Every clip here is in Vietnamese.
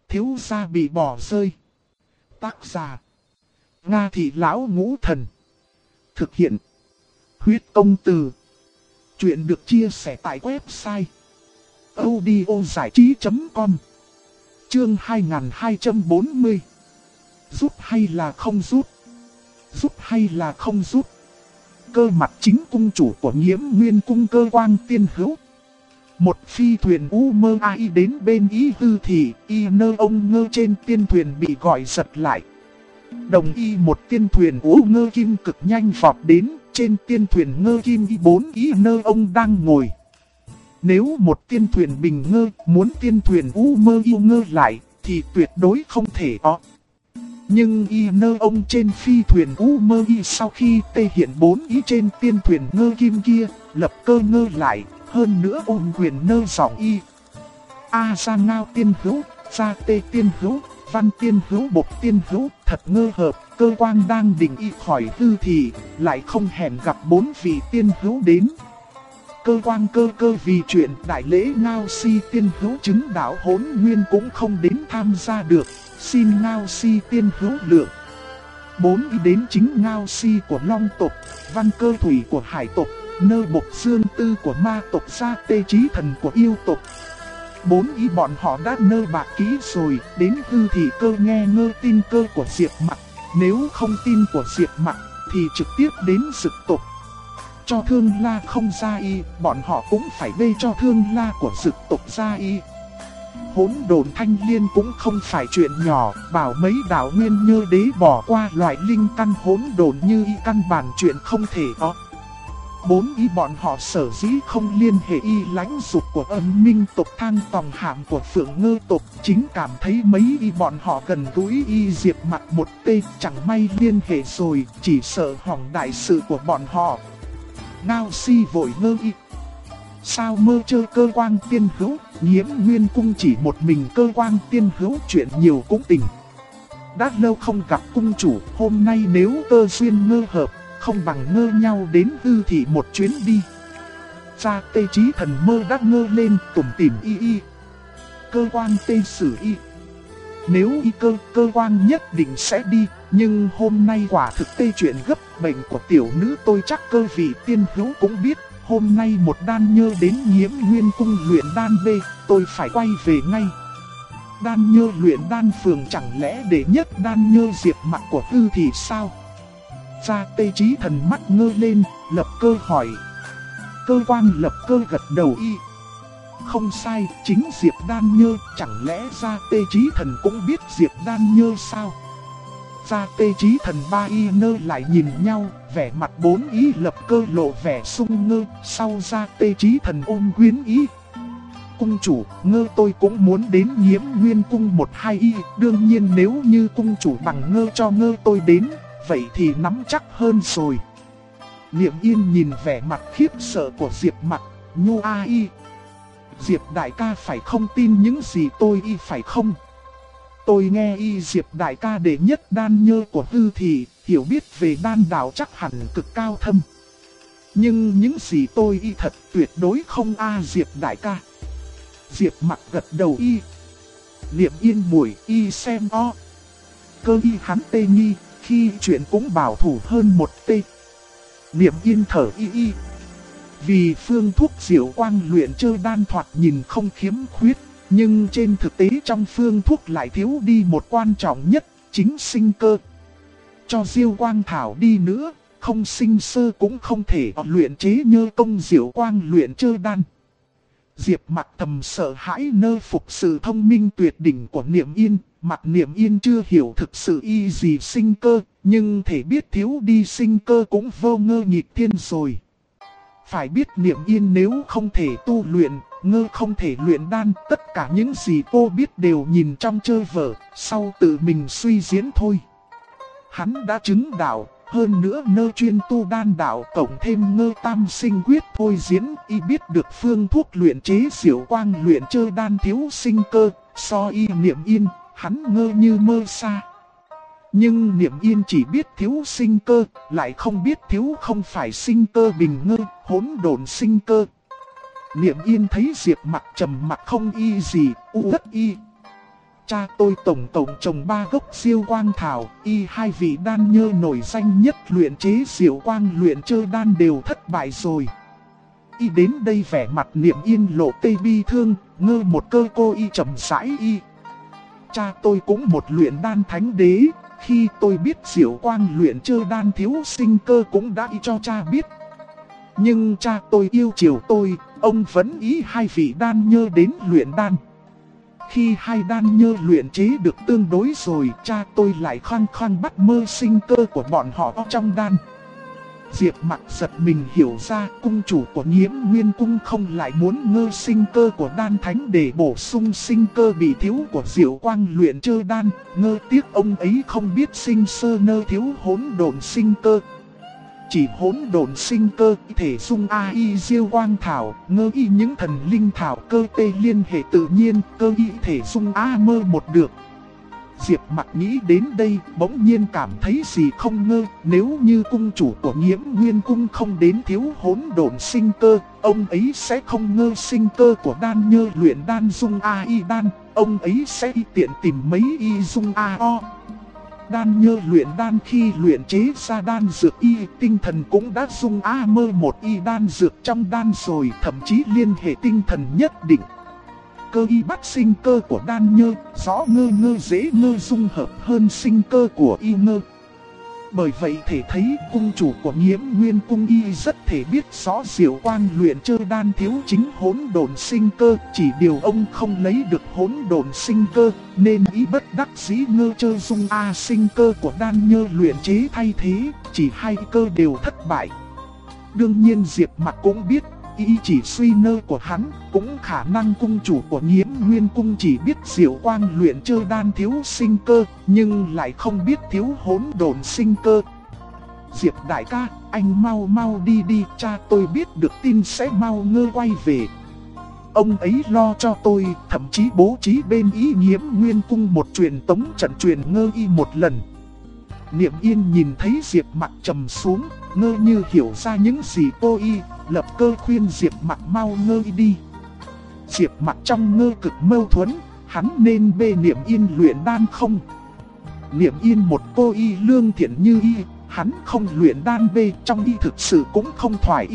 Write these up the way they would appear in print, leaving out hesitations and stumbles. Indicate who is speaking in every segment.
Speaker 1: thiếu gia bị bỏ rơi. Tác giả: Nga Thị Lão Ngũ Thần. Thực hiện: Huyết Công Từ. Chuyện được chia sẻ tại website audiozảichí.com. Chương 2240. Giúp hay là không giúp? Giúp hay là không giúp? Cơ mặt chính cung chủ của Nhiễm Nguyên cung Cơ Quang Tiên Hữu. Một phi thuyền u mơ ai đến bên ý hư thị, y nơ ông ngơ trên tiên thuyền bị gọi giật lại. Đồng y một tiên thuyền u ngơ kim cực nhanh vọt đến, trên tiên thuyền ngơ kim y bốn y nơ ông đang ngồi. Nếu một tiên thuyền bình ngơ muốn tiên thuyền u mơ yêu ngơ lại, thì tuyệt đối không thể có. Nhưng y nơ ông trên phi thuyền u mơ y sau khi tê hiện bốn y trên tiên thuyền ngơ kim kia, lập cơ ngơ lại, hơn nữa ôm quyền nơ giọng y. A ra ngao tiên hữu, ra tê tiên hữu, văn tiên hữu bộc tiên hữu, thật ngơ hợp, Cơ Quang đang định y khỏi hư thì, lại không hẹn gặp bốn vị tiên hữu đến. Cơ Quang cơ vì chuyện đại lễ ngao si tiên hữu chứng đạo Hỗn Nguyên cũng không đến tham gia được, xin ngao si tiên hữu lượng. Bốn y đến chính ngao si của Long tộc, văn cơ thủy của Hải tộc, nơ bộc dương tư của ma tộc, gia tê trí thần của yêu tộc. Bốn y bọn họ đã nơ bạc kỹ rồi, đến hư thì cơ nghe ngơ tin cơ của Diệp Mặc. Nếu không tin của Diệp Mặc thì trực tiếp đến Dực tộc. Cho Thương La không ra y, bọn họ cũng phải bê cho Thương La của Dực tộc ra y. Hỗn độn thanh liên cũng không phải chuyện nhỏ, bảo mấy đạo nguyên nhơ đế bỏ qua loại linh căn hỗn độn như y căn bản chuyện không thể có. Bốn y bọn họ sở dĩ không liên hệ y lãnh dục của Âm Minh tộc Thang Tòng Hạm của Phượng Ngơ tộc, chính cảm thấy mấy y bọn họ gần gũi y Diệp Mặc một tê, chẳng may liên hệ rồi, chỉ sợ hỏng đại sự của bọn họ. Ngao si vội ngơ y. Sao mơ chơ Cơ Quang tiên hữu, Nhiễm Nguyên cung chỉ một mình Cơ Quang tiên hữu, chuyện nhiều cũng tình. Đã lâu không gặp cung chủ, hôm nay nếu cơ duyên ngơ hợp, không bằng ngơ nhau đến hư thị một chuyến đi. Gia tê trí thần mơ đã ngơ lên tủm tỉm y. Cơ Quang tê xử y. Nếu y cơ Quang nhất định sẽ đi, nhưng hôm nay quả thực tê chuyện gấp bệnh của tiểu nữ tôi chắc cơ vị tiên hữu cũng biết. Hôm nay một đan nhơ đến Nhiễm Nguyên cung luyện đan B, tôi phải quay về ngay. Đan nhơ luyện đan phường chẳng lẽ để nhất đan nhơ Diệp Mặc của hư thị sao? Gia tê trí thần mắt ngơ lên, lập cơ hỏi. Cơ Quang lập cơ gật đầu y. Không sai, chính Diệp Đan Nhơ, chẳng lẽ Gia tê trí thần cũng biết Diệp Đan Nhơ sao? Gia tê trí thần ba y nơ lại nhìn nhau, vẻ mặt bốn y lập cơ lộ vẻ sung ngơ, sau Gia tê trí thần ôm quyến y. Cung chủ, ngơ tôi cũng muốn đến Nhiễm Nguyên cung một hai y, đương nhiên nếu như cung chủ bằng ngơ cho ngơ tôi đến, vậy thì nắm chắc hơn rồi. Niệm Yên nhìn vẻ mặt khiếp sợ của Diệp Mặc, nhu a y. Diệp đại ca phải không tin những gì tôi y phải không? Tôi nghe y Diệp đại ca đệ nhất đan nhơ của hư thị, hiểu biết về đan đạo chắc hẳn cực cao thâm. Nhưng những gì tôi y thật tuyệt đối không a Diệp đại ca. Diệp Mặc gật đầu y. Niệm Yên mùi y xem o. Cơ y hắn tê nghi, khi chuyện cũng bảo thủ hơn một tê. Niệm Yên thở y. Vì phương thuốc diệu quang luyện chơ đan thoạt nhìn không khiếm khuyết, nhưng trên thực tế trong phương thuốc lại thiếu đi một quan trọng nhất, chính sinh cơ. Cho diệu quang thảo đi nữa, không sinh sơ cũng không thể luyện chế nhơ công diệu quang luyện chơ đan. Diệp Mặc thầm sợ hãi nơ phục sự thông minh tuyệt đỉnh của Niệm Yên. Mặt Niệm Yên chưa hiểu thực sự y gì sinh cơ, nhưng thể biết thiếu đi sinh cơ cũng vô ngơ nghịch thiên rồi. Phải biết Niệm Yên nếu không thể tu luyện, ngơ không thể luyện đan, tất cả những gì cô biết đều nhìn trong chơi vở, sau tự mình suy diễn thôi. Hắn đã chứng đạo, hơn nữa nơ chuyên tu đan đạo cộng thêm ngơ tam sinh quyết thôi diễn, y biết được phương thuốc luyện chế diệu quang luyện chơ đan thiếu sinh cơ, so y Niệm Yên, hắn ngơ như mơ xa. Nhưng Niệm Yên chỉ biết thiếu sinh cơ, lại không biết thiếu không phải sinh cơ bình ngơ, hỗn độn sinh cơ. Niệm Yên thấy Diệp Mặc trầm mặc không y gì, u đất y. Cha tôi tổng trồng 3 gốc Diêu Quang Thảo, hai vị đan nhơ nổi danh nhất luyện chế Diệu Quang luyện chơ đan đều thất bại rồi. Đến đây vẻ mặt Niệm Yên lộ tê bi thương, ngơ một cơ cô chậm rãi Cha tôi cũng một luyện đan thánh đế, khi tôi biết Diệu Quang luyện chơ đan thiếu sinh cơ cũng đã cho cha biết. Nhưng cha tôi yêu chiều tôi, ông vẫn hai vị đan nhơ đến luyện đan. Khi hai đan nhơ luyện chế được tương đối rồi, cha tôi lại khăng khăng bắt mơ sinh cơ của bọn họ trong đan. Diệp Mặc giật mình hiểu ra cung chủ của Nhiễm Nguyên Cung không lại muốn ngơ sinh cơ của đan thánh để bổ sung sinh cơ bị thiếu của Diệu Quang luyện chơ đan. Ngơ tiếc ông ấy không biết sinh sơ nơ thiếu hỗn độn sinh cơ. Chỉ hỗn độn sinh cơ thể dung Diêu Quang Thảo, ngơ những thần linh thảo cơ tê liên hệ tự nhiên, cơ thể dung mơ một được. Diệp Mặc nghĩ đến đây, bỗng nhiên cảm thấy gì không ngơ, nếu như cung chủ của Nhiễm Nguyên Cung không đến thiếu hỗn độn sinh cơ, ông ấy sẽ không ngơ sinh cơ của đan nhơ luyện đan dung đan, ông ấy sẽ tiện tìm mấy dung đan nhơ luyện đan khi luyện chế ra đan dược tinh thần cũng đã dung mơ một đan dược trong đan rồi, thậm chí liên hệ tinh thần nhất định. Cơ bắt sinh cơ của đan nhơ, rõ ngơ dễ ngơ dung hợp hơn sinh cơ của ngơ. Bởi vậy thể thấy cung chủ của Nhiễm Nguyên Cung rất thể biết rõ Diệu Quang luyện chơ đan thiếu chính hỗn độn sinh cơ, chỉ điều ông không lấy được hỗn độn sinh cơ, nên bất đắc dĩ ngơ chơ dung sinh cơ của đan nhơ luyện chế thay thế, chỉ hai cơ đều thất bại. Đương nhiên Diệp Mặc cũng biết, chỉ suy nơ của hắn, cũng khả năng cung chủ của Nhiễm Nguyên Cung chỉ biết Diệu Quang luyện chơ đan thiếu sinh cơ, nhưng lại không biết thiếu hỗn độn sinh cơ. Diệp đại ca, anh mau đi, cha tôi biết được tin sẽ mau ngơ quay về. Ông ấy lo cho tôi, thậm chí bố trí bên Nhiễm Nguyên Cung một truyền tống trận truyền ngơ một lần. Niệm Yên nhìn thấy Diệp Mặc trầm xuống, ngơ như hiểu ra những gì cô lập cơ khuyên Diệp Mặc mau ngơ đi. Diệp Mặc trong ngơ cực mâu thuẫn, hắn nên bê Niệm Yên luyện đan không? Niệm Yên một cô lương thiện như hắn không luyện đan bê trong thực sự cũng không thoải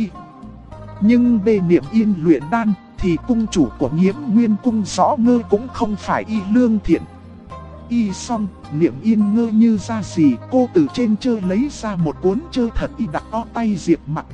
Speaker 1: Nhưng bê Niệm Yên luyện đan thì cung chủ của Nhiễm Nguyên Cung rõ ngơ cũng không phải lương thiện. Xong, Niệm Yên ngơ như ra gì, cô từ trên chơ lấy ra một cuốn chơ thật đặt tay Diệp Mặc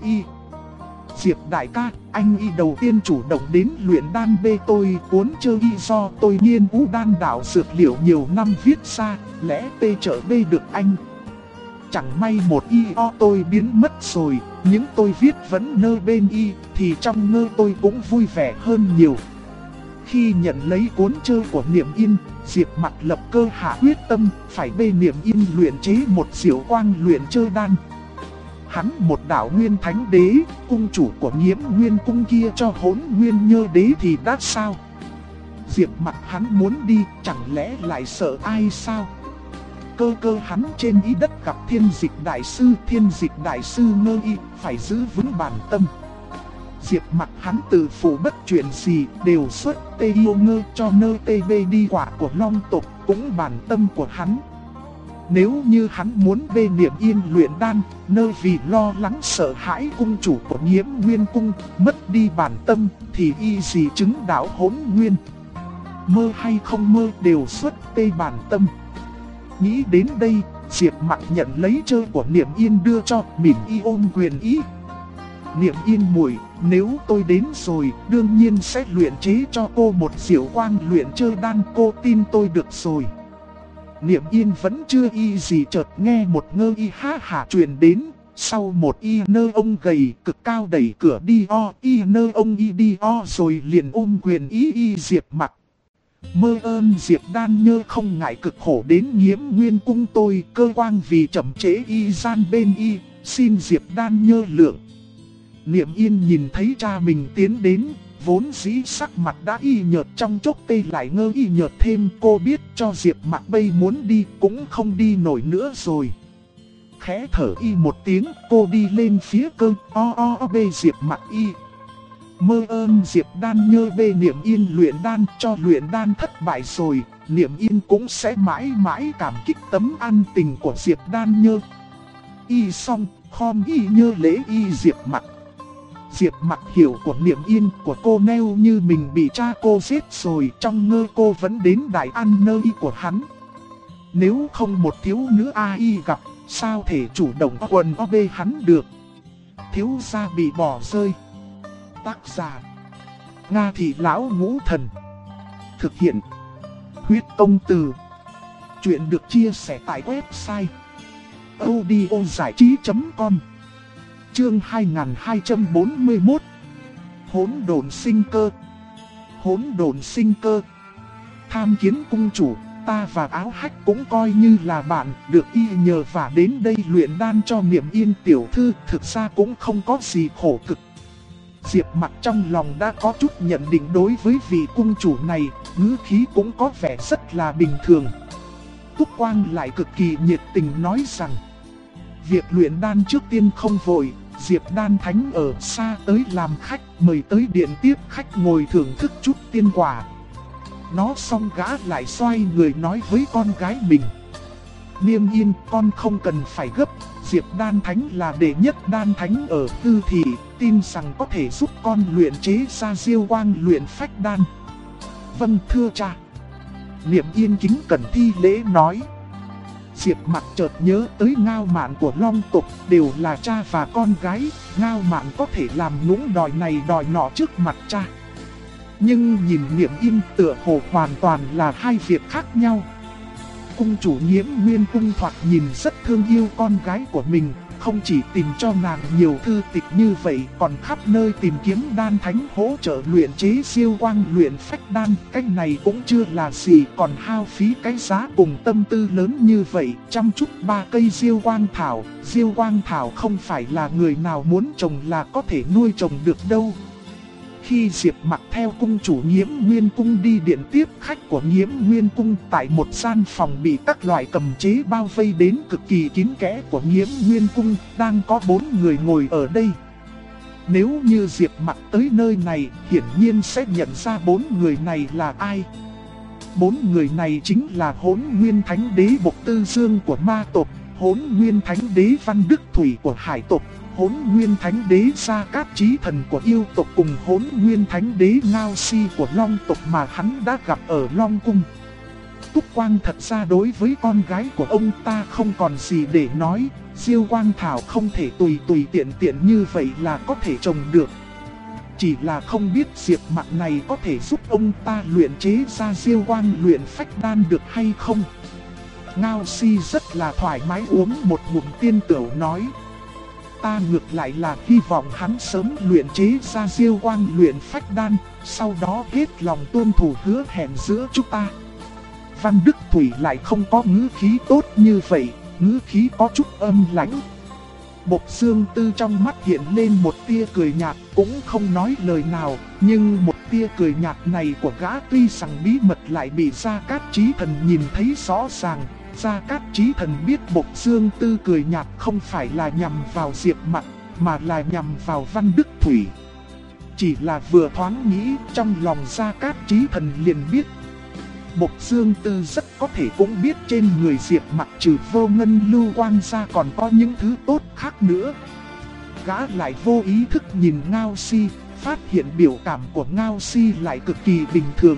Speaker 1: Diệp đại ca, anh đầu tiên chủ động đến luyện đan bê tôi, cuốn chơ do tôi nghiên cứu đan đạo dược liệu nhiều năm viết ra, lẽ tê trợ bê được anh. Chẳng may một tôi biến mất rồi, những tôi viết vẫn nơ bên thì trong ngơ tôi cũng vui vẻ hơn nhiều. Khi nhận lấy cuốn chơ của Niệm Yên, Diệp Mặc lập cơ hạ quyết tâm phải bê Niệm Yên luyện chế một Diệu Quang luyện chơ đan. Hắn một đạo nguyên thánh đế, cung chủ của Nhiễm Nguyên Cung kia cho hỗn nguyên nhơ đế thì đã sao? Diệp Mặc hắn muốn đi, chẳng lẽ lại sợ ai sao? Cơ hắn trên đất gặp Thiên Dịch đại sư ngơ phải giữ vững bản tâm. Diệp Mặc hắn từ phủ bất chuyện gì đều xuất tê yêu ngơ cho nơ tê bê đi quả của long tộc, cũng bản tâm của hắn. Nếu như hắn muốn bê Niệm Yên luyện đan, nơ vì lo lắng sợ hãi cung chủ của Nhiễm Nguyên Cung mất đi bản tâm, thì gì chứng đạo hỗn nguyên. Mơ hay không mơ đều xuất tê bản tâm. Nghĩ đến đây, Diệp Mặc nhận lấy chơ của Niệm Yên đưa cho, mỉm ôm quyền Niệm Yên muội, nếu tôi đến rồi, đương nhiên sẽ luyện chế cho cô một Diệu Quang luyện chơ đan, cô tin tôi được rồi. Niệm Yên vẫn chưa gì chợt nghe một ngơ ha hả truyền đến, sau một nơ ông gầy cực cao đẩy cửa đi nơ ông đi rồi liền ôm quyền Diệp Mặc. Mơ ơn Diệp đan nhơ không ngại cực khổ đến Nhiễm Nguyên Cung tôi, cơ quang vì chậm chế gian bên xin Diệp đan nhơ lượng. Niệm Yên nhìn thấy cha mình tiến đến, vốn dĩ sắc mặt đã nhợt trong chốc tê lại ngơ nhợt thêm, cô biết cho Diệp Mặc bây muốn đi cũng không đi nổi nữa rồi. Khẽ thở một tiếng, cô đi lên phía cơ bê Diệp Mặc Mơ ơn Diệp Đan nhơ bê Niệm Yên luyện đan, cho luyện đan thất bại rồi, Niệm Yên cũng sẽ mãi mãi cảm kích tấm ân tình của Diệp Đan nhơ. Y xong, khom y nhơ lễ y Diệp Mặc. Diệp Mặc hiểu của Niệm Yên của cô nêu như mình bị cha cô giết rồi, trong ngơ cô vẫn đến đại ăn nơi của hắn. Nếu không một thiếu nữ ai gặp, sao thể chủ động quần o bê hắn được. Thiếu gia bị bỏ rơi. Tác giả Nga Thị Lão Ngũ Thần. Thực hiện Huyết Công Từ. Chuyện được chia sẻ tại website audiozảichí.com. Chương 2241. Hỗn độn sinh cơ. Hỗn độn sinh cơ. Tham kiến cung chủ, ta và Áo Hách cũng coi như là bạn, được y nhờ vả đến đây luyện đan cho Niệm Yên tiểu thư, thực ra cũng không có gì khổ cực. Diệp Mặc trong lòng đã có chút nhận định đối với vị cung chủ này, ngữ khí cũng có vẻ rất là bình thường. Túc Quang lại cực kỳ nhiệt tình nói rằng, việc luyện đan trước tiên không vội, Diệp Đan Thánh ở xa tới làm khách, mời tới điện tiếp khách ngồi thưởng thức chút tiên quả. Nó xong gã lại xoay người nói với con gái mình, Niệm Yên, con không cần phải gấp, Diệp Đan Thánh là đệ nhất đan thánh ở Tư Thị, tin rằng có thể giúp con luyện chế ra Diêu Quang luyện phách đan. Vâng thưa cha. Niệm Yên kính cẩn thi lễ nói. Diệp Mặc chợt nhớ tới Ngao Mạn của Long tộc, đều là cha và con gái, Ngao Mạn có thể làm nũng đòi này đòi nọ trước mặt cha. Nhưng nhìn Niệm Yên tựa hồ hoàn toàn là hai việc khác nhau. Cung chủ Nhiễm Nguyên Cung thoạt nhìn rất thương yêu con gái của mình, không chỉ tìm cho nàng nhiều thư tịch như vậy, còn khắp nơi tìm kiếm đan thánh hỗ trợ luyện chế Diêu Quang luyện phách đan. Cái này cũng chưa là gì, còn hao phí cái giá cùng tâm tư lớn như vậy, chăm chút 3 cây Diêu Quang thảo. Diêu Quang thảo không phải là người nào muốn trồng là có thể nuôi trồng được đâu. Khi Diệp Mặc theo cung chủ Nhiễm Nguyên Cung đi điện tiếp khách của Nhiễm Nguyên Cung, tại một gian phòng bị các loại cầm chế bao vây đến cực kỳ kín kẽ của Nhiễm Nguyên Cung, đang có 4 người ngồi ở đây. Nếu như Diệp Mặc tới nơi này, hiển nhiên sẽ nhận ra 4 người này là ai. 4 người này chính là Hỗn Nguyên Thánh Đế Bộc Tư Dương của Ma tộc, Hỗn Nguyên Thánh Đế Văn Đức Thủy của Hải tộc, Hỗn Nguyên Thánh Đế Gia Cát Chí Thần của Yêu tộc cùng Hỗn Nguyên Thánh Đế Ngao Si của Long tộc mà hắn đã gặp ở Long Cung. Túc Quang thật ra đối với con gái của ông ta không còn gì để nói, Diêu Quang thảo không thể tùy tiện như vậy là có thể trồng được. Chỉ là không biết Diệp Mặc này có thể giúp ông ta luyện chế ra Diêu Quang luyện phách đan được hay không. Ngao Si rất là thoải mái uống một ngụm tiên tửu nói, ta ngược lại là hy vọng hắn sớm luyện chế ra Diêu Quang luyện phách đan, sau đó hết lòng tuân thủ hứa hẹn giữa chúng ta. Văn Đức Thủy lại không có ngữ khí tốt như vậy, ngữ khí có chút âm lãnh. Bộc Dương Tư trong mắt hiện lên một tia cười nhạt, cũng không nói lời nào, nhưng một tia cười nhạt này của gã tuy rằng bí mật lại bị Gia Cát Chí Thần nhìn thấy rõ ràng. Gia Cát Chí Thần biết Bộc Dương Tư cười nhạt không phải là nhằm vào Diệp Mặc, mà là nhằm vào Văn Đức Thủy. Chỉ là vừa thoáng nghĩ, trong lòng Gia Cát Chí Thần liền biết. Bộc Dương Tư rất có thể cũng biết trên người Diệp Mặc trừ vô ngân lưu quang ra còn có những thứ tốt khác nữa. Gã lại vô ý thức nhìn Ngao Si, phát hiện biểu cảm của Ngao Si lại cực kỳ bình thường.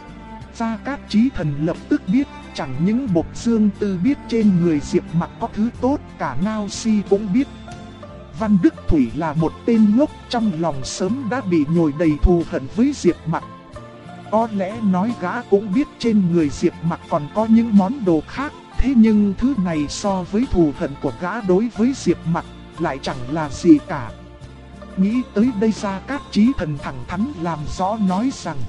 Speaker 1: Gia Cát Chí Thần lập tức biết, chẳng những Bộc Dương Tư biết trên người Diệp Mặc có thứ tốt, cả Ngao Si cũng biết. Văn Đức Thủy là một tên ngốc, trong lòng sớm đã bị nhồi đầy thù hận với Diệp Mặc. Có lẽ nói gã cũng biết trên người Diệp Mặc còn có những món đồ khác, thế nhưng thứ này so với thù hận của gã đối với Diệp Mặc lại chẳng là gì cả. Nghĩ tới đây Gia Cát Chí Thần thẳng thắn làm rõ nói rằng,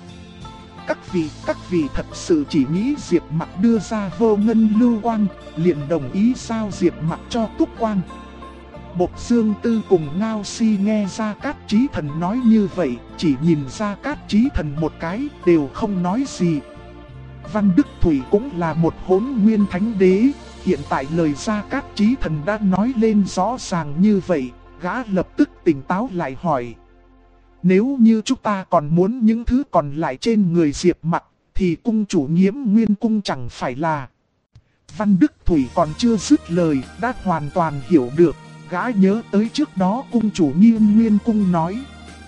Speaker 1: các vị thật sự chỉ nghĩ Diệp Mặc đưa ra vô ngân lưu quang, liền đồng ý sao Diệp Mặc cho Túc Quang. Bộc Dương Tư cùng Ngao Si nghe Gia Cát Chí Thần nói như vậy, chỉ nhìn Gia Cát Chí Thần một cái, đều không nói gì. Văn Đức Thủy cũng là một Hỗn Nguyên Thánh Đế, hiện tại lời Gia Cát Chí Thần đã nói lên rõ ràng như vậy, gã lập tức tỉnh táo lại hỏi. Nếu như chúng ta còn muốn những thứ còn lại trên người Diệp Mặc, thì cung chủ Nhiễm Nguyên Cung chẳng phải là... Văn Đức Thủy còn chưa dứt lời, đã hoàn toàn hiểu được. Gã nhớ tới trước đó cung chủ Nhiễm Nguyên Cung nói,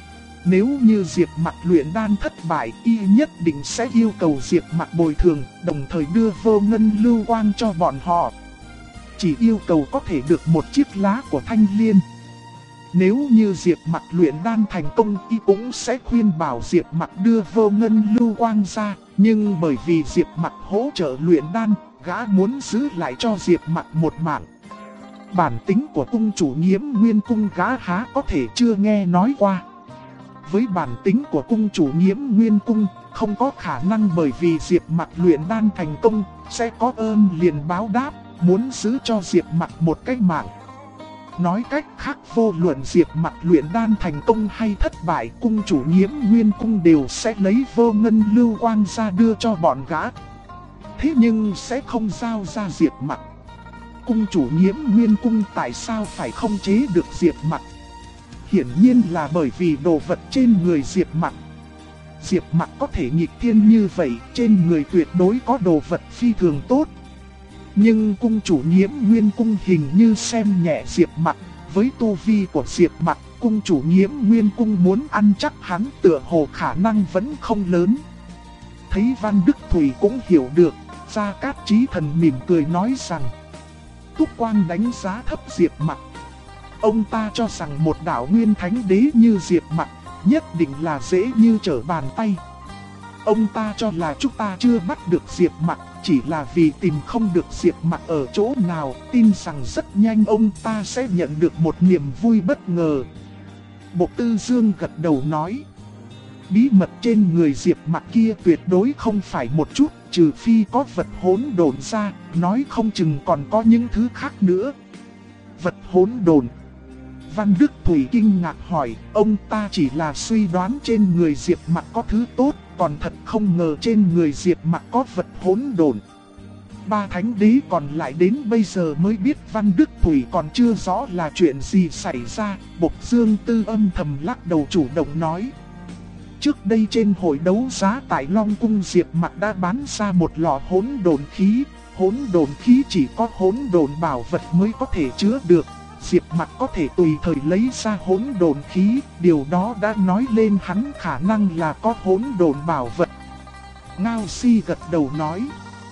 Speaker 1: nếu như Diệp Mặc luyện đan thất bại, y nhất định sẽ yêu cầu Diệp Mặc bồi thường, đồng thời đưa vô ngân lưu quang cho bọn họ. Chỉ yêu cầu có thể được một chiếc lá của Thanh Liên. Nếu như Diệp Mặc luyện đan thành công, y cũng sẽ khuyên bảo Diệp Mặc đưa vô ngân lưu quang ra. Nhưng bởi vì Diệp Mặc hỗ trợ luyện đan, gã muốn giữ lại cho Diệp Mặc một mạng. Bản tính của cung chủ Nhiễm Nguyên Cung gã há có thể chưa nghe nói qua. Với bản tính của cung chủ Nhiễm Nguyên Cung, không có khả năng bởi vì Diệp Mặc luyện đan thành công, sẽ có ơn liền báo đáp, muốn giữ cho Diệp Mặc một cái mạng. Nói cách khác, vô luận Diệp Mặc luyện đan thành công hay thất bại, cung chủ Nhiễm Nguyên Cung đều sẽ lấy vô ngân lưu quang ra đưa cho bọn gã. Thế nhưng sẽ không giao ra Diệp Mặc. Cung chủ Nhiễm Nguyên Cung tại sao phải không chế được Diệp Mặc? Hiển nhiên là bởi vì đồ vật trên người Diệp Mặc. Diệp Mặc có thể nghịch thiên như vậy, trên người tuyệt đối có đồ vật phi thường tốt. Nhưng cung chủ Nhiễm Nguyên Cung hình như xem nhẹ Diệp Mặc. Với tu vi của Diệp Mặc, cung chủ Nhiễm Nguyên Cung muốn ăn chắc hắn tựa hồ khả năng vẫn không lớn. Thấy Văn Đức Thủy cũng hiểu được, Gia Cát Chí Thần mỉm cười nói rằng, Túc Quang đánh giá thấp Diệp Mặc. Ông ta cho rằng một đạo nguyên thánh đế như Diệp Mặc nhất định là dễ như trở bàn tay. Ông ta cho là chúng ta chưa bắt được Diệp Mặc, chỉ là vì tìm không được Diệp Mặc ở chỗ nào, tin rằng rất nhanh ông ta sẽ nhận được một niềm vui bất ngờ. Bộc Tư Dương gật đầu nói, bí mật trên người Diệp Mặc kia tuyệt đối không phải một chút, trừ phi có vật hỗn độn ra, nói không chừng còn có những thứ khác nữa. Vật hỗn độn? Văn Đức Thủy kinh ngạc hỏi, ông ta chỉ là suy đoán trên người Diệp Mặc có thứ tốt, còn thật không ngờ trên người Diệp Mặc có vật hỗn độn. Ba thánh đế còn lại đến bây giờ mới biết Văn Đức Thủy còn chưa rõ là chuyện gì xảy ra. Bộc Dương Tư âm thầm lắc đầu chủ động nói, trước đây trên hội đấu giá tại Long Cung, Diệp Mặc đã bán ra một lọ hỗn độn khí. Hỗn độn khí chỉ có hỗn độn bảo vật mới có thể chứa được. Diệp Mặc có thể tùy thời lấy ra hỗn độn khí, điều đó đã nói lên hắn khả năng là có hỗn độn bảo vật. Ngao Si gật đầu nói,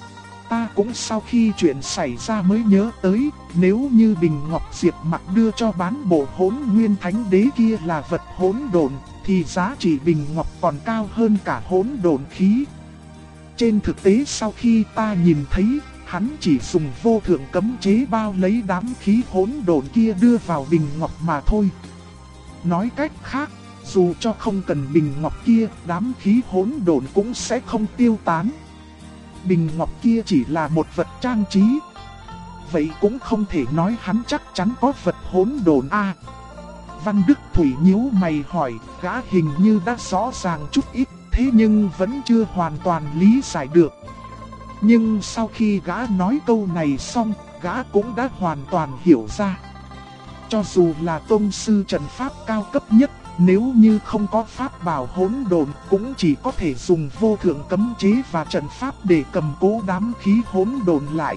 Speaker 1: ta cũng sau khi chuyện xảy ra mới nhớ tới, nếu như bình ngọc Diệp Mặc đưa cho bán bộ Hỗn Nguyên Thánh Đế kia là vật hỗn độn, thì giá trị bình ngọc còn cao hơn cả hỗn độn khí. Trên thực tế sau khi ta nhìn thấy, hắn chỉ dùng vô thượng cấm chế bao lấy đám khí hỗn độn kia đưa vào bình ngọc mà thôi. Nói cách khác, dù cho không cần bình ngọc kia, đám khí hỗn độn cũng sẽ không tiêu tán. Bình ngọc kia chỉ là một vật trang trí. Vậy cũng không thể nói hắn chắc chắn có vật hỗn độn a. Văn Đức Thủy nhíu mày hỏi, gã hình như đã rõ ràng chút ít, thế nhưng vẫn chưa hoàn toàn lý giải được. Nhưng sau khi gã nói câu này xong, gã cũng đã hoàn toàn hiểu ra. Cho dù là tôn sư trận pháp cao cấp nhất, nếu như không có pháp bảo hỗn độn, cũng chỉ có thể dùng vô thượng cấm chế và trận pháp để cầm cố đám khí hỗn độn lại.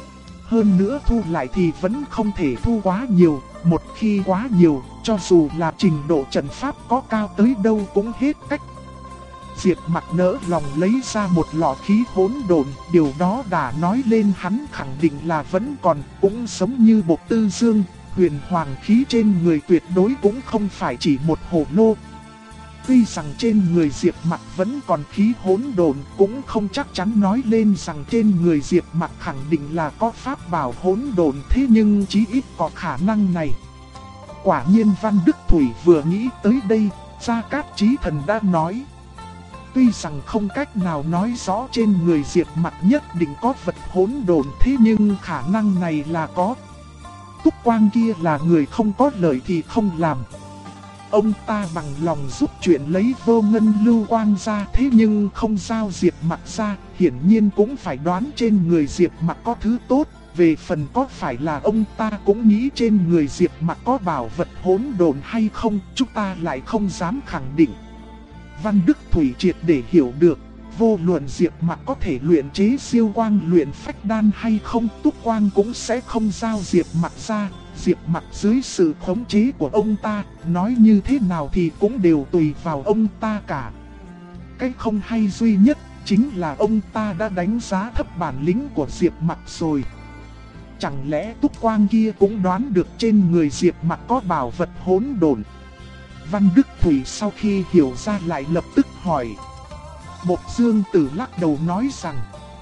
Speaker 1: Hơn nữa thu lại thì vẫn không thể thu quá nhiều, một khi quá nhiều, cho dù là trình độ trận pháp có cao tới đâu cũng hết cách. Diệp Mặc nỡ lòng lấy ra một lọ khí hỗn độn, điều đó đã nói lên hắn khẳng định là vẫn còn, cũng giống như Bộc Tư Dương, huyền hoàng khí trên người tuyệt đối cũng không phải chỉ một hồ lô. Tuy rằng trên người Diệp Mặc vẫn còn khí hỗn độn, cũng không chắc chắn nói lên rằng trên người Diệp Mặc khẳng định là có pháp bảo hỗn độn, thế nhưng chí ít có khả năng này. Quả nhiên Văn Đức Thủy vừa nghĩ tới đây, Gia Cát Chí Thần đã nói. Tuy rằng không cách nào nói rõ trên người Diệp Mặc nhất định có vật hỗn độn, thế nhưng khả năng này là có. Túc Quang kia là người không có lợi thì không làm. Ông ta bằng lòng giúp chuyện lấy vô ngân lưu quang ra, thế nhưng không giao Diệp Mặc ra, hiển nhiên cũng phải đoán trên người Diệp Mặc có thứ tốt, Về phần có phải là ông ta cũng nghĩ trên người Diệp Mặc có bảo vật hỗn độn hay không, chúng ta lại không dám khẳng định. Văn Đức Thủy triệt để hiểu được, vô luận Diệp Mặc có thể luyện chế siêu quang luyện phách đan hay không, Túc Quang cũng sẽ không giao Diệp Mặc ra. Diệp Mặc dưới sự khống chế của ông ta, nói như thế nào thì cũng đều tùy vào ông ta cả. Cái không hay duy nhất chính là ông ta đã đánh giá thấp bản lĩnh của Diệp Mặc rồi. Chẳng lẽ Túc Quang kia cũng đoán được trên người Diệp Mặc có bảo vật hỗn độn? Văn Đức Thủy sau khi hiểu ra lại lập tức hỏi. Bộc Dương Tử lắc đầu nói rằng,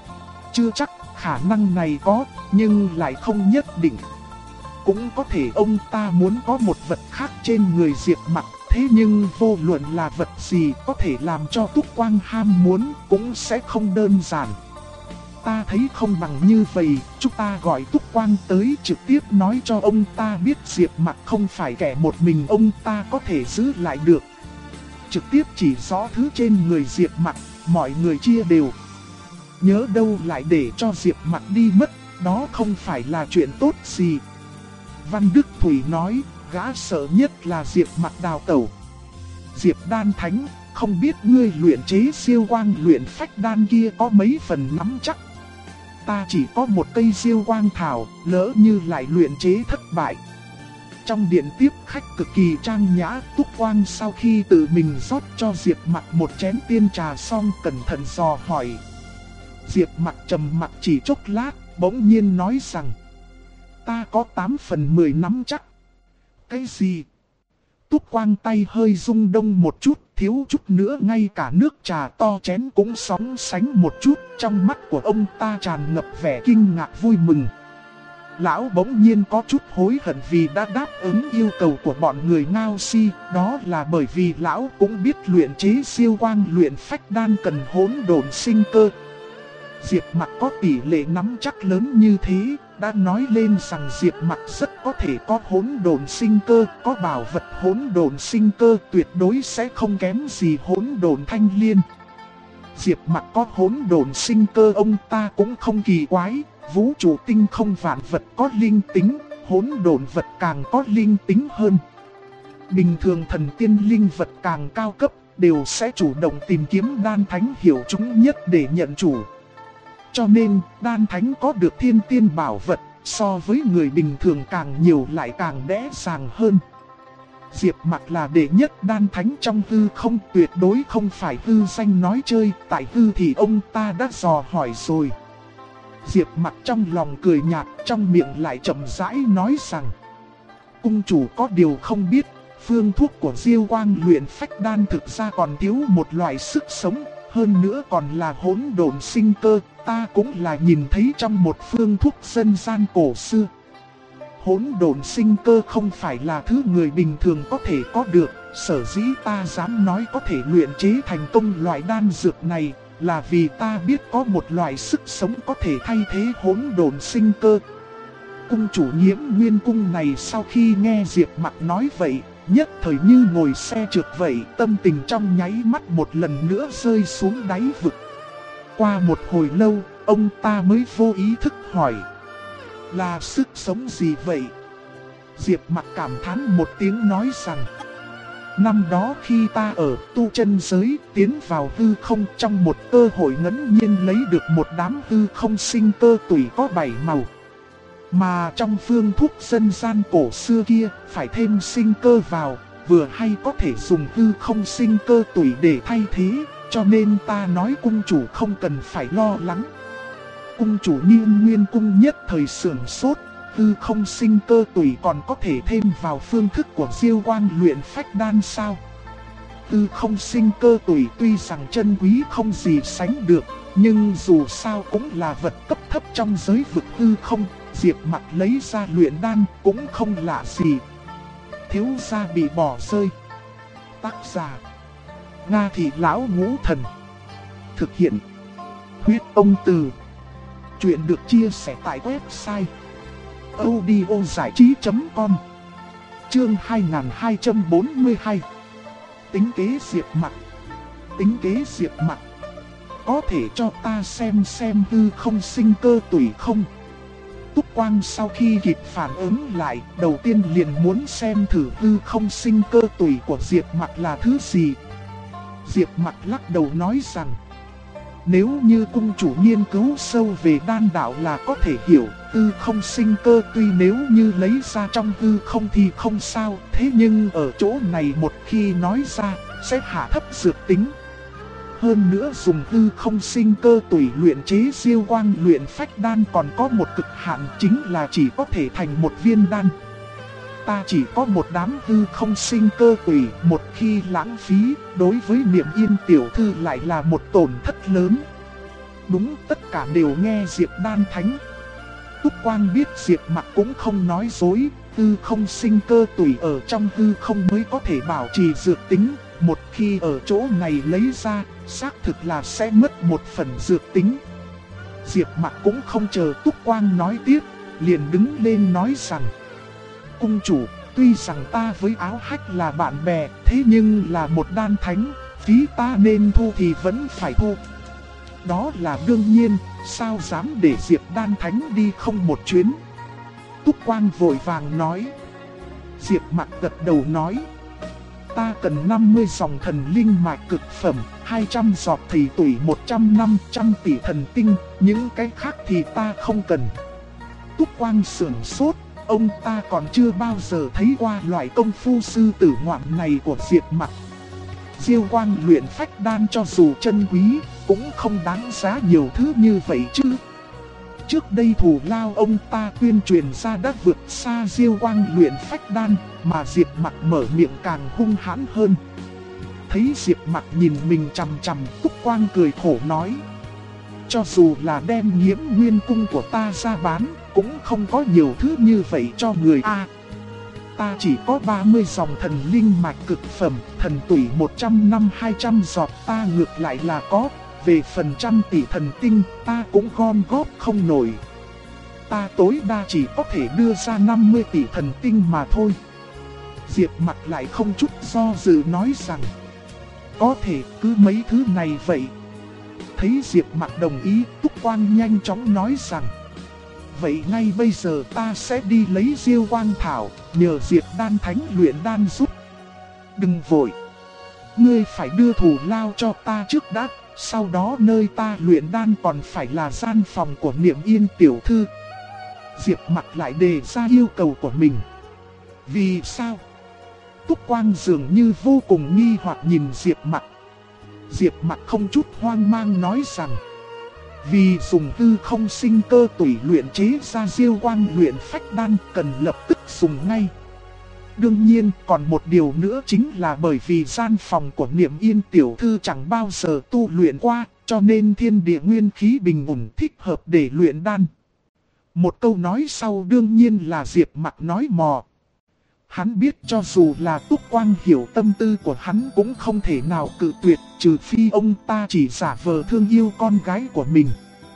Speaker 1: chưa chắc, khả năng này có, nhưng lại không nhất định. Cũng có thể ông ta muốn có một vật khác trên người Diệp Mặc, thế nhưng vô luận là vật gì có thể làm cho Túc Quang ham muốn cũng sẽ không đơn giản. Ta thấy không bằng như vậy, chúng ta gọi Túc Quang tới trực tiếp nói cho ông ta biết Diệp Mặc không phải kẻ một mình ông ta có thể giữ lại được. Trực tiếp chỉ rõ thứ trên người Diệp Mặc, mọi người chia đều. Nhớ đâu lại để cho Diệp Mặc đi mất, đó không phải là chuyện tốt gì. Văn Đức Thủy nói, gã sợ nhất là Diệp Mặc đào tẩu. Diệp Đan Thánh, không biết ngươi luyện chế siêu quang luyện phách đan kia có mấy phần nắm chắc. Ta chỉ có một cây siêu quang thảo, lỡ như lại luyện chế thất bại. Trong điện tiếp khách cực kỳ trang nhã, Túc Quang sau khi tự mình rót cho Diệp Mặc một chén tiên trà xong cẩn thận dò hỏi. Diệp Mặc trầm mặc chỉ chốc lát, bỗng nhiên nói rằng, ta có 8/10 nắm chắc. Cái gì? Túc Quang tay hơi rung đông một chút, thiếu chút nữa ngay cả nước trà to chén cũng sóng sánh một chút, trong mắt của ông ta tràn ngập vẻ kinh ngạc vui mừng. Lão bỗng nhiên có chút hối hận vì đã đáp ứng yêu cầu của bọn người Ngao Si, đó là bởi vì lão cũng biết luyện chế siêu quang luyện phách đan cần hỗn độn sinh cơ. Diệp Mặc có tỷ lệ nắm chắc lớn như thế, đã nói lên rằng Diệp Mặc rất có thể có hỗn độn sinh cơ, có bảo vật hỗn độn sinh cơ, tuyệt đối sẽ không kém gì hỗn độn thanh liên. Diệp Mặc có hỗn độn sinh cơ ông ta cũng không kỳ quái, vũ trụ tinh không vạn vật có linh tính, hỗn độn vật càng có linh tính hơn. Bình thường thần tiên linh vật càng cao cấp, đều sẽ chủ động tìm kiếm đan thánh hiểu chúng nhất để nhận chủ. Cho nên, đan thánh có được thiên tiên bảo vật, so với người bình thường càng nhiều lại càng dễ dàng hơn. Diệp Mặc là đệ nhất đan thánh trong hư không, tuyệt đối không phải hư danh nói chơi, tại hư thì ông ta đã dò hỏi rồi. Diệp Mặc trong lòng cười nhạt, trong miệng lại chậm rãi nói rằng, cung chủ có điều không biết, phương thuốc của Diêu Quang luyện phách đan thực ra còn thiếu một loại sức sống, hơn nữa còn là hỗn độn sinh cơ, ta cũng là nhìn thấy trong một phương thuốc dân gian cổ xưa. Hỗn độn sinh cơ không phải là thứ người bình thường có thể có được, sở dĩ ta dám nói có thể luyện chế thành công loại đan dược này, là vì ta biết có một loại sức sống có thể thay thế hỗn độn sinh cơ. Cung chủ Nhiễm Nguyên cung này sau khi nghe Diệp Mặc nói vậy, nhất thời như ngồi xe trượt vậy, tâm tình trong nháy mắt một lần nữa rơi xuống đáy vực. Qua một hồi lâu, ông ta mới vô ý thức hỏi, là sức sống gì vậy? Diệp Mặc cảm thán một tiếng nói rằng, năm đó khi ta ở tu chân giới tiến vào hư không, trong một cơ hội ngẫu nhiên lấy được một đám hư không sinh cơ tùy có 7 màu. Mà trong phương thuốc dân gian cổ xưa kia phải thêm sinh cơ vào, vừa hay có thể dùng hư không sinh cơ tùy để thay thế, cho nên ta nói cung chủ không cần phải lo lắng. Cung chủ Niên Nguyên cung nhất thời sưởng sốt, hư không sinh cơ tùy còn có thể thêm vào phương thức của Diêu Quang luyện phách đan sao? Hư không sinh cơ tùy tuy rằng chân quý không gì sánh được, nhưng dù sao cũng là vật cấp thấp trong giới vực hư không, Diệp Mặc lấy ra luyện đan cũng không lạ gì. Thiếu gia bị bỏ rơi. Tác giả Nga Thị Lão Ngũ Thần. Thực hiện Huyết Ông Từ. Chuyện được chia sẻ tại website audiozảichí.com. Chương 2242. Tính kế Diệp Mặc. Tính kế Diệp Mặc. Có thể cho ta xem hư không sinh cơ tùy không? Túc Quang sau khi kịp phản ứng lại, đầu tiên liền muốn xem thử hư không sinh cơ tủy của Diệp Mặc là thứ gì. Diệp Mặc lắc đầu nói rằng, nếu như cung chủ nghiên cứu sâu về đan đạo là có thể hiểu, hư không sinh cơ tuy nếu như lấy ra trong hư không thì không sao, thế nhưng ở chỗ này một khi nói ra, sẽ hạ thấp dược tính. Hơn nữa dùng hư không sinh cơ tùy luyện chế Diêu Quang luyện phách đan còn có một cực hạn, chính là chỉ có thể thành một viên đan. Ta chỉ có một đám hư không sinh cơ tùy, một khi lãng phí, đối với Niệm Yên tiểu thư lại là một tổn thất lớn. Đúng, tất cả đều nghe Diệp Đan Thánh. Túc Quang biết Diệp Mặc cũng không nói dối, hư không sinh cơ tùy ở trong hư không mới có thể bảo trì dược tính. Một khi ở chỗ này lấy ra, xác thực là sẽ mất một phần dược tính. Diệp Mặc cũng không chờ Túc Quang nói tiếp, liền đứng lên nói rằng, cung chủ, tuy rằng ta với Áo Hách là bạn bè, thế nhưng là một đan thánh, phí ta nên thu thì vẫn phải thu. Đó là đương nhiên, sao dám để Diệp Đan Thánh đi không một chuyến. Túc Quang vội vàng nói. Diệp Mặc gật đầu nói, ta cần 50 dòng thần linh mạch cực phẩm, 200 giọt thủy tủy, 100 tỷ thần tinh, những cái khác thì ta không cần. Túc Quang sửng sốt, ông ta còn chưa bao giờ thấy qua loại công phu sư tử ngoạn này của Diệp Mặc. Diêu Quang luyện phách đan cho dù chân quý, cũng không đáng giá nhiều thứ như vậy chứ. Trước đây thù lao ông ta tuyên truyền ra đã vượt xa Diêu Quang luyện phách đan, mà Diệp Mặc mở miệng càng hung hãn hơn. Thấy Diệp Mặc nhìn mình chằm chằm, Túc Quang cười khổ nói, cho dù là đem Nhiễm Nguyên cung của ta ra bán, cũng không có nhiều thứ như vậy cho người a. Ta chỉ có 30 dòng thần linh mạch cực phẩm, thần tủy 100 năm 200 giọt ta ngược lại là có. Về phần 100 tỷ thần tinh, ta cũng gom góp không nổi. Ta tối đa chỉ có thể đưa ra 50 tỷ thần tinh mà thôi. Diệp Mặc lại không chút do dự nói rằng, có thể cứ mấy thứ này vậy. Thấy Diệp Mặc đồng ý, Túc Quang nhanh chóng nói rằng, vậy ngay bây giờ ta sẽ đi lấy Diêu Quang Thảo, nhờ Diệp Đan Thánh luyện đan giúp. Đừng vội, ngươi phải đưa thù lao cho ta trước đã. Sau đó nơi ta luyện đan còn phải là gian phòng của Niệm Yên tiểu thư. Diệp Mặc lại đề ra yêu cầu của mình. Vì sao? Túc Quang dường như vô cùng nghi hoặc nhìn Diệp Mặc. Diệp Mặc không chút hoang mang nói rằng, vì dùng hư không sinh cơ tùy luyện chế ra Diêu Quang luyện phách đan cần lập tức dùng ngay. Đương nhiên còn một điều nữa chính là bởi vì gian phòng của Niệm Yên tiểu thư chẳng bao giờ tu luyện qua, cho nên thiên địa nguyên khí bình ổn thích hợp để luyện đan. Một câu nói sau đương nhiên là Diệp Mặc nói mò. Hắn biết cho dù là Túc Quang hiểu tâm tư của hắn cũng không thể nào cự tuyệt, trừ phi ông ta chỉ giả vờ thương yêu con gái của mình.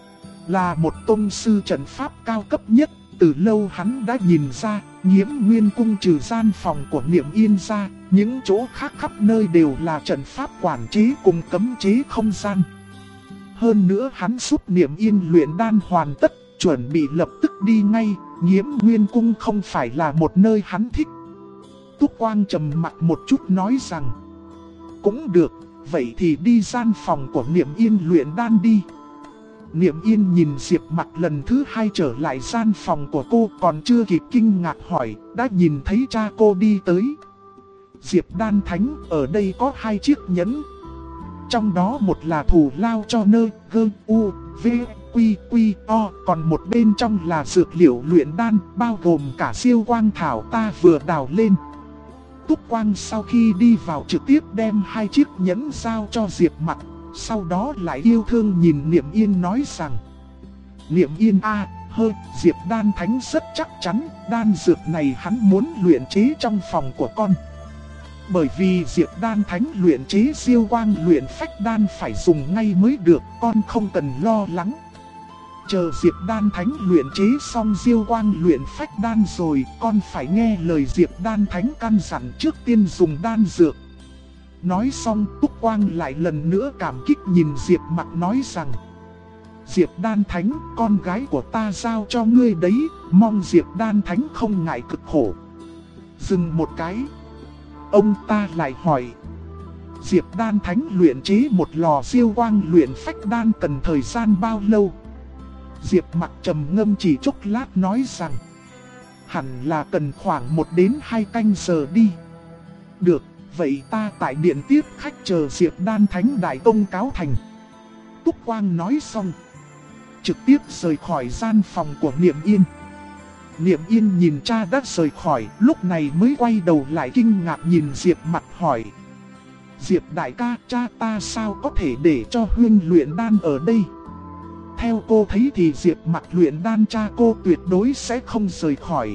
Speaker 1: Là một tông sư trận pháp cao cấp nhất, từ lâu hắn đã nhìn ra, Nhiễm Nguyên cung trừ gian phòng của Niệm Yên ra, những chỗ khác khắp nơi đều là trận pháp quản chế cùng cấm chế không gian. Hơn nữa hắn giúp Niệm Yên luyện đan hoàn tất, chuẩn bị lập tức đi ngay, Nhiễm Nguyên cung không phải là một nơi hắn thích. Túc Quang trầm mặt một chút nói rằng, cũng được, vậy thì đi gian phòng của Niệm Yên luyện đan đi. Niệm Yên nhìn Diệp Mặc lần thứ hai trở lại gian phòng của cô, còn chưa kịp kinh ngạc hỏi, đã nhìn thấy cha cô đi tới. Diệp Đan Thánh, ở đây có 2 chiếc nhẫn. Trong đó một là thù lao cho nơ, gơ, u, v, quy, quy, o, còn một bên trong là dược liệu luyện đan, bao gồm cả Diêu Quang Thảo ta vừa đào lên. Túc Quang sau khi đi vào trực tiếp đem 2 chiếc nhẫn giao cho Diệp Mặc. Sau đó lại yêu thương nhìn Niệm Yên nói rằng, Niệm Yên Diệp Đan Thánh rất chắc chắn đan dược này hắn muốn luyện chế trong phòng của con. Bởi vì Diệp Đan Thánh luyện chế Diêu Quang luyện phách đan phải dùng ngay mới được, con không cần lo lắng. Chờ Diệp Đan Thánh luyện chế xong Diêu Quang luyện phách đan rồi, con phải nghe lời Diệp Đan Thánh căn dặn trước tiên dùng đan dược. Nói xong Túc Quang lại lần nữa cảm kích nhìn Diệp Mặc nói rằng, Diệp Đan Thánh, con gái của ta giao cho ngươi đấy, mong Diệp Đan Thánh không ngại cực khổ. Dừng một cái, ông ta lại hỏi, Diệp Đan Thánh luyện chế một lò diêu quang luyện phách đan cần thời gian bao lâu? Diệp Mặc trầm ngâm chỉ chốc lát nói rằng, hẳn là cần khoảng 1 đến 2 canh giờ đi. Được, vậy ta tại điện tiếp khách chờ Diệp Đan Thánh đại công cáo thành. Túc Quang nói xong, trực tiếp rời khỏi gian phòng của Niệm Yên. Niệm Yên nhìn cha đã rời khỏi, lúc này mới quay đầu lại kinh ngạc nhìn Diệp Mặc hỏi, Diệp đại ca, cha ta sao có thể để cho Huynh luyện đan ở đây? Theo cô thấy thì Diệp Mặc luyện đan cha cô tuyệt đối sẽ không rời khỏi.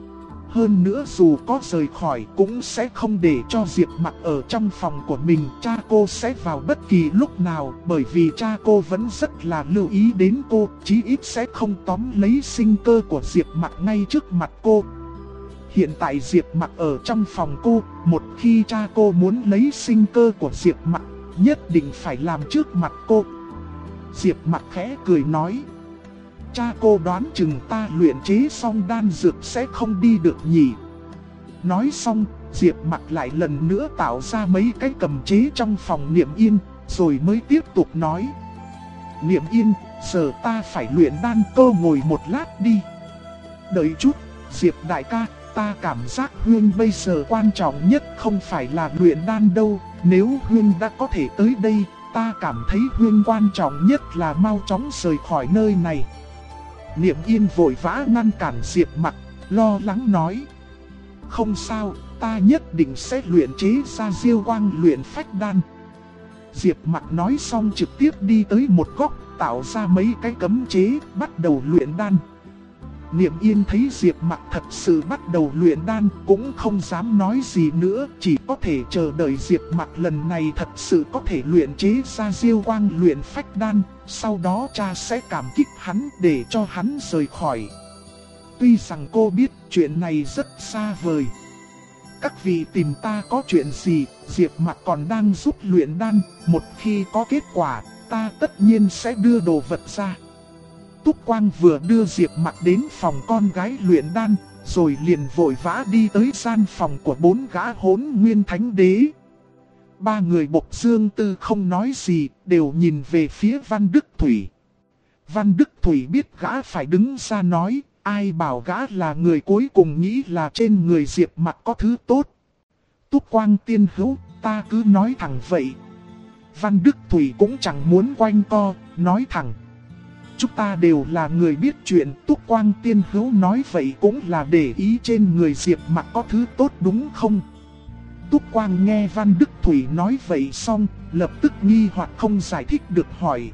Speaker 1: Hơn nữa dù có rời khỏi cũng sẽ không để cho Diệp Mặc ở trong phòng của mình. Cha cô sẽ vào bất kỳ lúc nào, bởi vì cha cô vẫn rất là lưu ý đến cô, chí ít sẽ không tóm lấy sinh cơ của Diệp Mặc ngay trước mặt cô. Hiện tại Diệp Mặc ở trong phòng cô, một khi cha cô muốn lấy sinh cơ của Diệp Mặc, nhất định phải làm trước mặt cô. Diệp Mặc khẽ cười nói, cha cô đoán chừng ta luyện chế xong đan dược sẽ không đi được nhỉ. Nói xong, Diệp Mặc lại lần nữa tạo ra mấy cái cầm chế trong phòng Niệm Yên, rồi mới tiếp tục nói, Niệm Yên, giờ ta phải luyện đan, cô ngồi một lát đi. Đợi chút, Diệp đại ca, ta cảm giác Huynh bây giờ quan trọng nhất không phải là luyện đan đâu. Nếu Huynh đã có thể tới đây, ta cảm thấy Huynh quan trọng nhất là mau chóng rời khỏi nơi này. Niệm Yên vội vã ngăn cản Diệp Mặc, lo lắng nói, không sao, ta nhất định sẽ luyện chế ra diêu quang luyện phách đan. Diệp Mặc nói xong trực tiếp đi tới một góc, tạo ra mấy cái cấm chế, bắt đầu luyện đan. Niệm Yên thấy Diệp Mặc thật sự bắt đầu luyện đan, cũng không dám nói gì nữa, chỉ có thể chờ đợi Diệp Mặc lần này thật sự có thể luyện chế ra diêu quang luyện phách đan, sau đó cha sẽ cảm kích hắn để cho hắn rời khỏi. Tuy rằng cô biết chuyện này rất xa vời. Các vị tìm ta có chuyện gì, Diệp Mặc còn đang giúp luyện đan, một khi có kết quả, ta tất nhiên sẽ đưa đồ vật ra. Túc Quang vừa đưa Diệp Mặc đến phòng con gái luyện đan, rồi liền vội vã đi tới gian phòng của 4 gã Hỗn Nguyên Thánh Đế. 3 người Bộc Dương Tư không nói gì, đều nhìn về phía Văn Đức Thủy. Văn Đức Thủy biết gã phải đứng ra nói, ai bảo gã là người cuối cùng nghĩ là trên người Diệp Mặc có thứ tốt. Túc Quang tiên hữu, ta cứ nói thẳng vậy. Văn Đức Thủy cũng chẳng muốn quanh co, nói thẳng. Chúng ta đều là người biết chuyện, Túc Quang tiên hữu nói vậy cũng là để ý trên người Diệp Mặc có thứ tốt đúng không? Túc Quang nghe Văn Đức Thủy nói vậy xong, lập tức nghi hoặc không giải thích được hỏi.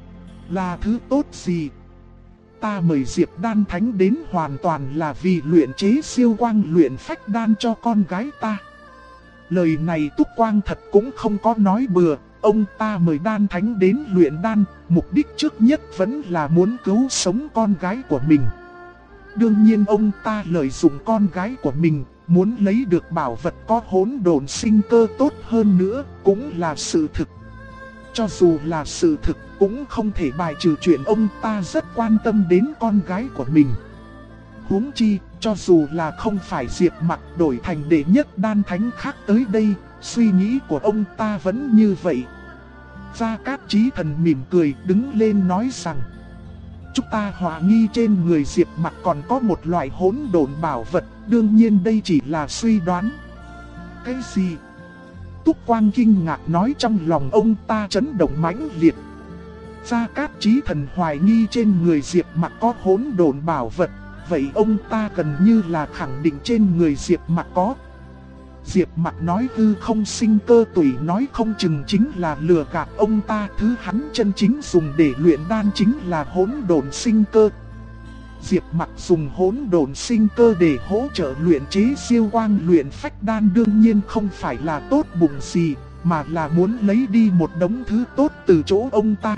Speaker 1: Là thứ tốt gì? Ta mời Diệp Đan Thánh đến hoàn toàn là vì luyện chế siêu quang luyện phách đan cho con gái ta. Lời này Túc Quang thật cũng không có nói bừa. Ông ta mời Đan Thánh đến luyện đan, mục đích trước nhất vẫn là muốn cứu sống con gái của mình. Đương nhiên ông ta lợi dụng con gái của mình, muốn lấy được bảo vật có hỗn độn sinh cơ tốt hơn nữa, cũng là sự thực. Cho dù là sự thực, cũng không thể bài trừ chuyện ông ta rất quan tâm đến con gái của mình. Huống chi, cho dù là không phải Diệp Mặc đổi thành đệ nhất Đan Thánh khác tới đây, suy nghĩ của ông ta vẫn như vậy. Gia Cát Chí Thần mỉm cười đứng lên nói rằng, chúng ta hoài nghi trên người Diệp Mặc còn có một loại hỗn độn bảo vật, đương nhiên đây chỉ là suy đoán. Cái gì? Túc Quang kinh ngạc nói, trong lòng ông ta chấn động mãnh liệt. Gia Cát Chí Thần hoài nghi trên người Diệp Mặc có hỗn độn bảo vật, vậy ông ta gần như là khẳng định trên người Diệp Mặc có. Diệp Mặc nói hư không sinh cơ tùy nói không chừng chính là lừa gạt ông ta, thứ hắn chân chính dùng để luyện đan chính là hỗn độn sinh cơ. Diệp Mặc dùng hỗn độn sinh cơ để hỗ trợ luyện chế siêu quang luyện phách đan đương nhiên không phải là tốt bụng gì, mà là muốn lấy đi một đống thứ tốt từ chỗ ông ta.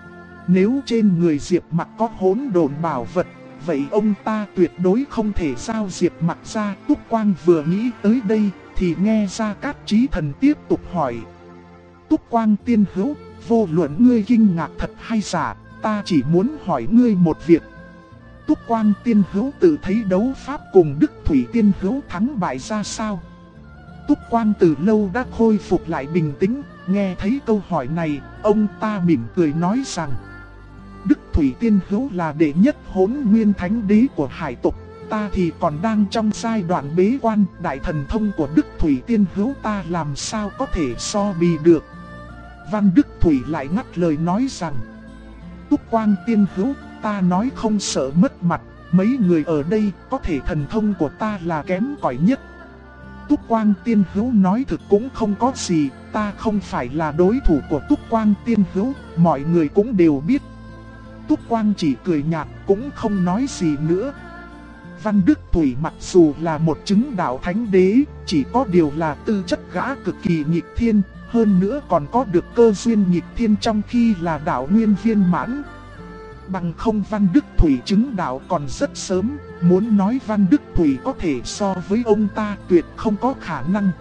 Speaker 1: Nếu trên người Diệp Mặc có hỗn độn bảo vật, vậy ông ta tuyệt đối không thể giao Diệp Mặc ra. Túc Quang vừa nghĩ tới đây thì nghe Gia Cát Chí Thần tiếp tục hỏi. Túc Quang tiên hữu, vô luận ngươi kinh ngạc thật hay giả, ta chỉ muốn hỏi ngươi một việc. Túc Quang Tiên Hữu tự thấy đấu pháp cùng Đức Thủy Tiên Hữu thắng bại ra sao? Túc Quang từ lâu đã khôi phục lại bình tĩnh, nghe thấy câu hỏi này, ông ta mỉm cười nói rằng: Đức Thủy Tiên Hữu là đệ nhất Hỗn Nguyên Thánh Đế của hải tộc, ta thì còn đang trong giai đoạn bế quan, đại thần thông của Đức Thủy Tiên Hữu ta làm sao có thể so bì được. Văn Đức Thủy lại ngắt lời nói rằng: Túc Quang Tiên Hữu, ta nói không sợ mất mặt, mấy người ở đây có thể thần thông của ta là kém cỏi nhất. Túc Quang Tiên Hữu nói thực cũng không có gì, ta không phải là đối thủ của Túc Quang Tiên Hữu, mọi người cũng đều biết. Túc Quang chỉ cười nhạt cũng không nói gì nữa. Văn Đức Thủy mặc dù là một chứng đạo thánh đế, chỉ có điều là tư chất gã cực kỳ nghịch thiên, hơn nữa còn có được cơ duyên nghịch thiên trong khi là đạo nguyên viên mãn. Bằng không Văn Đức Thủy chứng đạo còn rất sớm, muốn nói Văn Đức Thủy có thể so với ông ta tuyệt không có khả năng.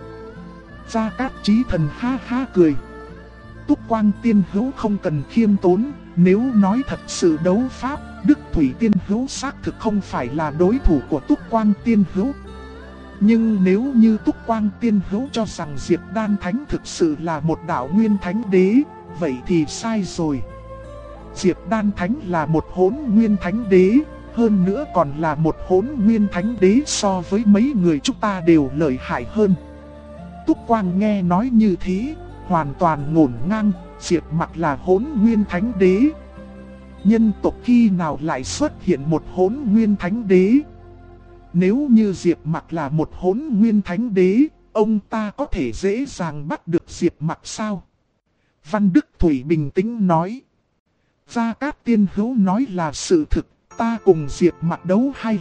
Speaker 1: Gia Cát Chí Thần ha ha cười. Túc Quang Tiên Hữu không cần khiêm tốn, nếu nói thật sự đấu pháp, Đức Thủy Tiên Hữu xác thực không phải là đối thủ của Túc Quang Tiên Hữu. Nhưng nếu như Túc Quang Tiên Hữu cho rằng Diệp Đan Thánh thực sự là một đạo nguyên thánh đế, vậy thì sai rồi. Diệp Đan Thánh là một Hỗn Nguyên Thánh Đế, hơn nữa còn là một Hỗn Nguyên Thánh Đế, so với mấy người chúng ta đều lợi hại hơn. Túc Quang nghe nói như thế, hoàn toàn ngổn ngang, Diệp Mặc là Hỗn Nguyên Thánh Đế. Nhân tộc khi nào lại xuất hiện một Hỗn Nguyên Thánh Đế? Nếu như Diệp Mặc là một Hỗn Nguyên Thánh Đế, ông ta có thể dễ dàng bắt được Diệp Mặc sao? Văn Đức Thủy bình tĩnh nói. Gia Cát Tiên Hữu nói là sự thực, ta cùng Diệp Mặc đấu 2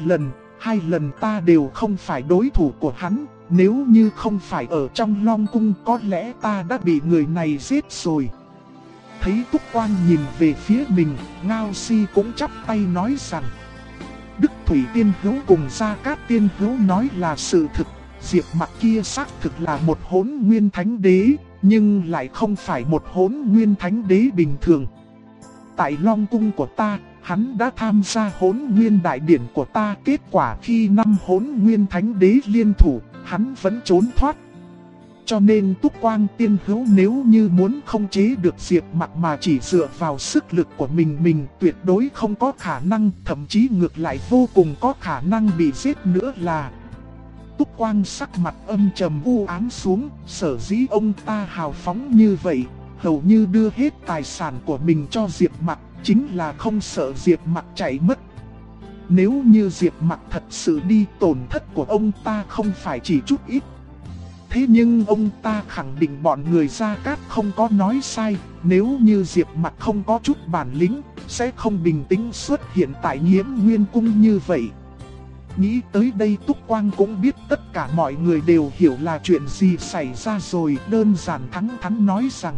Speaker 1: lần ta đều không phải đối thủ của hắn. Nếu như không phải ở trong Long Cung có lẽ ta đã bị người này giết rồi. Thấy Túc Quang nhìn về phía mình, Ngao Si cũng chắp tay nói rằng: Đức Thủy Tiên Hữu cùng Gia Cát Tiên Hữu nói là sự thực, Diệp Mặc kia xác thực là một Hỗn Nguyên Thánh Đế, nhưng lại không phải một Hỗn Nguyên Thánh Đế bình thường. Tại Long Cung của ta, hắn đã tham gia Hỗn Nguyên Đại Điển của ta, kết quả khi 5 Hỗn Nguyên Thánh Đế liên thủ, hắn vẫn trốn thoát. Cho nên Túc Quang Tiên Hữu nếu như muốn không chế được Diệp Mặc mà chỉ dựa vào sức lực của mình tuyệt đối không có khả năng, thậm chí ngược lại vô cùng có khả năng bị giết nữa là. Túc Quang sắc mặt âm trầm u ám xuống, sở dĩ ông ta hào phóng như vậy, hầu như đưa hết tài sản của mình cho Diệp Mặc, chính là không sợ Diệp Mặc chạy mất. Nếu như Diệp Mặc thật sự đi, tổn thất của ông ta không phải chỉ chút ít. Thế nhưng ông ta khẳng định bọn người Gia Cát không có nói sai, nếu như Diệp Mặc không có chút bản lĩnh, sẽ không bình tĩnh xuất hiện tại Nhiễm Nguyên Cung như vậy. Nghĩ tới đây Túc Quang cũng biết tất cả mọi người đều hiểu là chuyện gì xảy ra rồi, đơn giản thẳng thắn nói rằng: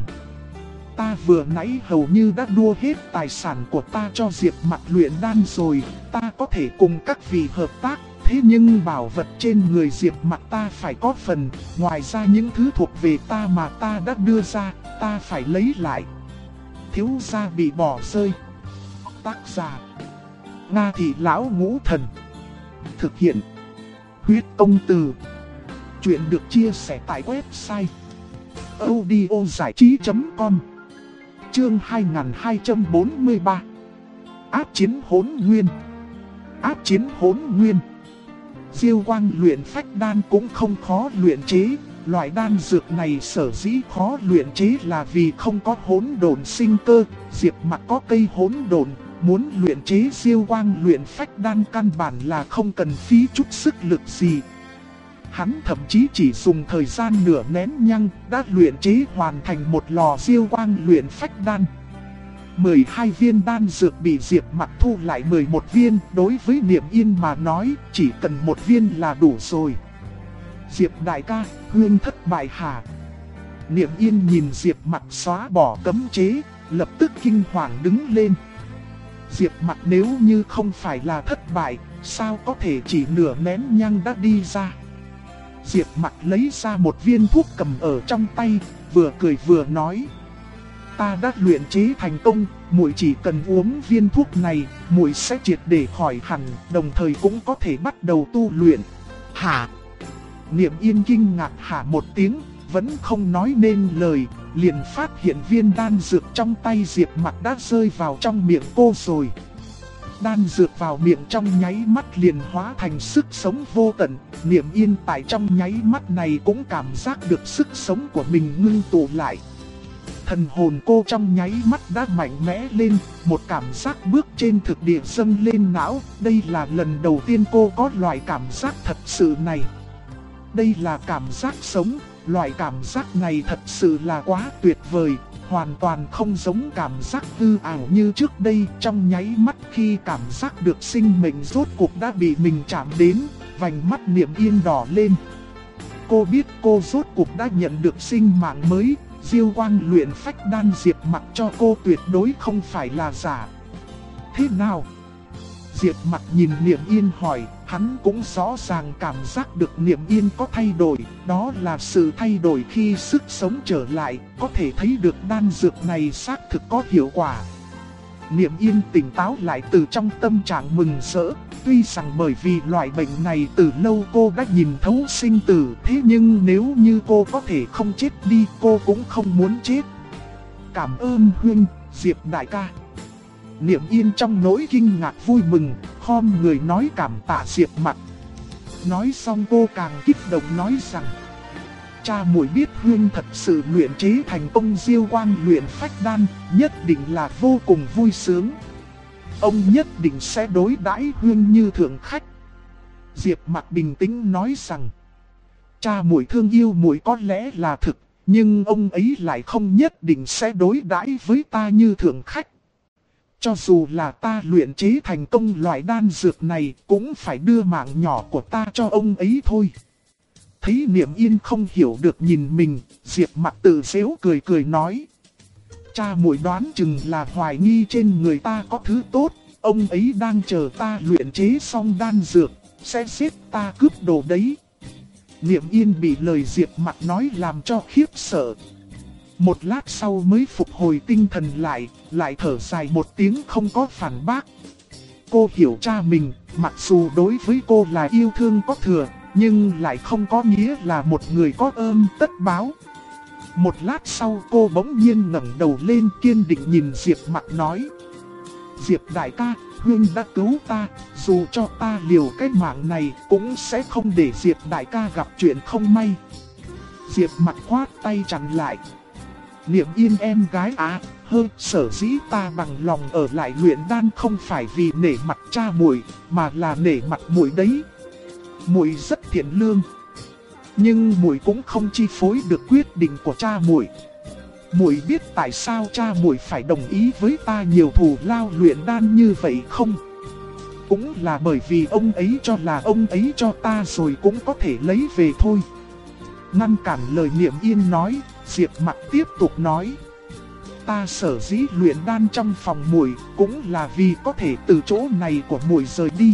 Speaker 1: Ta vừa nãy hầu như đã đua hết tài sản của ta cho Diệp Mặc luyện đan rồi, ta có thể cùng các vị hợp tác. Thế nhưng bảo vật trên người Diệp Mặc ta phải có phần, ngoài ra những thứ thuộc về ta mà ta đã đưa ra, ta phải lấy lại. Thiếu gia bị bỏ rơi. Tác giả: Nga Thị Lão Ngũ Thần. Thực hiện: Huyết Công Từ. Chuyện được chia sẻ tại website audiozảichí.com. Chương 2243. Áp chiến Hỗn Nguyên. Áp chiến Hỗn Nguyên. Diêu quang luyện phách đan cũng không khó luyện chế, loại đan dược này sở dĩ khó luyện chế là vì không có hỗn độn sinh cơ, Diệp Mặc có cây hỗn độn, muốn luyện chế diêu quang luyện phách đan căn bản là không cần phí chút sức lực gì. Hắn thậm chí chỉ dùng thời gian nửa nén nhang đã luyện chế hoàn thành một lò diêu quang luyện phách đan. 12 viên đan dược bị Diệp Mặc thu lại 11 viên, đối với Niệm Yên mà nói, chỉ cần một viên là đủ rồi. Diệp đại ca, huynh thất bại hả? Niệm Yên nhìn Diệp Mặc xóa bỏ cấm chế, lập tức kinh hoàng đứng lên. Diệp Mặc nếu như không phải là thất bại, sao có thể chỉ nửa nén nhang đã đi ra? Diệp Mặc lấy ra một viên thuốc cầm ở trong tay, vừa cười vừa nói: ta đã luyện chế thành công, muội chỉ cần uống viên thuốc này, muội sẽ triệt để khỏi hẳn, đồng thời cũng có thể bắt đầu tu luyện. Hả? Niệm Yên kinh ngạc hả một tiếng, vẫn không nói nên lời, liền phát hiện viên đan dược trong tay Diệp Mặc đã rơi vào trong miệng cô rồi. Đan dược vào miệng trong nháy mắt liền hóa thành sức sống vô tận. Niệm Yên tại trong nháy mắt này cũng cảm giác được sức sống của mình ngưng tụ lại. Thần hồn cô trong nháy mắt đã mạnh mẽ lên, một cảm giác bước trên thực địa dâng lên não. Đây là lần đầu tiên cô có loại cảm giác thật sự này. Đây là cảm giác sống, loại cảm giác này thật sự là quá tuyệt vời. Hoàn toàn không giống cảm giác hư ảo như trước đây. Trong nháy mắt khi cảm giác được sinh mệnh rốt cuộc đã bị mình chạm đến, vành mắt Niệm Yên đỏ lên. Cô biết cô rốt cuộc đã nhận được sinh mạng mới. Diêu quang luyện phách đan Diệp Mặc cho cô tuyệt đối không phải là giả. Thế nào? Diệp Mặc nhìn Niệm Yên hỏi, hắn cũng rõ ràng cảm giác được Niệm Yên có thay đổi, đó là sự thay đổi khi sức sống trở lại, có thể thấy được đan dược này xác thực có hiệu quả. Niệm Yên tỉnh táo lại từ trong tâm trạng mừng rỡ, tuy rằng bởi vì loại bệnh này từ lâu cô đã nhìn thấu sinh tử, thế nhưng nếu như cô có thể không chết đi, cô cũng không muốn chết. Cảm ơn huynh, Diệp đại ca. Niệm Yên trong nỗi kinh ngạc vui mừng, khom người nói cảm tạ Diệp Mặc. Nói xong cô càng kích động nói rằng, cha muội biết huynh thật sự luyện chế thành công Diêu quang luyện phách đan, nhất định là vô cùng vui sướng. Ông nhất định sẽ đối đãi huynh như thượng khách. Diệp Mặc bình tĩnh nói rằng, cha muội thương yêu muội có lẽ là thực, nhưng ông ấy lại không nhất định sẽ đối đãi với ta như thượng khách. Cho dù là ta luyện chế thành công loại đan dược này, cũng phải đưa mạng nhỏ của ta cho ông ấy thôi. Thấy Niệm Yên không hiểu được nhìn mình, Diệp Mặc tự giễu cười cười nói, cha muội đoán chừng là hoài nghi trên người ta có thứ tốt, ông ấy đang chờ ta luyện chế xong đan dược, sẽ giết ta cướp đồ đấy. Niệm Yên bị lời Diệp Mặc nói làm cho khiếp sợ. Một lát sau mới phục hồi tinh thần lại thở dài một tiếng không có phản bác. Cô hiểu cha mình, mặc dù đối với cô là yêu thương có thừa, nhưng lại không có nghĩa là một người có ơn tất báo. Một lát sau cô bỗng nhiên ngẩng đầu lên kiên định nhìn Diệp Mặc nói, Diệp đại ca, huynh đã cứu ta, dù cho ta liều cái mạng này cũng sẽ không để Diệp đại ca gặp chuyện không may. Diệp Mặc khoát tay chặn lại. Niệm Yên em gái sở dĩ ta bằng lòng ở lại luyện đan không phải vì nể mặt cha muội, mà là nể mặt muội đấy. Muội rất thiện lương, nhưng muội cũng không chi phối được quyết định của cha muội. Muội biết tại sao cha muội phải đồng ý với ta nhiều thù lao luyện đan như vậy không? Cũng là bởi vì ông ấy cho là ông ấy cho ta rồi cũng có thể lấy về thôi. Ngăn cản lời Niệm Yên nói, Diệp Mặc tiếp tục nói, ta sở dĩ luyện đan trong phòng muội cũng là vì có thể từ chỗ này của muội rời đi.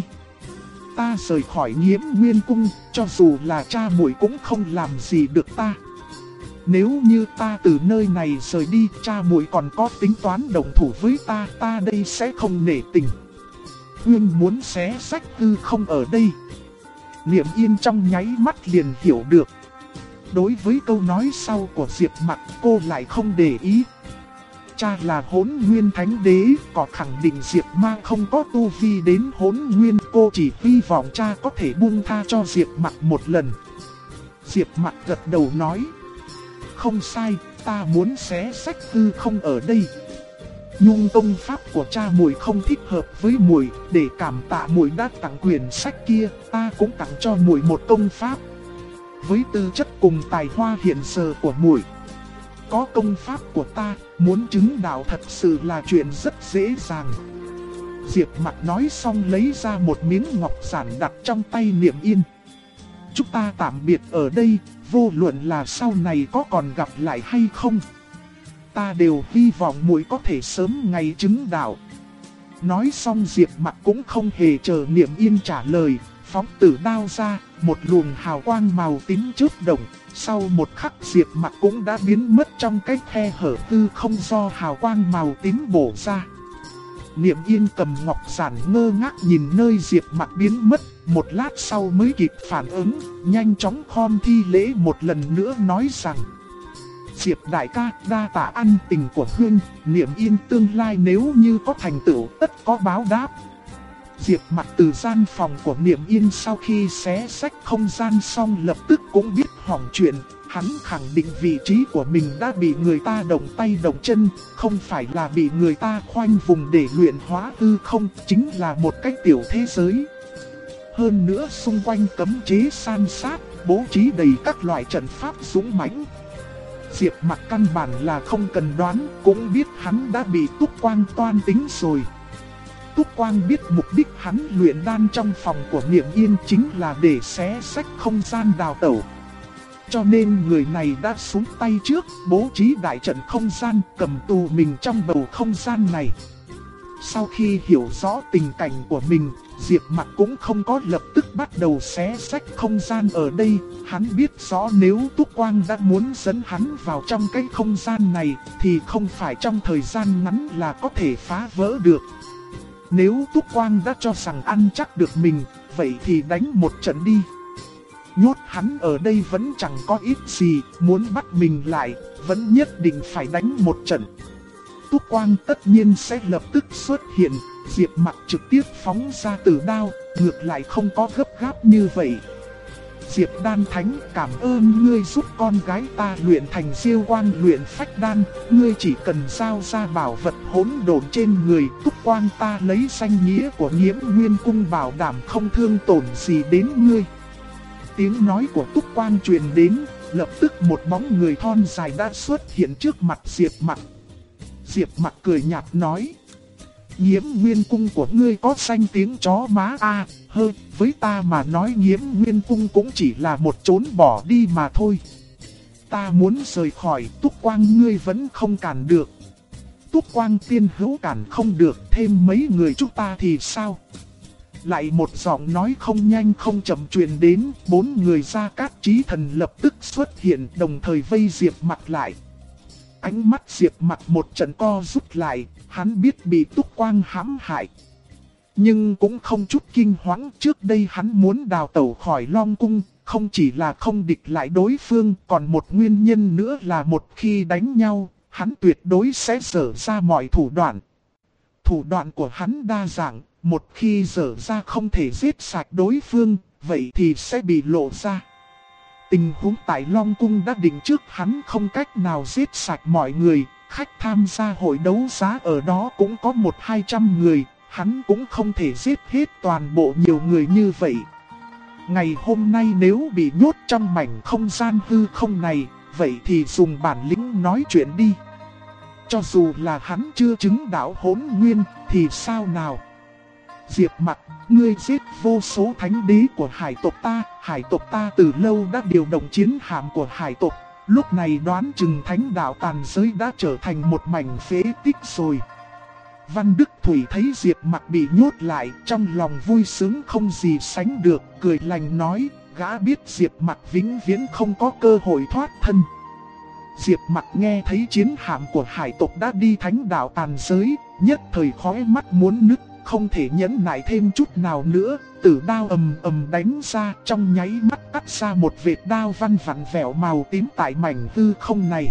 Speaker 1: Ta rời khỏi Nghiễm Nguyên Cung, cho dù là cha muội cũng không làm gì được ta. Nếu như ta từ nơi này rời đi, cha muội còn có tính toán đồng thủ với ta, ta đây sẽ không nể tình. Huynh muốn xé rách hư không ở đây. Niệm Yên trong nháy mắt liền hiểu được. Đối với câu nói sau của Diệp Mặc, cô lại không để ý. Cha là Hỗn Nguyên Thánh Đế, có khẳng định Diệp Ma không có tu vi đến Hỗn Nguyên, cô chỉ hy vọng cha có thể buông tha cho Diệp Mặc một lần. Diệp Mặc gật đầu nói, không sai, ta muốn xé rách hư không ở đây. Nhung công pháp của cha muội không thích hợp với muội, để cảm tạ muội đã tặng quyển sách kia, ta cũng tặng cho muội một công pháp. Với tư chất cùng tài hoa hiện giờ của muội, có công pháp của ta, muốn chứng đạo thật sự là chuyện rất dễ dàng. Diệp Mặc nói xong lấy ra một miếng ngọc giản đặt trong tay Niệm Yên. Chúng ta tạm biệt ở đây, vô luận là sau này có còn gặp lại hay không, ta đều hy vọng muội có thể sớm ngày chứng đạo. Nói xong Diệp Mặc cũng không hề chờ Niệm Yên trả lời, phóng tử đao ra, một luồng hào quang màu tím chớp động. Sau một khắc Diệp Mặc cũng đã biến mất trong cái khe hở hư không do hào quang màu tím bổ ra. Niệm Yên cầm ngọc giản ngơ ngác nhìn nơi Diệp Mặc biến mất, một lát sau mới kịp phản ứng, nhanh chóng khom thi lễ một lần nữa nói rằng: Diệp đại ca, đa tạ ân tình của huynh, Niệm Yên tương lai nếu như có thành tựu tất có báo đáp. Diệp Mặc từ gian phòng của Niệm Yên sau khi xé sách không gian xong lập tức cũng biết hỏng chuyện. Hắn khẳng định vị trí của mình đã bị người ta động tay động chân, không phải là bị người ta khoanh vùng để luyện hóa hư không, chính là một cái tiểu thế giới. Hơn nữa xung quanh cấm chế san sát, bố trí đầy các loại trận pháp dũng mãnh. Diệp Mặc căn bản là không cần đoán, cũng biết hắn đã bị Túc Quang toan tính rồi. Túc Quang biết mục đích hắn luyện đan trong phòng của Niệm Yên chính là để xé sách không gian đào tẩu. Cho nên người này đã xuống tay trước, bố trí đại trận không gian, cầm tù mình trong bầu không gian này. Sau khi hiểu rõ tình cảnh của mình, Diệp Mặc cũng không có lập tức bắt đầu xé sách không gian ở đây. Hắn biết rõ nếu Túc Quang đã muốn dẫn hắn vào trong cái không gian này, thì không phải trong thời gian ngắn là có thể phá vỡ được. Nếu Túc Quang đã cho rằng ăn chắc được mình, vậy thì đánh một trận đi. Nhốt hắn ở đây vẫn chẳng có ít gì, muốn bắt mình lại, vẫn nhất định phải đánh một trận. Túc Quang tất nhiên sẽ lập tức xuất hiện, Diệp Mặc trực tiếp phóng ra tử đao, ngược lại không có gấp gáp như vậy. Diệp Đan Thánh, cảm ơn ngươi giúp con gái ta luyện thành Diêu Quang luyện phách đan, ngươi chỉ cần giao ra bảo vật hỗn độn trên người Túc Quang, ta lấy danh nghĩa của Nghiễm Nguyên Cung bảo đảm không thương tổn gì đến ngươi. Tiếng nói của Túc Quang truyền đến, lập tức một bóng người thon dài đã xuất hiện trước mặt Diệp Mặc. Diệp Mặc cười nhạt nói: Nghiễm Nguyên Cung của ngươi có danh tiếng chó má với ta mà nói Nghiễm Nguyên Cung cũng chỉ là một chốn bỏ đi mà thôi. Ta muốn rời khỏi, Túc Quang ngươi vẫn không cản được. Túc Quang tiên hữu cản không được, thêm mấy người chúng ta thì sao? Lại một giọng nói không nhanh không chậm truyền đến, bốn người Gia Cát Chí Thần lập tức xuất hiện, đồng thời vây Diệp Mặc lại. Ánh mắt Diệp Mặc một trận co rút lại, hắn biết bị Túc Quang hãm hại. Nhưng cũng không chút kinh hoảng, trước đây hắn muốn đào tẩu khỏi Long Cung, không chỉ là không địch lại đối phương, còn một nguyên nhân nữa là một khi đánh nhau, hắn tuyệt đối sẽ dở ra mọi thủ đoạn. Thủ đoạn của hắn đa dạng, một khi dở ra không thể giết sạch đối phương, vậy thì sẽ bị lộ ra. Tình huống tại Long Cung đã định trước, hắn không cách nào giết sạch mọi người, khách tham gia hội đấu giá ở đó cũng có 100-200 người, hắn cũng không thể giết hết toàn bộ nhiều người như vậy. Ngày hôm nay nếu bị nhốt trong mảnh không gian hư không này, vậy thì dùng bản lĩnh nói chuyện đi. Cho dù là hắn chưa chứng đạo Hỗn Nguyên, thì sao nào? Diệp Mặc, ngươi giết vô số thánh đế của hải tộc ta từ lâu đã điều động chiến hạm của hải tộc, lúc này đoán chừng thánh đạo tàn giới đã trở thành một mảnh phế tích rồi. Văn Đức Thủy thấy Diệp Mặc bị nhốt lại, trong lòng vui sướng không gì sánh được, cười lành nói, gã biết Diệp Mặc vĩnh viễn không có cơ hội thoát thân. Diệp Mặc nghe thấy chiến hạm của hải tộc đã đi thánh đạo tàn giới, nhất thời khóe mắt muốn nứt, không thể nhẫn nại thêm chút nào nữa, tử đao ầm ầm đánh ra, trong nháy mắt cắt ra một vệt đao văn vặn vẹo màu tím tại mảnh hư không này.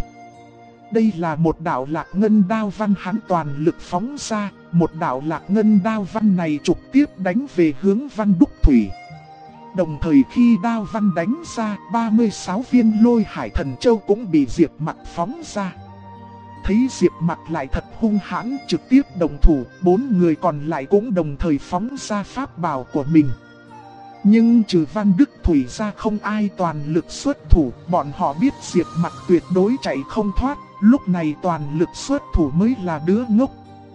Speaker 1: Đây là một đạo lạc ngân đao văn hắn toàn lực phóng ra, một đạo lạc ngân đao văn này trực tiếp đánh về hướng Văn Đức Thủy. Đồng thời khi đao văn đánh ra, 36 viên Lôi Hải Thần Châu cũng bị Diệp Mặc phóng ra. Thấy Diệp Mặc lại thật hung hãn, trực tiếp đồng thủ, bốn người còn lại cũng đồng thời phóng ra pháp bảo của mình. Nhưng trừ Văn Đức Thủy ra không ai toàn lực xuất thủ, bọn họ biết Diệp Mặc tuyệt đối chạy không thoát, lúc này toàn lực xuất thủ mới là đứa ngốc.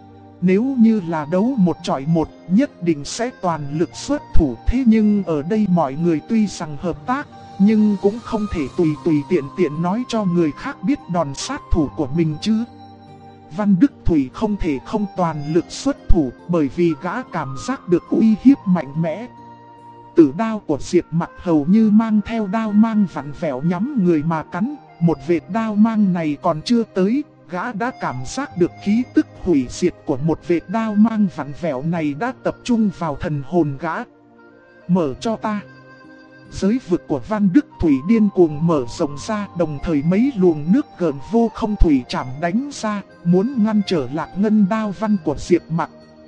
Speaker 1: Nếu như là đấu một chọi một, nhất định sẽ toàn lực xuất thủ, thế nhưng ở đây mọi người tuy rằng hợp tác, nhưng cũng không thể tùy tiện nói cho người khác biết đòn sát thủ của mình chứ. Văn Đức Thủy không thể không toàn lực xuất thủ, bởi vì gã cảm giác được uy hiếp mạnh mẽ. Tử đao của Diệp Mặc hầu như mang theo đao mang vặn vẹo nhắm người mà cắn. Một vệt đao mang này còn chưa tới, gã đã cảm giác được khí tức hủy diệt của một vệt đao mang vặn vẹo này đã tập trung vào thần hồn gã. Mở cho ta. Giới vực của Văn Đức Thủy điên cuồng mở rộng ra, đồng thời mấy luồng nước gợn vô không thủy trảm đánh ra, muốn ngăn trở Lạc Ngân đao văn của Diệp Mặc.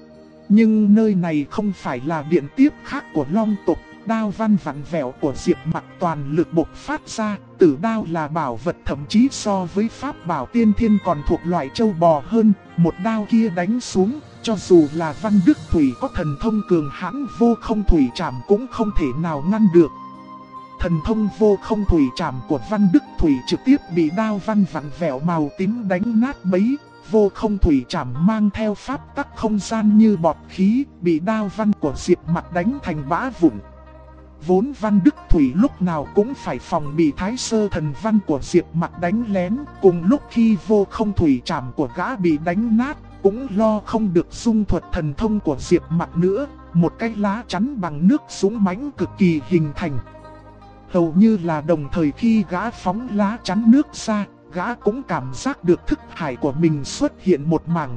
Speaker 1: Nhưng nơi này không phải là điện tiếp khác của Long tộc, đao văn vặn vẹo của Diệp Mặc toàn lực bộc phát ra, tử đao là bảo vật thậm chí so với pháp bảo tiên thiên còn thuộc loại châu bò hơn, một đao kia đánh xuống, cho dù là Văn Đức Thủy có thần thông cường hãn vô không thủy trảm cũng không thể nào ngăn được. Thần thông vô không thủy trảm của Văn Đức Thủy trực tiếp bị đao văn vặn vẹo màu tím đánh nát bấy. Vô không thủy trảm mang theo pháp tắc không gian như bọt khí, bị đao văn của Diệp Mặc đánh thành bã vụn. Vốn Văn Đức Thủy lúc nào cũng phải phòng bị Thái Sơ thần văn của Diệp Mặc đánh lén, cùng lúc khi vô không thủy trảm của gã bị đánh nát, cũng lo không được dung thuật thần thông của Diệp Mặc nữa, một cái lá chắn bằng nước dũng mãnh cực kỳ hình thành. Hầu như là đồng thời khi gã phóng lá chắn nước ra, gã cũng cảm giác được thức hải của mình xuất hiện một mảng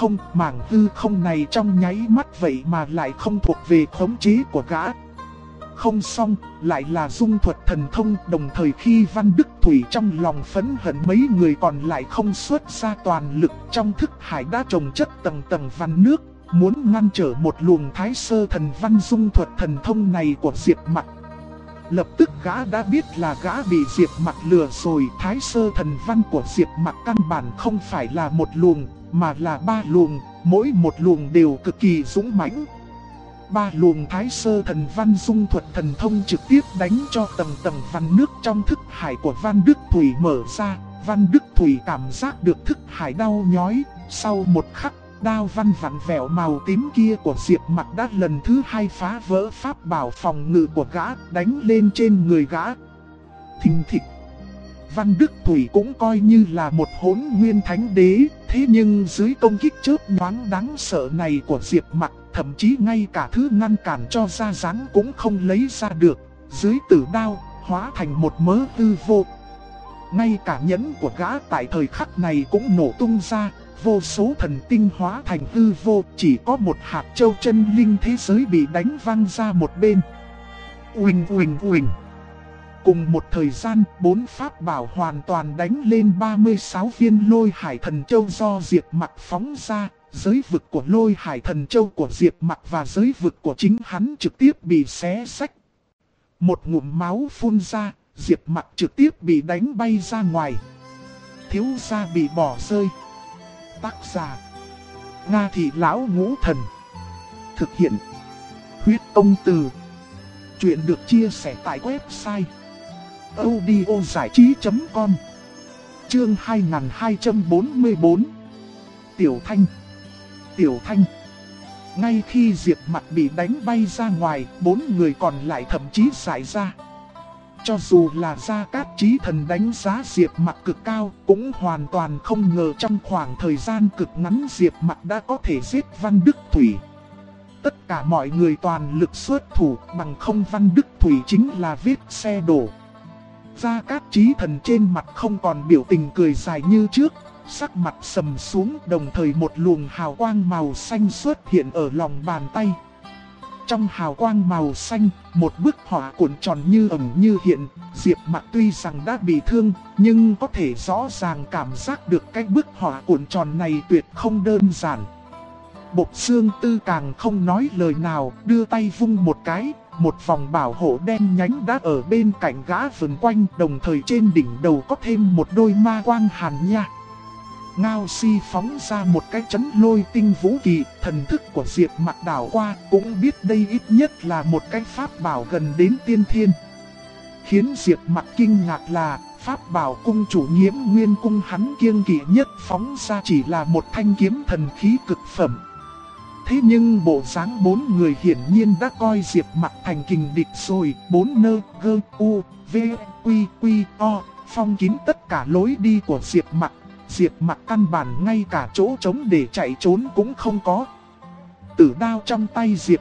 Speaker 1: hư không này trong nháy mắt vậy mà lại không thuộc về khống chế của gã. Không xong, lại là dung thuật thần thông, đồng thời khi Văn Đức Thủy trong lòng phẫn hận mấy người còn lại không xuất ra toàn lực, trong thức hải đã trồng chất tầng tầng văn nước, muốn ngăn trở một luồng Thái Sơ thần văn dung thuật thần thông này của Diệp Mặc. Lập tức gã đã biết là gã bị Diệp Mặc lừa rồi. Thái Sơ thần văn của Diệp Mặc căn bản không phải là một luồng, mà là 3 luồng, mỗi một luồng đều cực kỳ dũng mãnh. 3 luồng Thái Sơ thần văn dung thuật thần thông trực tiếp đánh cho tầng tầng văn nước trong thức hải của Văn Đức Thủy mở ra. Văn Đức Thủy cảm giác được thức hải đau nhói, sau một khắc, đao văn vặn vẹo màu tím kia của Diệp Mặc đã lần thứ 2 phá vỡ pháp bảo phòng ngự của gã, đánh lên trên người gã. Thình thịch. Văn Đức Thủy cũng coi như là một hỗn nguyên thánh đế, thế nhưng dưới công kích chớp nhoáng đáng sợ này của Diệp Mặc, thậm chí ngay cả thứ ngăn cản cho ra dáng cũng không lấy ra được, dưới tử đao hóa thành một mớ hư vô. Ngay cả nhẫn của gã tại thời khắc này cũng nổ tung ra. Vô số thần tinh hóa thành hư vô, chỉ có một hạt châu chân linh thế giới bị đánh văng ra một bên. Uỳnh uỳnh uỳnh. Cùng một thời gian, 4 pháp bảo hoàn toàn đánh lên 36 viên lôi hải thần châu do Diệp Mặc phóng ra. Giới vực của lôi hải thần châu của Diệp Mặc và giới vực của chính hắn trực tiếp bị xé xách. Một ngụm máu phun ra, Diệp Mặc trực tiếp bị đánh bay ra ngoài. Thiếu gia bị bỏ rơi. Tác giả Nga Thị Lão Ngũ Thần. Thực hiện Huyết Công Từ. Chuyện được chia sẻ tại website audiozảichí.com. Chương 2244. Tiểu Thanh. Ngay khi Diệp Mặc bị đánh bay ra ngoài, 4 người còn lại thậm chí giải ra. Cho dù là Gia Cát Chí Thần đánh giá Diệp Mặc cực cao, cũng hoàn toàn không ngờ trong khoảng thời gian cực ngắn Diệp Mặc đã có thể giết Văn Đức Thủy. Tất cả mọi người toàn lực xuất thủ, bằng không Văn Đức Thủy chính là vết xe đổ. Gia Cát Chí Thần trên mặt không còn biểu tình cười dài như trước, sắc mặt sầm xuống, đồng thời một luồng hào quang màu xanh xuất hiện ở lòng bàn tay. Trong hào quang màu xanh, một bức họa cuộn tròn như ẩn như hiện. Diệp Mặc tuy rằng đã bị thương, nhưng có thể rõ ràng cảm giác được cái bức họa cuộn tròn này tuyệt không đơn giản. Bộc Xương Tư càng không nói lời nào, đưa tay vung một cái, một vòng bảo hộ đen nhánh đã ở bên cạnh gã vần quanh, đồng thời trên đỉnh đầu có thêm một đôi ma quang hàn nha. Ngao Si phóng ra một cái chấn lôi tinh vũ kỳ, thần thức của Diệp Mặc đảo qua, cũng biết đây ít nhất là một cái pháp bảo gần đến tiên thiên. Khiến Diệp Mặc kinh ngạc là, pháp bảo cung chủ Nhiễm Nguyên cung hắn kiêng kỵ nhất phóng ra chỉ là một thanh kiếm thần khí cực phẩm. Thế nhưng bộ dáng 4 người hiển nhiên đã coi Diệp Mặc thành kình địch rồi. 4 nơ gơ u v quy quy o phong kín tất cả lối đi của Diệp Mặc. Diệp Mặc căn bản ngay cả chỗ trống để chạy trốn cũng không có. Tử đao trong tay Diệp Mặc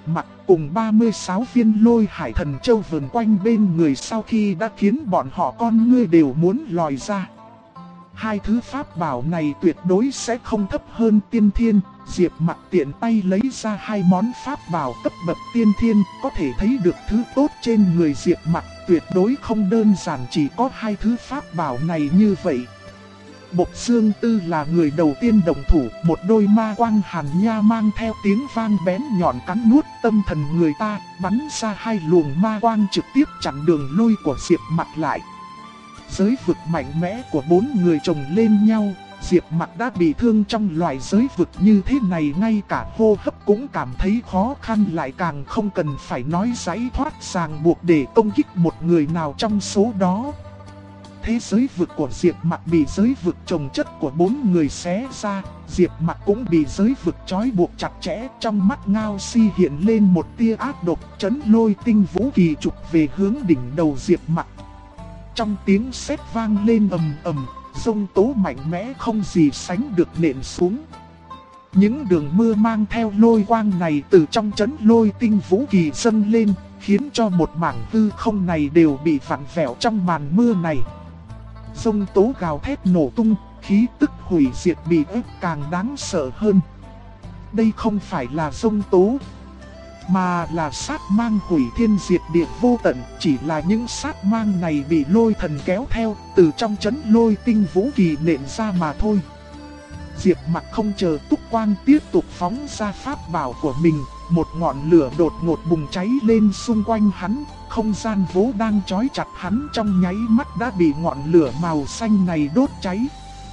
Speaker 1: cùng 36 viên lôi hải thần châu vần quanh bên người sau khi đã khiến bọn họ con ngươi đều muốn lòi ra. Hai thứ pháp bảo này tuyệt đối sẽ không thấp hơn tiên thiên. Diệp Mặc tiện tay lấy ra hai món pháp bảo cấp bậc tiên thiên, có thể thấy được thứ tốt trên người Diệp Mặc tuyệt đối không đơn giản chỉ có hai thứ pháp bảo này như vậy. Bộc Dương Tư là người đầu tiên động thủ, một đôi ma quang hàn nha mang theo tiếng vang bén nhọn cắn nuốt tâm thần người ta, bắn ra hai luồng ma quang trực tiếp chặn đường lui của Diệp Mặc lại. Giới vực mạnh mẽ của bốn người chồng lên nhau, Diệp Mặc đã bị thương trong loại giới vực như thế này, ngay cả hô hấp cũng cảm thấy khó khăn, lại càng không cần phải nói giải thoát ràng buộc để công kích một người nào trong số đó. Thế giới vực của Diệp Mặc bị giới vực chồng chất của bốn người xé ra, Diệp Mặc cũng bị giới vực trói buộc chặt chẽ. Trong mắt Ngao Si hiện lên một tia ác độc, chấn lôi tinh vũ kỳ trục về hướng đỉnh đầu Diệp Mặc. Trong tiếng sét vang lên ầm ầm, giông tố mạnh mẽ không gì sánh được nện xuống. Những đường mưa mang theo lôi quang này từ trong chấn lôi tinh vũ kỳ dâng lên, khiến cho một mảng hư không này đều bị vặn vẹo trong màn mưa này. Giông tố gào thét nổ tung, khí tức hủy diệt bị ép càng đáng sợ hơn. Đây không phải là giông tố, mà là sát mang hủy thiên diệt địa vô tận. Chỉ là những sát mang này bị lôi thần kéo theo, từ trong chấn lôi tinh vũ kỳ nện ra mà thôi. Diệp Mặc không chờ Túc Quang tiếp tục phóng ra pháp bảo của mình, một ngọn lửa đột ngột bùng cháy lên xung quanh hắn. Không gian vốn đang trói chặt hắn trong nháy mắt đã bị ngọn lửa màu xanh này đốt cháy.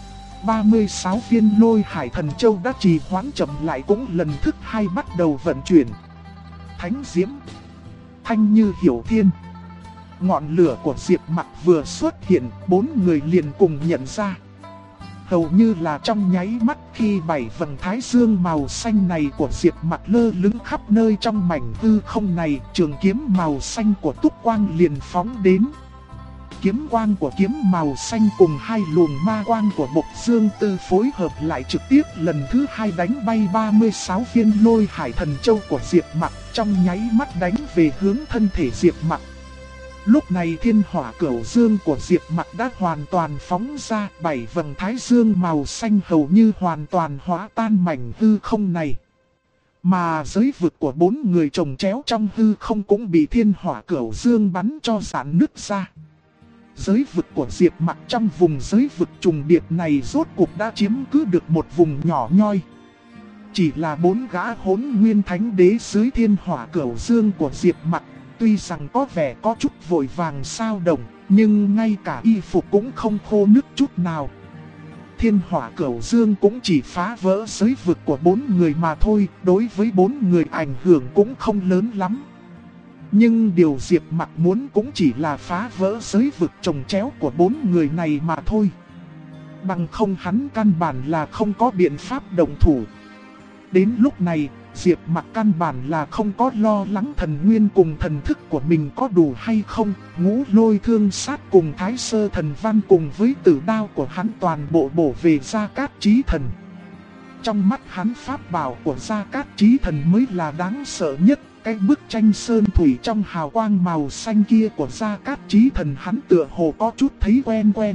Speaker 1: 36 viên lôi hải thần châu đã trì hoãn chậm lại cũng lần thứ hai bắt đầu vận chuyển. Thánh diễm, thanh như hiểu thiên. Ngọn lửa của Diệp Mặc vừa xuất hiện, bốn người liền cùng nhận ra. Hầu như là trong nháy mắt, khi bảy vầng thái dương màu xanh này của Diệp Mặc lơ lửng khắp nơi trong mảnh hư không này, trường kiếm màu xanh của Túc Quang liền phóng đến. Kiếm quang của kiếm màu xanh cùng hai luồng ma quang của Bộc Dương Tư phối hợp lại, trực tiếp lần thứ hai đánh bay 36 viên lôi hải thần châu của Diệp Mặc, trong nháy mắt đánh về hướng thân thể Diệp Mặc. Lúc này thiên hỏa cửu dương của Diệp Mặc đã hoàn toàn phóng ra, bảy vầng thái dương màu xanh hầu như hoàn toàn hóa tan mảnh hư không này. Mà giới vực của bốn người chồng chéo trong hư không cũng bị thiên hỏa cửu dương bắn cho rạn nứt ra. Giới vực của Diệp Mặc trong vùng giới vực trùng điệp này rốt cuộc đã chiếm cứ được một vùng nhỏ nhoi. Chỉ là bốn gã hỗn nguyên thánh đế dưới thiên hỏa cửu dương của Diệp Mặc, tuy rằng có vẻ có chút vội vàng sao động, nhưng ngay cả y phục cũng không khô nứt chút nào. Thiên hỏa cửu dương cũng chỉ phá vỡ giới vực của bốn người mà thôi, đối với bốn người ảnh hưởng cũng không lớn lắm. Nhưng điều Diệp Mặc muốn cũng chỉ là phá vỡ giới vực chồng chéo của bốn người này mà thôi. Bằng không hắn căn bản là không có biện pháp động thủ. Đến lúc này, Diệp Mặc căn bản là không có lo lắng thần nguyên cùng thần thức của mình có đủ hay không. Ngũ lôi thương sát cùng thái sơ thần văn cùng với tử đao của hắn toàn bộ bổ về Gia Cát Chí Thần. Trong mắt hắn pháp bảo của Gia Cát Chí Thần mới là đáng sợ nhất. Cái bức tranh sơn thủy trong hào quang màu xanh kia của Gia Cát Chí Thần hắn tựa hồ có chút thấy quen quen.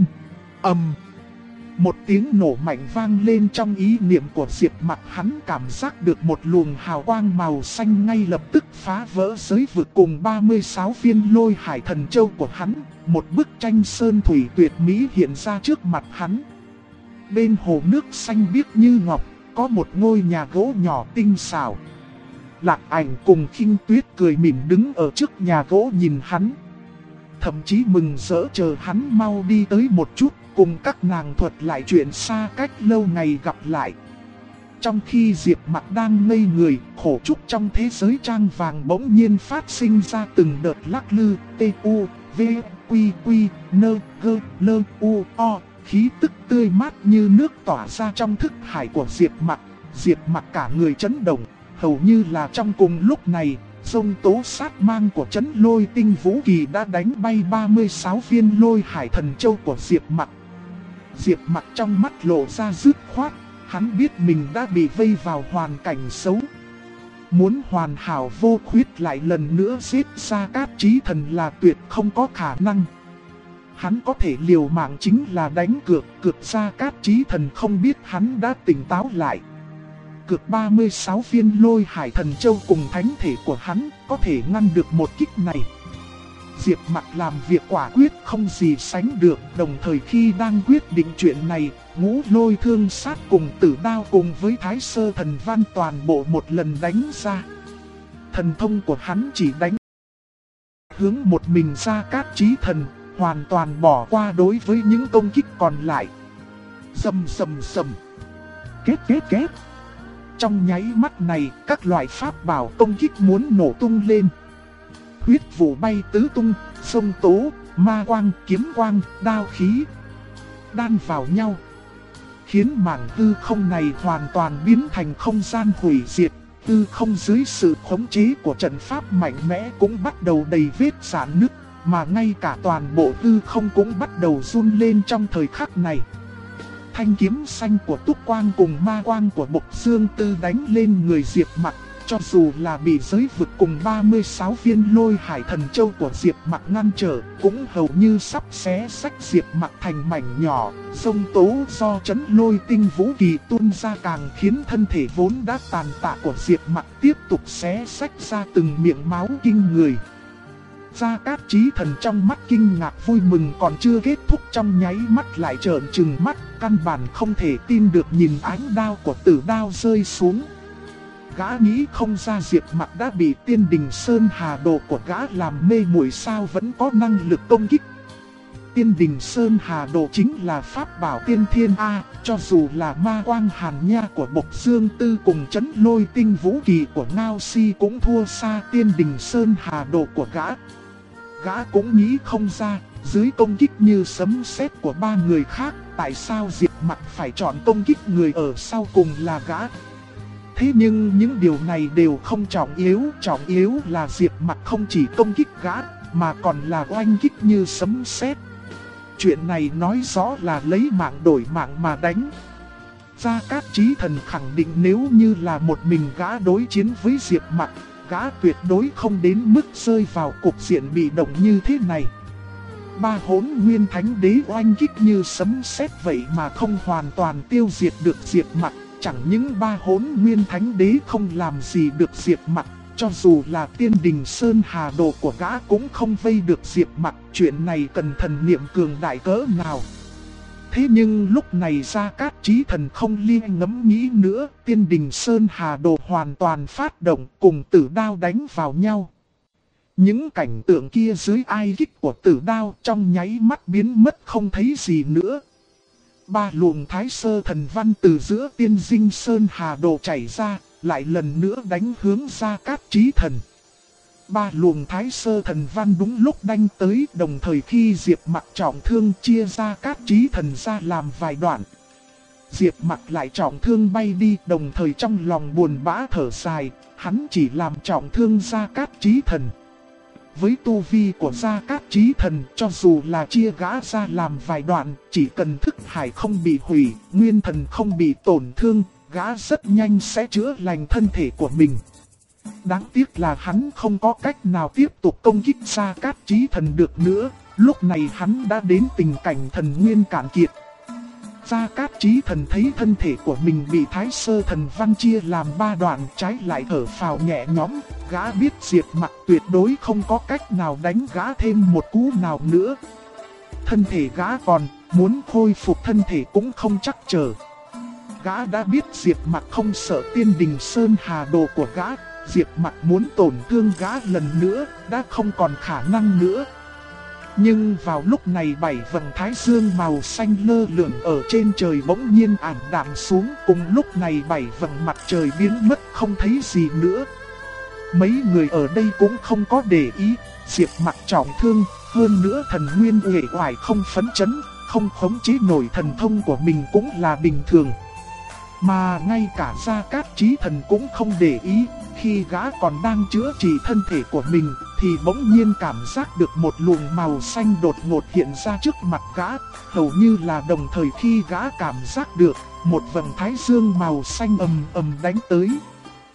Speaker 1: Một tiếng nổ mạnh vang lên trong ý niệm của Diệp Mặc, hắn cảm giác được một luồng hào quang màu xanh ngay lập tức phá vỡ giới vực cùng 36 viên lôi hải thần châu của hắn. Một bức tranh sơn thủy tuyệt mỹ hiện ra trước mặt hắn. Bên hồ nước xanh biếc như ngọc, có một ngôi nhà gỗ nhỏ tinh xảo. Lạc Ảnh cùng Khinh Tuyết cười mỉm đứng ở trước nhà gỗ nhìn hắn. Thậm chí mừng rỡ chờ hắn mau đi tới một chút, cùng các nàng thuật lại chuyện xa cách lâu ngày gặp lại. Trong khi Diệp Mặc đang ngây người, khổ trúc trong thế giới trang vàng bỗng nhiên phát sinh ra từng đợt lắc lư, t-u, v, quy quy, nơ, gơ, lơ, u, o, khí tức tươi mát như nước tỏa ra trong thức hải của Diệp Mặc. Diệp Mặc cả người chấn động, hầu như là trong cùng lúc này, giông tố sát mang của chấn lôi tinh vũ kỳ đã đánh bay 36 viên lôi hải thần châu của Diệp Mặc. Diệp Mặc trong mắt lộ ra dứt khoát, hắn biết mình đã bị vây vào hoàn cảnh xấu. muốn hoàn hảo vô khuyết lại lần nữa giết Gia Cát Chí Thần là tuyệt không có khả năng. Hắn có thể liều mạng chính là đánh cược, Gia Cát Chí Thần không biết hắn đã tỉnh táo lại. Cược 36 viên Lôi Hải Thần Châu cùng thánh thể của hắn có thể ngăn được một kích này. Diệp Mặc làm việc quả quyết không gì sánh được, đồng thời khi đang quyết định chuyện này, Ngũ Lôi Thương Sát cùng Tử Đao cùng với Thái Sơ Thần Văn toàn bộ một lần đánh ra. Thần thông của hắn chỉ đánh hướng một mình Gia Cát Chí Thần, hoàn toàn bỏ qua đối với những công kích còn lại. Rầm rầm rầm. Kết. Trong nháy mắt này, các loại pháp bảo công kích muốn nổ tung lên. Huyết vụ bay tứ tung, sông tố, ma quang, kiếm quang, đao khí đan vào nhau, khiến mảng hư không này hoàn toàn biến thành không gian hủy diệt. Hư không dưới sự khống chế của trận pháp mạnh mẽ cũng bắt đầu đầy vết rạn nứt, mà ngay cả toàn bộ hư không cũng bắt đầu run lên trong thời khắc này. Thanh kiếm xanh của Túc Quang cùng ma quang của Bộc Dương Tư đánh lên người Diệp Mặc, cho dù là bị giới vực cùng 36 viên Lôi Hải Thần Châu của Diệp Mặc ngăn trở, cũng hầu như sắp xé sách Diệp Mặc thành mảnh nhỏ. Sông tố do chấn Lôi Tinh Vũ Kỳ tuôn ra càng khiến thân thể vốn đã tàn tạ của Diệp Mặc tiếp tục xé sách ra từng miệng máu kinh người. Gia Cát Chí Thần trong mắt kinh ngạc vui mừng còn chưa kết thúc, trong nháy mắt lại trợn trừng mắt, căn bản không thể tin được nhìn ánh đao của Tử Đao rơi xuống. Gã nghĩ không ra Diệp Mặc đã bị Tiên Đình Sơn Hà Đồ của gã làm mê muội sao vẫn có năng lực công kích. Tiên Đình Sơn Hà Đồ chính là pháp bảo tiên thiên A, cho dù là ma quang hàn nha của Bộc Dương Tư cùng chấn Lôi Tinh Vũ Kỳ của Ngao Si cũng thua xa Tiên Đình Sơn Hà Đồ của gã. Gã cũng nghĩ không ra, dưới công kích như sấm sét của ba người khác, tại sao Diệp Mặc phải chọn công kích người ở sau cùng là gã. Thế nhưng những điều này đều không trọng yếu là Diệp Mặc không chỉ công kích gã, mà còn là oanh kích như sấm sét. Chuyện này nói rõ là lấy mạng đổi mạng mà đánh. Gia Cát Chí Thần khẳng định nếu như là một mình gã đối chiến với Diệp Mặc, gã tuyệt đối không đến mức rơi vào cục diện bị động như thế này. Ba Hỗn Nguyên Thánh Đế oanh kích như sấm sét vậy mà không hoàn toàn tiêu diệt được Diệp Mặc. Chẳng những ba Hỗn Nguyên Thánh Đế không làm gì được Diệp Mặc, cho dù là Tiên Đình Sơn Hà Đồ của gã cũng không vây được Diệp Mặc. Chuyện này cần thần niệm cường đại cỡ nào. Thế nhưng lúc này Gia Cát Chí Thần không liên ngẫm nghĩ nữa, Tiên Đình Sơn Hà Đồ hoàn toàn phát động cùng Tử Đao đánh vào nhau. Những cảnh tượng kia dưới ai kích của Tử Đao trong nháy mắt biến mất không thấy gì nữa. Ba luồng Thái Sơ Thần Văn từ giữa Tiên Dinh Sơn Hà Đồ chảy ra, lại lần nữa đánh hướng Gia Cát Chí Thần. Ba luồng Thái Sơ Thần Văn đúng lúc đánh tới, đồng thời khi Diệp Mặc trọng thương chia Gia Cát Chí Thần ra làm vài đoạn. Diệp Mặc lại trọng thương bay đi, đồng thời trong lòng buồn bã thở dài, hắn chỉ làm trọng thương Gia Cát Chí Thần. Với tu vi của Gia Cát Chí Thần, cho dù là chia gã ra làm vài đoạn, chỉ cần thức hải không bị hủy, nguyên thần không bị tổn thương, gã rất nhanh sẽ chữa lành thân thể của mình. Đáng tiếc là hắn không có cách nào tiếp tục công kích Gia Cát Chí Thần được nữa, lúc này hắn đã đến tình cảnh thần nguyên cạn kiệt. Gia Cát Chí Thần thấy thân thể của mình bị Thái Sơ Thần Văn chia làm ba đoạn, trái lại thở phào nhẹ nhõm, gã biết Diệp Mặc tuyệt đối không có cách nào đánh gã thêm một cú nào nữa. Thân thể gã còn, muốn khôi phục thân thể cũng không chắc chờ. Gã đã biết Diệp Mặc không sợ Tiên Đình Sơn Hà Đồ của gã, Diệp Mặc muốn tổn thương gã lần nữa, đã không còn khả năng nữa. Nhưng vào lúc này 7 vầng thái dương màu xanh lơ lửng ở trên trời bỗng nhiên ảm đạm xuống, cùng lúc này 7 vầng mặt trời biến mất không thấy gì nữa. Mấy người ở đây cũng không có để ý, Diệp Mặc trọng thương, hơn nữa thần nguyên uể oải không phấn chấn, không khống chế nổi thần thông của mình cũng là bình thường. Mà ngay cả Gia Cát Chí Thần cũng không để ý, khi gã còn đang chữa trị thân thể của mình, thì bỗng nhiên cảm giác được một luồng màu xanh đột ngột hiện ra trước mặt gã, hầu như là đồng thời khi gã cảm giác được, một vầng thái dương màu xanh ầm ầm đánh tới.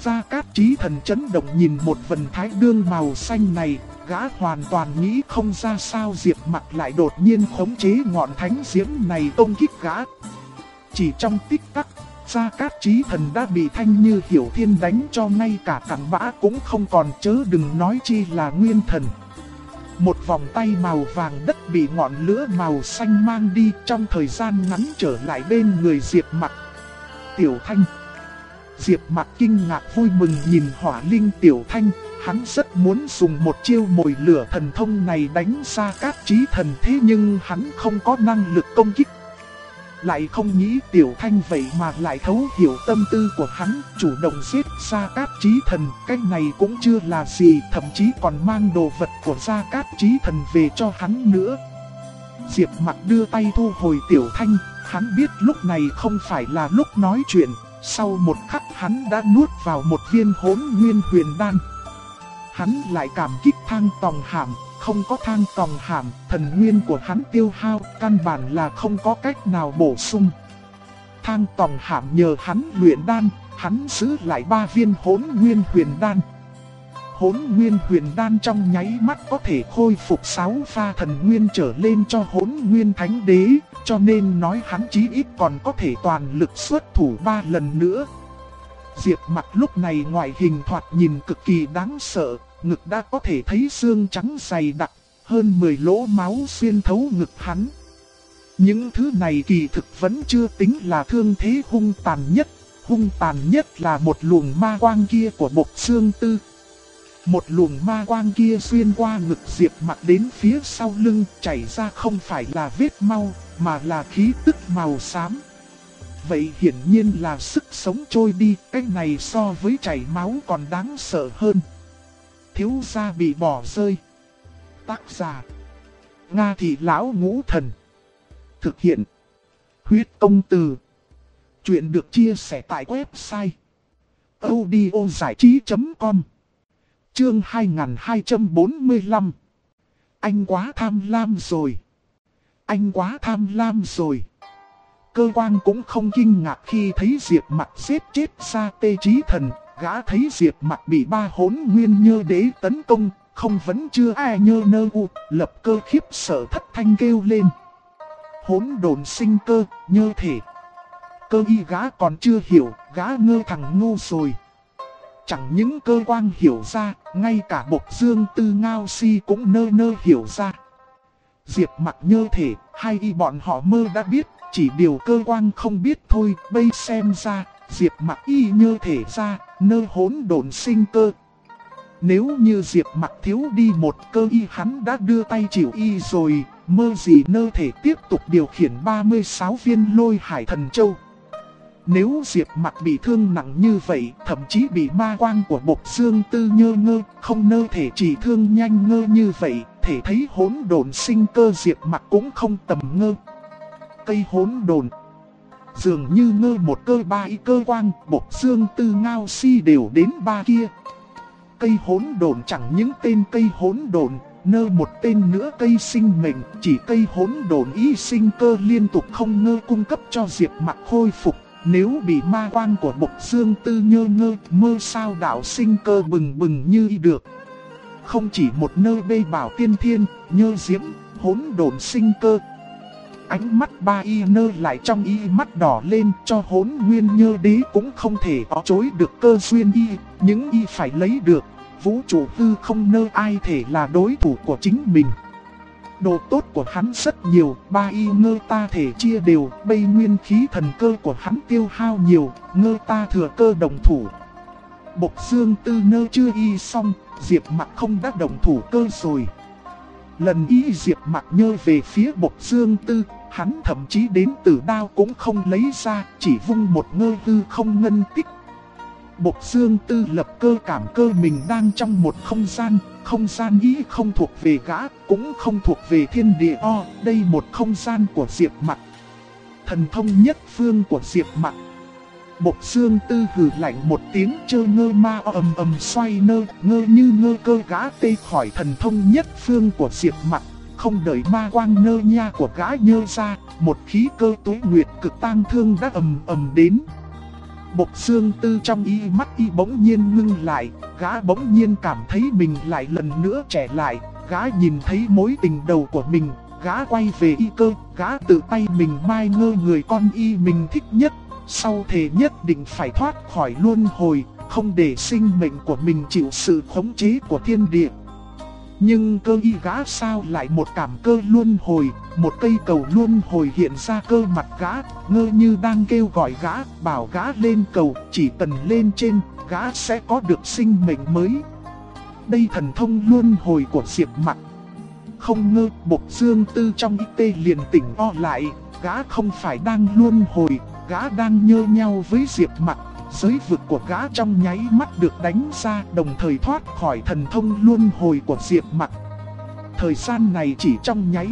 Speaker 1: Gia Cát Chí Thần chấn động nhìn một vần thái đương màu xanh này, gã hoàn toàn nghĩ không ra sao Diệp Mặc lại đột nhiên khống chế ngọn thánh diễm này công kích gã. Chỉ trong tích tắc, Gia Cát Chí Thần đã bị Thanh Như Hiểu Thiên đánh cho ngay cả cặn bã cũng không còn, chớ đừng nói chi là nguyên thần. Một vòng tay màu vàng đất bị ngọn lửa màu xanh mang đi, trong thời gian ngắn trở lại bên người Diệp Mặc. Tiểu Thanh. Diệp Mặc kinh ngạc vui mừng nhìn hỏa linh Tiểu Thanh, hắn rất muốn dùng một chiêu mồi lửa thần thông này đánh Gia Cát Chí Thần, thế nhưng hắn không có năng lực công kích. Lại không nghĩ Tiểu Thanh vậy mà lại thấu hiểu tâm tư của hắn, chủ động giết Gia Cát Chí Thần. Cái này cũng chưa là gì, thậm chí còn mang đồ vật của Gia Cát Chí Thần về cho hắn nữa. Diệp Mặc đưa tay thu hồi Tiểu Thanh, hắn biết lúc này không phải là lúc nói chuyện. Sau một khắc hắn đã nuốt vào một viên Hỗn Nguyên Huyền Đan. Hắn lại cảm kích Thang Tòng Hàm, không có Thang Tòng Hàm, thần nguyên của hắn tiêu hao, căn bản là không có cách nào bổ sung. Thang Tòng Hàm nhờ hắn luyện đan, hắn giữ lại 3 viên Hỗn Nguyên Huyền Đan. Hỗn Nguyên Huyền Đan trong nháy mắt có thể khôi phục 6 pha thần nguyên trở lên cho Hỗn Nguyên Thánh Đế, cho nên nói hắn chí ít còn có thể toàn lực xuất thủ 3 lần nữa. Diệp Mặc lúc này ngoại hình thoạt nhìn cực kỳ đáng sợ, ngực đã có thể thấy xương trắng dày đặc, hơn 10 lỗ máu xuyên thấu ngực hắn. Những thứ này kỳ thực vẫn chưa tính là thương thế hung tàn nhất là một luồng ma quang kia của Bộc Xương Tư. Một luồng ma quang kia xuyên qua ngực Diệp Mặc đến phía sau lưng, chảy ra không phải là vết mau, mà là khí tức màu xám. Vậy hiển nhiên là sức sống trôi đi, cái này so với chảy máu còn đáng sợ hơn. Thiếu gia bị bỏ rơi. Tác giả: Nga Thị Lão Ngũ Thần. Thực hiện: Huyết Công Từ. Chuyện được chia sẻ tại website audiozảichí.com. Chương 2245. Anh quá tham lam rồi. Anh quá tham lam rồi. Cơ quan cũng không kinh ngạc khi thấy Diệp Mặc giết chết Gia Tê Chí Thần. Gã thấy Diệp Mặc bị 3 Hỗn Nguyên Nhơ Đế tấn công, không vẫn chưa ai nhơ nơ u, lập cơ khiếp sợ thất thanh kêu lên. Hỗn độn sinh cơ, nhơ thể. Cơ y gã còn chưa hiểu, gã ngơ thằng ngu rồi. Chẳng những cơ quan hiểu ra, ngay cả Bộc Dương Tư Ngao Si cũng nơ hiểu ra. Diệp Mặc nhơ thể, hai y bọn họ mơ đã biết, chỉ điều cơ quan không biết thôi. Bây xem ra, Diệp Mặc y nhơ thể ra, nơ hỗn độn sinh cơ. Nếu như Diệp Mặc thiếu đi một cơ y hắn đã đưa tay chịu y rồi, mơ gì nơ thể tiếp tục điều khiển 36 viên Lôi Hải Thần Châu. Nếu Diệp Mặc bị thương nặng như vậy, thậm chí bị ma quang của Bộc Dương Tư nhơ ngơ, không nơ thể chỉ thương nhanh ngơ như vậy, thể thấy hỗn độn sinh cơ Diệp Mặc cũng không tầm ngơ. Cây hỗn độn dường như ngơ một cơ 3 y cơ quang, Bộc Dương Tư Ngao Si đều đến 3 kia. Cây hỗn độn chẳng những tên cây hỗn độn, nơ một tên nữa cây sinh mệnh, chỉ cây hỗn độn y sinh cơ liên tục không ngơ cung cấp cho Diệp Mặc khôi phục. Nếu bị ma quang của Bộc Dương Tư nhơ ngơ, mơ sao đạo sinh cơ bừng bừng như y được. Không chỉ một nơi bê bảo tiên thiên, nhơ diễm, hỗn độn sinh cơ. Ánh mắt 3 y nơ lại trong y mắt đỏ lên, cho Hỗn Nguyên Nhơ Đế cũng không thể có chối được cơ duyên y, những y phải lấy được. Vũ trụ hư không nơ ai thể là đối thủ của chính mình. Đồ tốt của hắn rất nhiều, 3 y ngơ ta thể chia đều, bây nguyên khí thần cơ của hắn tiêu hao nhiều, ngơ ta thừa cơ đồng thủ. Bộc Dương Tư nơ chưa y xong, Diệp Mặc không đã đồng thủ cơ rồi. Lần y Diệp Mặc nhơ về phía Bộc Dương Tư, hắn thậm chí đến tử đao cũng không lấy ra, chỉ vung một ngơ hư không ngân tích. Bộc Dương Tư lập cơ cảm cơ mình đang trong một không gian ý không thuộc về gã, cũng không thuộc về thiên địa o, đây một không gian của Diệp Mặc. Thần thông nhất phương của Diệp Mặc. Bộc Dương Tư hừ lạnh một tiếng chơ ngơ ma ầm xoay ngơ như ngơ cơ gã tê khỏi thần thông nhất phương của Diệp Mặc. Không đợi ma quang nơ nha của gã nhơ ra, một khí cơ tuế nguyệt cực tang thương đã ầm đến. Bộc Dương Tư trong y mắt y bỗng nhiên ngưng lại, gã bỗng nhiên cảm thấy mình lại lần nữa trẻ lại, gã nhìn thấy mối tình đầu của mình, gã quay về y cơ, gã tự tay mình mai ngơ người con y mình thích nhất, sau thề nhất định phải thoát khỏi luân hồi, không để sinh mệnh của mình chịu sự khống chế của thiên địa. Nhưng cơ y gã sao lại một cảm cơ luân hồi, một cây cầu luân hồi hiện ra cơ mặt gã, ngơ như đang kêu gọi gã, bảo gã lên cầu, chỉ cần lên trên, gã sẽ có được sinh mệnh mới. Đây thần thông luân hồi của Diệp Mặc. Không ngơ, Bộc Dương Tư trong y tê liền tỉnh o lại, gã không phải đang luân hồi, gã đang nhơ nhau với Diệp Mặc. Giới vực của gã trong nháy mắt được đánh ra, đồng thời thoát khỏi thần thông luân hồi của Diệp Mặc. Thời gian này chỉ trong nháy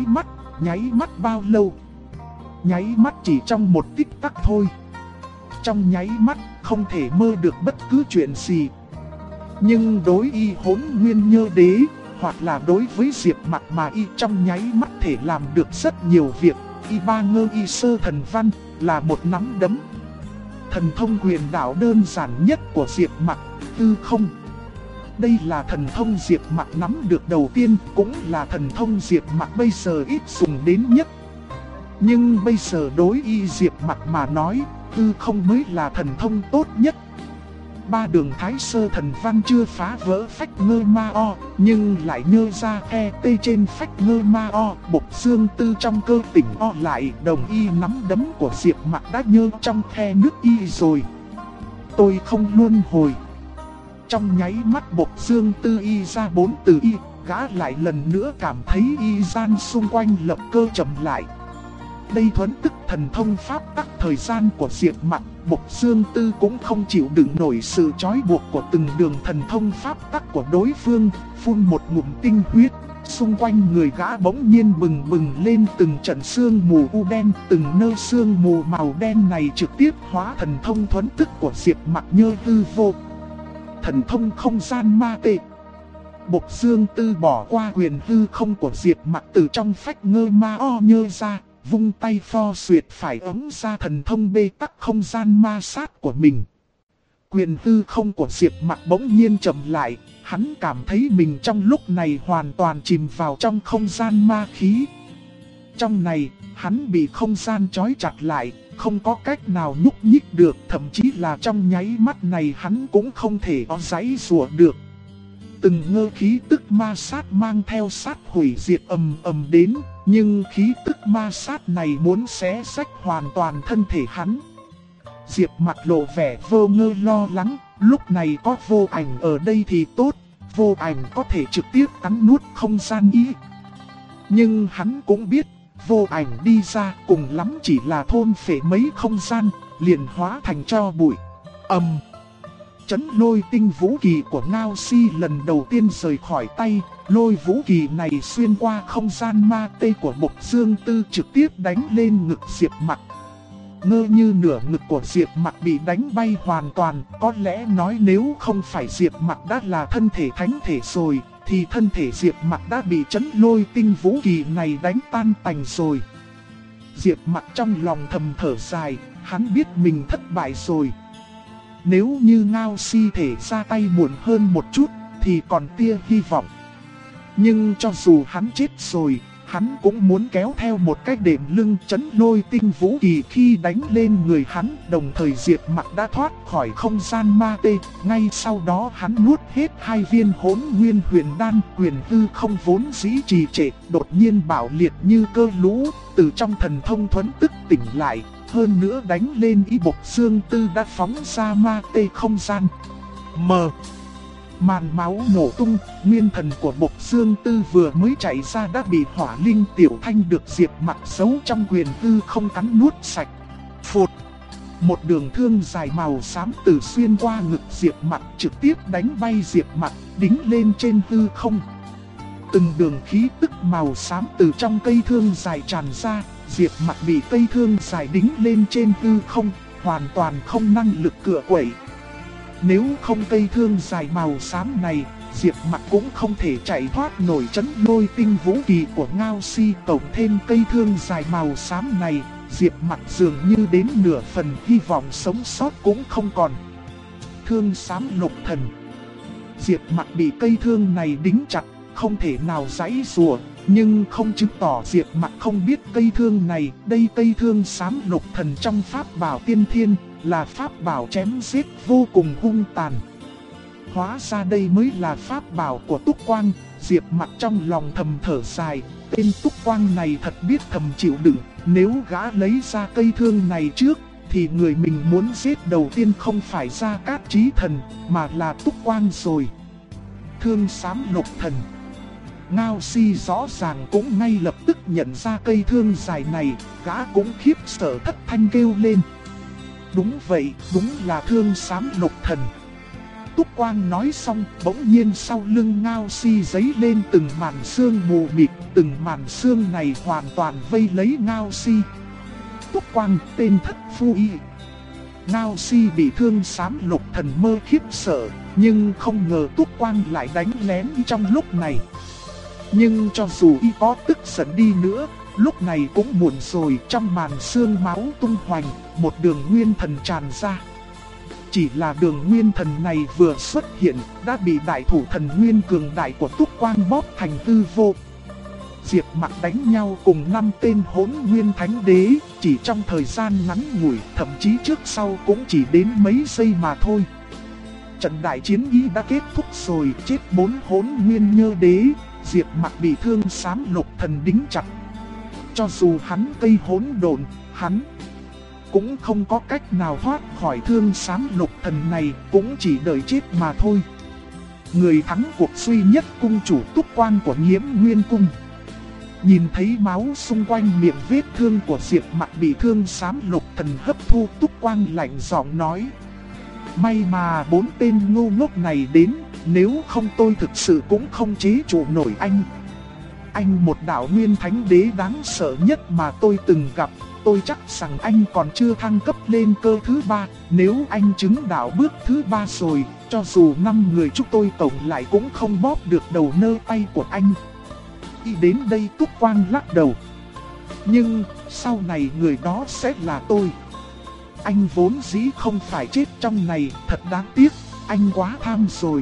Speaker 1: mắt bao lâu? Nháy mắt chỉ trong một tích tắc thôi. Trong nháy mắt không thể mơ được bất cứ chuyện gì. Nhưng đối y Hỗn Nguyên Nhơ Đế, hoặc là đối với Diệp Mặc mà y trong nháy mắt thể làm được rất nhiều việc. Y Ba Ngơ Y Sơ Thần Văn là một nắm đấm. Thần thông quyền đạo đơn giản nhất của Diệp Mặc, Tư Không. Đây là thần thông Diệp Mặc nắm được đầu tiên, cũng là thần thông Diệp Mặc bây giờ ít dùng đến nhất. Nhưng bây giờ đối y Diệp Mặc mà nói, Tư Không mới là thần thông tốt nhất. Ba đường Thái Sơ Thần Văn chưa phá vỡ phách ngơ ma o, nhưng lại nhơ ra khe tê trên phách ngơ ma o. Bộc Dương Tư trong cơ tỉnh o lại, đồng y nắm đấm của Diệp Mặc đã nhơ trong khe nước y rồi. Tôi không luân hồi. Trong nháy mắt Bộc Dương Tư y ra 4 từ y, gã lại lần nữa cảm thấy y gian xung quanh lập cơ chậm lại. Đây thuần tức thần thông pháp tắc thời gian của Diệp Mặc. Bộc Dương Tư cũng không chịu đựng nổi sự trói buộc của từng đường thần thông pháp tắc của đối phương, phun một ngụm tinh huyết. Xung quanh người gã bỗng nhiên bừng bừng lên từng trận sương mù u đen, từng nơ sương mù màu đen này trực tiếp hóa thần thông thuần tức của Diệp Mặc Nhơ hư vô. Thần thông không gian ma tệ. Bộc Dương Tư bỏ qua quyền hư không của Diệp Mặc, từ trong phách ngơ ma o nhơ ra, vung tay pho xuyệt phải ấm ra thần thông bê tắc không gian ma sát của mình. Quyền hư không của Diệp Mặc bỗng nhiên chậm lại, hắn cảm thấy mình trong lúc này hoàn toàn chìm vào trong không gian ma khí. Trong này, hắn bị không gian trói chặt lại, không có cách nào nhúc nhích được, thậm chí là trong nháy mắt này hắn cũng không thể giãy giụa được. Từng ngơ khí tức ma sát mang theo sát hủy diệt ầm ầm đến, nhưng khí tức ma sát này muốn xé rách hoàn toàn thân thể hắn. Diệp Mặc lộ vẻ vô ngơ lo lắng, lúc này có Vô Ảnh ở đây thì tốt, Vô Ảnh có thể trực tiếp cắn nuốt không gian ý. Nhưng hắn cũng biết, Vô Ảnh đi ra cùng lắm chỉ là thôn phệ mấy không gian, liền hóa thành tro bụi. Chấn lôi tinh vũ kỳ của Ngao Si lần đầu tiên rời khỏi tay, lôi vũ kỳ này xuyên qua không gian ma tê của Bộc Dương Tư trực tiếp đánh lên ngực Diệp Mặc. Ngơ như nửa ngực của Diệp Mặc bị đánh bay hoàn toàn, có lẽ nói nếu không phải Diệp Mặc đã là thân thể thánh thể rồi, thì thân thể Diệp Mặc đã bị chấn lôi tinh vũ kỳ này đánh tan tành rồi. Diệp Mặc trong lòng thầm thở dài, hắn biết mình thất bại rồi. Nếu như Ngao Si thể ra tay muộn hơn một chút thì còn tia hy vọng. Nhưng cho dù hắn chết rồi, hắn cũng muốn kéo theo một cái đệm lưng chấn lôi tinh vũ kỳ khi đánh lên người hắn. Đồng thời Diệp Mặc đã thoát khỏi không gian ma tê. Ngay sau đó hắn nuốt hết 2 viên Hỗn Nguyên Huyền Đan. Quyền hư không vốn dĩ trì trệ, đột nhiên bạo liệt như cơ lũ, từ trong thần thông thuần tức tỉnh lại. Hơn nữa đánh lên y Bộc Dương Tư đã phóng ra ma tê không gian. Màn máu nổ tung, nguyên thần của Bộc Dương Tư vừa mới chạy ra đã bị Hỏa Linh Tiểu Thanh được Diệp Mặc giấu trong quyền hư không cắn nuốt sạch. Phụt! Một đường thương dài màu xám từ xuyên qua ngực Diệp Mặc trực tiếp đánh bay Diệp Mặc, đính lên trên hư không. Từng đường khí tức màu xám từ trong cây thương dài tràn ra, Diệp Mặc bị cây thương dài đính lên trên hư không, hoàn toàn không năng lực cựa quẩy. Nếu không cây thương dài màu xám này, Diệp Mặc cũng không thể chạy thoát nổi chấn lôi tinh vũ kỳ của Ngao Si. Cộng thêm cây thương dài màu xám này, Diệp Mặc dường như đến nửa phần hy vọng sống sót cũng không còn. Thương xám lục thần. Diệp Mặc bị cây thương này đính chặt, không thể nào giãy giụa, nhưng không chứng tỏ Diệp Mặc không biết cây thương này. Đây cây thương xám lục thần trong pháp bảo tiên thiên, là pháp bảo chém giết vô cùng hung tàn. Hóa ra đây mới là pháp bảo của Túc Quang. Diệp Mặc trong lòng thầm thở dài, tên Túc Quang này thật biết thầm chịu đựng. Nếu gã lấy ra cây thương này trước, thì người mình muốn giết đầu tiên không phải Gia Cát Chí Thần, mà là Túc Quang rồi. Thương xám lục thần. Ngao Si rõ ràng cũng ngay lập tức nhận ra cây thương dài này, gã cũng khiếp sợ thất thanh kêu lên. Đúng vậy, đúng là thương xám lục thần. Túc Quang nói xong, bỗng nhiên sau lưng Ngao Si giấy lên từng màn sương mù mịt, từng màn sương này hoàn toàn vây lấy Ngao Si. Túc Quang, tên thất phu y. Ngao Si bị thương xám lục thần mơ khiếp sợ, nhưng không ngờ Túc Quang lại đánh lén trong lúc này. Nhưng cho dù y có tức giận đi nữa, lúc này cũng muộn rồi. Trong màn sương máu tung hoành, một đường nguyên thần tràn ra. Chỉ là đường nguyên thần này vừa xuất hiện, đã bị đại thủ thần nguyên cường đại của Túc Quang bóp thành hư vô. Diệp Mặc đánh nhau cùng 5 tên Hỗn Nguyên Thánh Đế, chỉ trong thời gian ngắn ngủi, thậm chí trước sau cũng chỉ đến mấy giây mà thôi. Trận đại chiến ý đã kết thúc rồi, chết 4 Hỗn Nguyên Nhơ Đế, Diệp Mặc bị thương xám lục thần đính chặt. Cho dù hắn cây hỗn độn, hắn cũng không có cách nào thoát khỏi thương xám lục thần này, cũng chỉ đợi chết mà thôi. Người thắng cuộc duy nhất cung chủ Túc Quang của Nhiễm Nguyên Cung. Nhìn thấy máu xung quanh miệng vết thương của Diệp Mặc bị thương xám lục thần hấp thu, Túc Quang lạnh giọng nói. May mà 4 tên ngu ngốc này đến, nếu không tôi thực sự cũng không chế trụ nổi anh. Anh một đạo nguyên thánh đế đáng sợ nhất mà tôi từng gặp. Tôi chắc rằng anh còn chưa thăng cấp lên cơ thứ 3, nếu anh chứng đạo bước thứ 3 rồi, cho dù 5 người chúng tôi tổng lại cũng không bóp được đầu nơ tay của anh. Đi đến đây Túc Quang lắc đầu. Nhưng sau này người đó sẽ là tôi. Anh vốn dĩ không phải chết trong này, thật đáng tiếc, anh quá tham rồi.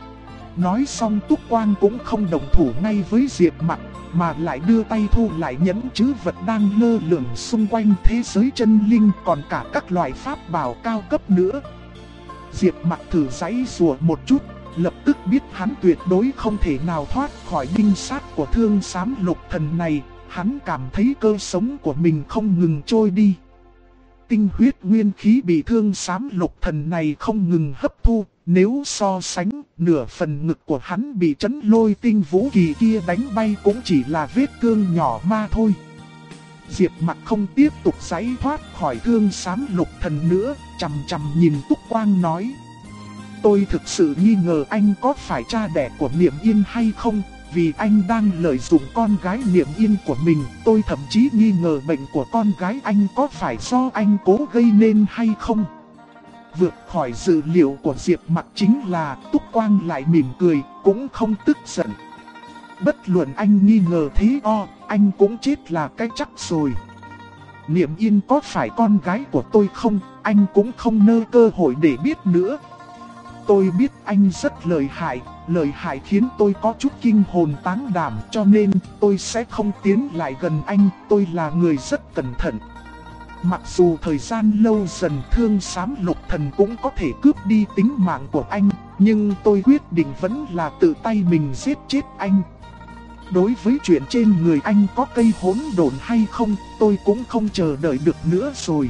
Speaker 1: Nói xong Túc Quang cũng không đồng thủ ngay với Diệp Mặc, mà lại đưa tay thu lại nhẫn trữ vật đang lơ lửng xung quanh thế giới chân linh, còn cả các loại pháp bảo cao cấp nữa. Diệp Mặc thử giãy giụa một chút, lập tức biết hắn tuyệt đối không thể nào thoát khỏi đinh sát của thương xám lục thần này. Hắn cảm thấy cơ sống của mình không ngừng trôi đi. Tinh huyết nguyên khí bị thương xám lục thần này không ngừng hấp thu. Nếu so sánh, nửa phần ngực của hắn bị chấn lôi tinh vũ kỳ kia đánh bay cũng chỉ là vết thương nhỏ ma thôi. Diệp Mặc không tiếp tục giãy thoát khỏi thương xám lục thần nữa, chằm chằm nhìn Túc Quang nói. Tôi thực sự nghi ngờ anh có phải cha đẻ của Niệm Yên hay không, vì anh đang lợi dụng con gái Niệm Yên của mình. Tôi thậm chí nghi ngờ bệnh của con gái anh có phải do anh cố gây nên hay không. Vượt khỏi dự liệu của Diệp Mặc chính là Túc Quang lại mỉm cười, cũng không tức giận. Bất luận anh nghi ngờ thế anh cũng chết là cái chắc rồi. Niệm Yên có phải con gái của tôi không, anh cũng không nơ cơ hội để biết nữa. Tôi biết anh rất lợi hại khiến tôi có chút kinh hồn táng đảm, cho nên tôi sẽ không tiến lại gần anh, tôi là người rất cẩn thận. Mặc dù thời gian lâu dần thương xám lục thần cũng có thể cướp đi tính mạng của anh, nhưng tôi quyết định vẫn là tự tay mình giết chết anh. Đối với chuyện trên người anh có cây hỗn độn hay không, tôi cũng không chờ đợi được nữa rồi.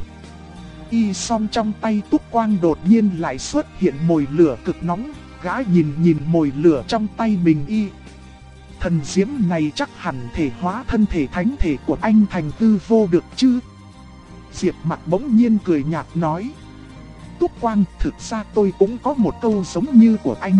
Speaker 1: Y song trong tay Túc Quang đột nhiên lại xuất hiện mồi lửa cực nóng, gã nhìn mồi lửa trong tay mình y. Thần diễm này chắc hẳn thể hóa thân thể thánh thể của anh thành hư vô được chứ? Diệp Mặc bỗng nhiên cười nhạt nói. Túc Quang, thực ra tôi cũng có một câu giống như của anh.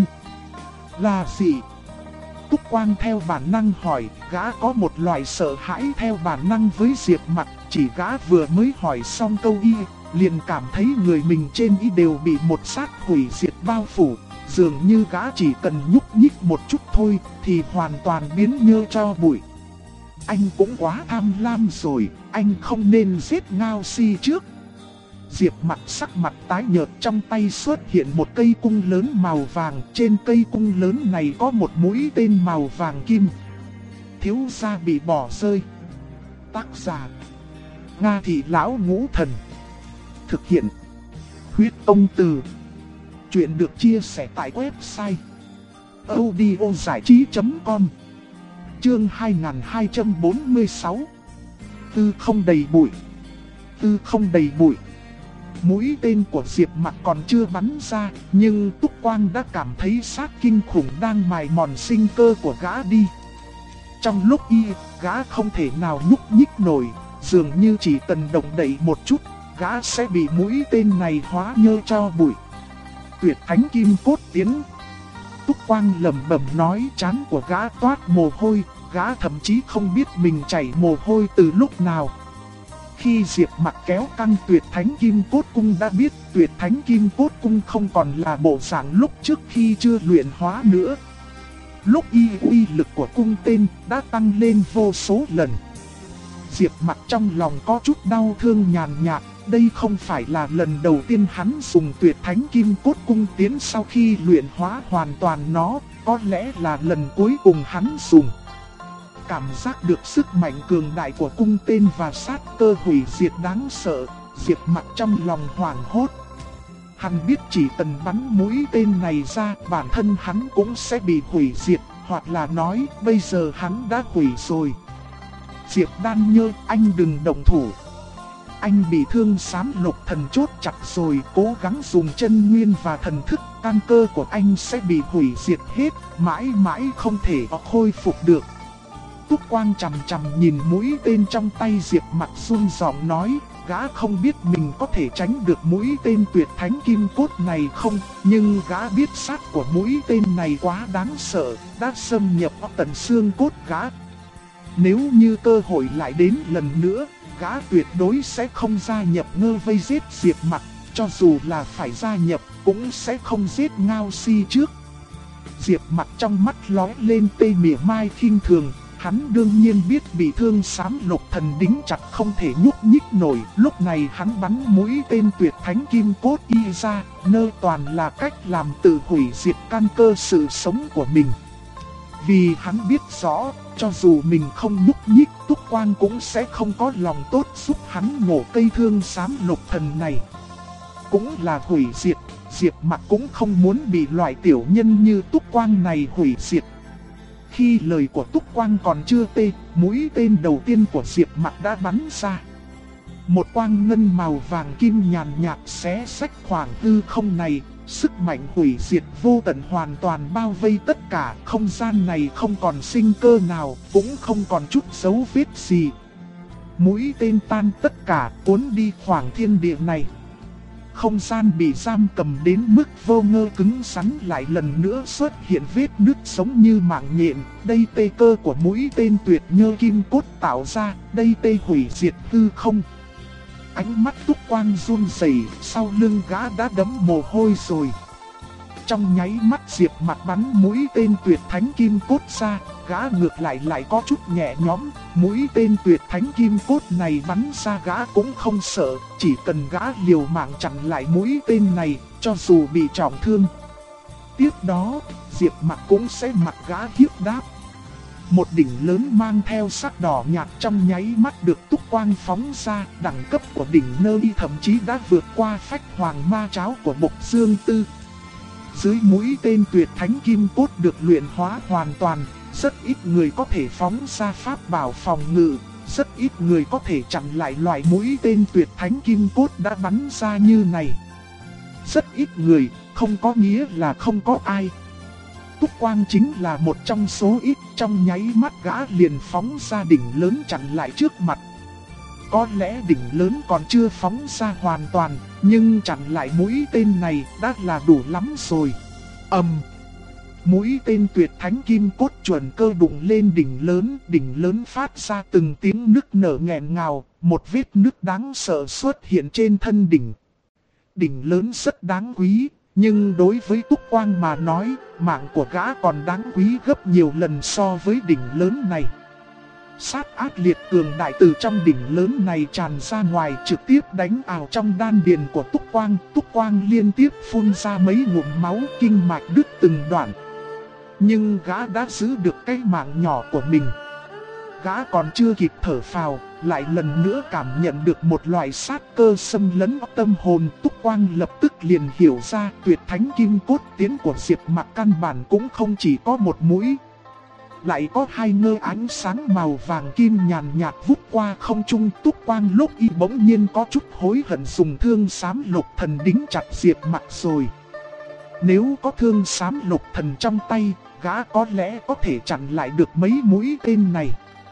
Speaker 1: Là gì? Túc Quang theo bản năng hỏi, gã có một loại sợ hãi theo bản năng với Diệp Mặc. Chỉ gã vừa mới hỏi xong câu y, liền cảm thấy người mình trên y đều bị một sát hủy diệt bao phủ. Dường như gã chỉ cần nhúc nhích một chút thôi, thì hoàn toàn biến nhơ cho bụi. Anh cũng quá tham lam rồi, anh không nên giết Ngao Si trước. Diệp Mặc sắc mặt tái nhợt, trong tay xuất hiện một cây cung lớn màu vàng. Trên cây cung lớn này có một mũi tên màu vàng kim. Thiếu gia bị bỏ rơi. Tác giả: Nga Thị Lão Ngũ Thần. Thực hiện: Huyết Tông Từ. Chuyện được chia sẻ tại website audiozảichí.com. Chương 2246. Tư không đầy bụi. Tư không đầy bụi. Mũi tên của Diệp Mặc còn chưa bắn ra, nhưng Túc Quang đã cảm thấy sát kinh khủng đang mài mòn sinh cơ của gã đi. Trong lúc gã không thể nào nhúc nhích nổi, dường như chỉ cần động đậy một chút, gã sẽ bị mũi tên này hóa nhơ cho bụi. Tuyệt Thánh Kim Cốt Tiến. Túc Quang lẩm bẩm nói, trán của gã toát mồ hôi, gã thậm chí không biết mình chảy mồ hôi từ lúc nào. Khi Diệp Mặc kéo căng Tuyệt Thánh Kim Cốt Cung đã biết Tuyệt Thánh Kim Cốt Cung không còn là bộ dạng lúc trước khi chưa luyện hóa nữa. Lúc uy lực của cung tên đã tăng lên vô số lần. Diệp Mặc trong lòng có chút đau thương nhàn nhạt. Đây không phải là lần đầu tiên hắn dùng Tuyệt Thánh Kim Cốt Cung tiến sau khi luyện hóa hoàn toàn nó, có lẽ là lần cuối cùng hắn dùng. Cảm giác được sức mạnh cường đại của cung tên và sát cơ hủy diệt đáng sợ, Diệp Mặc trong lòng hoảng hốt. Hắn biết chỉ cần bắn mũi tên này ra, bản thân hắn cũng sẽ bị hủy diệt, hoặc là nói bây giờ hắn đã hủy rồi. Diệp Đan Nhơ, anh đừng động thủ. Anh bị thương xám lục thần chốt chặt rồi, cố gắng dùng chân nguyên và thần thức, căn cơ của anh sẽ bị hủy diệt hết, mãi mãi không thể khôi phục được. Túc Quang chằm chằm nhìn mũi tên trong tay Diệp Mặc, run giọng nói, gã không biết mình có thể tránh được mũi tên Tuyệt Thánh Kim Cốt này không, nhưng gã biết sát của mũi tên này quá đáng sợ, đã xâm nhập vào tận xương cốt gã. Nếu như cơ hội lại đến lần nữa, gã tuyệt đối sẽ không gia nhập ngơ vây giết Diệp Mặc, cho dù là phải gia nhập cũng sẽ không giết Ngao Si trước. Diệp Mặc trong mắt lóe lên tê mỉa mai khinh thường. Hắn đương nhiên biết bị thương xám lục thần đính chặt không thể nhúc nhích nổi. Lúc này hắn bắn mũi tên Tuyệt Thánh Kim Cốt ra, nơ toàn là cách làm tự hủy diệt căn cơ sự sống của mình. Vì hắn biết rõ, cho dù mình không nhúc nhích, Túc Quang cũng sẽ không có lòng tốt giúp hắn nhổ cây thương xám lục thần này. Cũng là hủy diệt, Diệp Mặc cũng không muốn bị loại tiểu nhân như Túc Quang này hủy diệt. Khi lời của Túc Quang còn chưa tê, mũi tên đầu tiên của Diệp Mặc đã bắn ra. Một quang ngân màu vàng kim nhàn nhạt xé xách khoảng hư không này, sức mạnh hủy diệt vô tận hoàn toàn bao vây tất cả, không gian này không còn sinh cơ nào, cũng không còn chút dấu vết gì. Mũi tên tan tất cả, cuốn đi khoảng thiên địa này. Không gian bị giam cầm đến mức vô ngơ cứng rắn lại lần nữa xuất hiện vết nứt giống như mạng nhện. Đây tê cơ của mũi tên Tuyệt Nhơ Kim Cốt tạo ra, đây tê hủy diệt hư không. Ánh mắt Túc Quang run rẩy, sau lưng gã đã đẫm mồ hôi rồi. Trong nháy mắt Diệp Mặc bắn mũi tên Tuyệt Thánh Kim Cốt ra, gã ngược lại có chút nhẹ nhõm. Mũi tên Tuyệt Thánh Kim Cốt này bắn ra gã cũng không sợ, chỉ cần gã liều mạng chặn lại mũi tên này, cho dù bị trọng thương. Tiếp đó, Diệp Mặc cũng sẽ mặc gã hiếp đáp. Một đỉnh lớn mang theo sắc đỏ nhạt trong nháy mắt được Túc Quang phóng ra, đẳng cấp của đỉnh nơ y thậm chí đã vượt qua phách hoàng ma cháo của Bộc Dương Tư. Dưới mũi tên Tuyệt Thánh Kim Cốt được luyện hóa hoàn toàn, rất ít người có thể phóng ra pháp bảo phòng ngự, rất ít người có thể chặn lại loại mũi tên Tuyệt Thánh Kim Cốt đã bắn ra như này. Rất ít người, không có nghĩa là không có ai. Túc Quang chính là một trong số ít, trong nháy mắt gã liền phóng ra đỉnh lớn chặn lại trước mặt. Có lẽ đỉnh lớn còn chưa phóng ra hoàn toàn, nhưng chặn lại mũi tên này đã là đủ lắm rồi. Mũi tên Tuyệt Thánh Kim Cốt chuẩn cơ đụng lên đỉnh lớn phát ra từng tiếng nức nở nghẹn ngào, một vết nứt đáng sợ xuất hiện trên thân đỉnh. Đỉnh lớn rất đáng quý, nhưng đối với Túc Quang mà nói, mạng của gã còn đáng quý gấp nhiều lần so với đỉnh lớn này. sát ác liệt cường đại từ trong đỉnh lớn này tràn ra ngoài, trực tiếp đánh ào trong đan điền của Túc Quang. Túc Quang liên tiếp phun ra mấy ngụm máu, kinh mạch đứt từng đoạn. Nhưng gã đã giữ được cái mạng nhỏ của mình. Gã còn chưa kịp thở phào, lại lần nữa cảm nhận được một loại sát cơ xâm lấn tâm hồn. Túc Quang lập tức liền hiểu ra tuyệt thánh kim cốt tiến của Diệp Mặc căn bản cũng không chỉ có một mũi. Lại có hai ngơ ánh sáng màu vàng kim nhàn nhạt vút qua không trung. Túc Quang lúc y bỗng nhiên có chút hối hận dùng thương xám lục thần đính chặt Diệp Mặc rồi. Nếu có thương xám lục thần trong tay, gã có lẽ có thể chặn lại được mấy mũi tên này.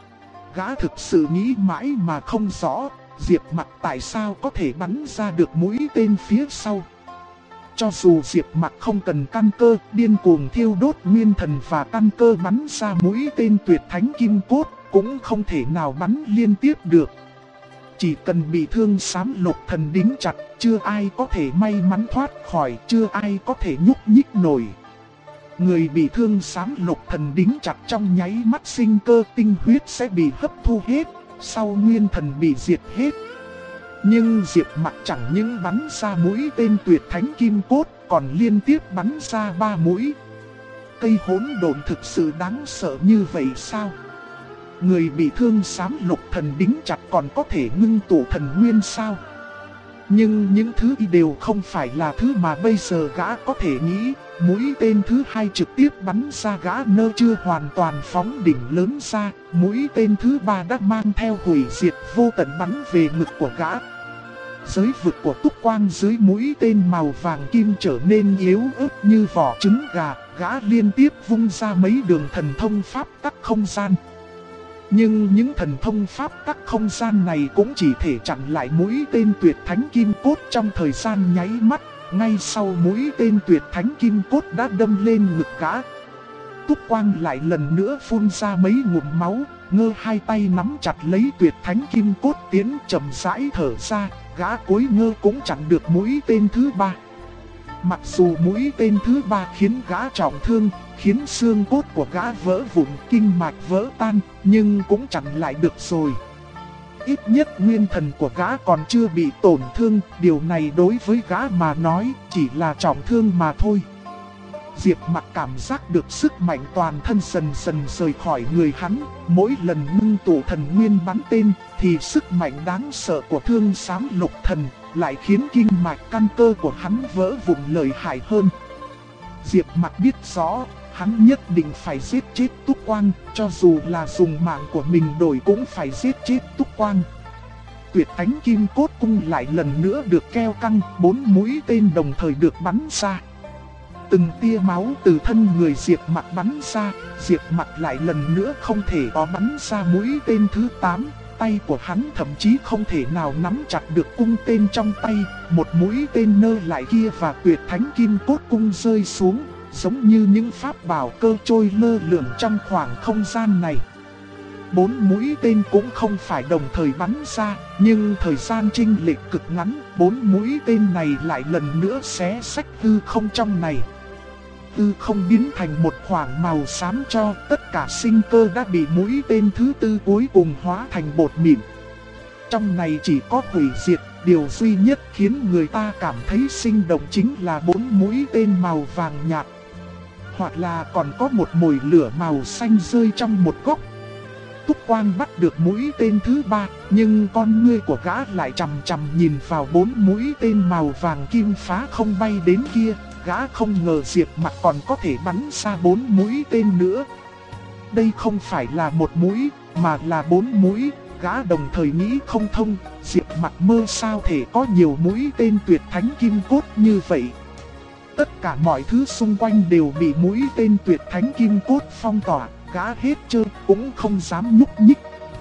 Speaker 1: Gã thực sự nghĩ mãi mà không rõ, Diệp Mặc tại sao có thể bắn ra được mũi tên phía sau. Cho dù Diệp Mặc không cần căn cơ, điên cuồng thiêu đốt nguyên thần và căn cơ bắn ra mũi tên tuyệt thánh kim cốt, cũng không thể nào bắn liên tiếp được. Chỉ cần bị thương xám lục thần đính chặt, chưa ai có thể may mắn thoát khỏi, chưa ai có thể nhúc nhích nổi. Người bị thương xám lục thần đính chặt trong nháy mắt sinh cơ tinh huyết sẽ bị hấp thu hết, sau nguyên thần bị diệt hết. Nhưng Diệp Mặc chẳng những bắn ra mũi tên tuyệt thánh kim cốt, còn liên tiếp bắn ra 3 mũi. Cây hỗn độn thực sự đáng sợ như vậy sao? Người bị thương xám lục thần đính chặt còn có thể ngưng tụ thần nguyên sao? Nhưng những thứ đều không phải là thứ mà bây giờ gã có thể nghĩ. Mũi tên thứ 2 trực tiếp bắn ra, gã nơ chưa hoàn toàn phóng đỉnh lớn ra. Mũi tên thứ 3 đã mang theo hủy diệt vô tận bắn về ngực của gã. Giới vực của Túc Quang dưới mũi tên màu vàng kim trở nên yếu ớt như vỏ trứng gà. Gã liên tiếp vung ra mấy đường thần thông pháp tắc không gian. Nhưng những thần thông pháp tắc không gian này cũng chỉ thể chặn lại mũi tên tuyệt thánh kim cốt trong thời gian nháy mắt. Ngay sau mũi tên tuyệt thánh kim cốt đã đâm lên ngực gã, Túc Quang lại lần nữa phun ra mấy ngụm máu, ngơ hai tay nắm chặt lấy tuyệt thánh kim cốt tiến, chậm rãi thở ra. Gã cúi ngơ cũng chặn được mũi tên thứ 3. Mặc dù mũi tên thứ 3 khiến gã trọng thương, khiến xương cốt của gã vỡ vụn, kinh mạch vỡ tan, nhưng cũng chặn lại được rồi. Ít nhất nguyên thần của gã còn chưa bị tổn thương, điều này đối với gã mà nói chỉ là trọng thương mà thôi. Diệp Mặc cảm giác được sức mạnh toàn thân dần dần rời khỏi người hắn, mỗi lần ngưng tụ thần nguyên bắn tên thì sức mạnh đáng sợ của thương xám lục thần lại khiến kinh mạch căn cơ của hắn vỡ vụn lợi hại hơn. Diệp Mặc biết rõ, hắn nhất định phải giết chết Túc Quang, cho dù là dùng mạng của mình đổi cũng phải giết chết Túc Quang. Tuyệt thánh kim cốt cung lại lần nữa được keo căng, 4 mũi tên đồng thời được bắn ra. Từng tia máu từ thân người Diệp Mặc bắn ra, Diệp Mặc lại lần nữa không thể có bắn ra mũi tên thứ 8. Tay của hắn thậm chí không thể nào nắm chặt được cung tên trong tay, một mũi tên nơ lại kia và tuyệt thánh kim cốt cung rơi xuống, giống như những pháp bảo cơ trôi lơ lửng trong khoảng không gian này. 4 mũi tên cũng không phải đồng thời bắn ra, nhưng thời gian chênh lệch cực ngắn, 4 mũi tên này lại lần nữa xé xách hư không trong này. Hư không biến thành một khoảng màu xám cho, tất cả sinh cơ đã bị mũi tên thứ 4 cuối cùng hóa thành bột mịn. Trong này chỉ có hủy diệt, điều duy nhất khiến người ta cảm thấy sinh động chính là 4 mũi tên màu vàng nhạt. Hoặc là còn có một mồi lửa màu xanh rơi trong một góc. Túc Quang bắt được mũi tên thứ 3, nhưng con ngươi của gã lại chằm chằm nhìn vào 4 mũi tên màu vàng kim phá không bay đến kia. Gã không ngờ Diệp Mặc còn có thể bắn ra 4 mũi tên nữa. Đây không phải là một mũi, mà là 4 mũi. Gã đồng thời nghĩ không thông, Diệp Mặc mơ sao thể có nhiều mũi tên tuyệt thánh kim cốt như vậy. Tất cả mọi thứ xung quanh đều bị mũi tên tuyệt thánh kim cốt phong tỏa, gã hết trơn cũng không dám nhúc nhích.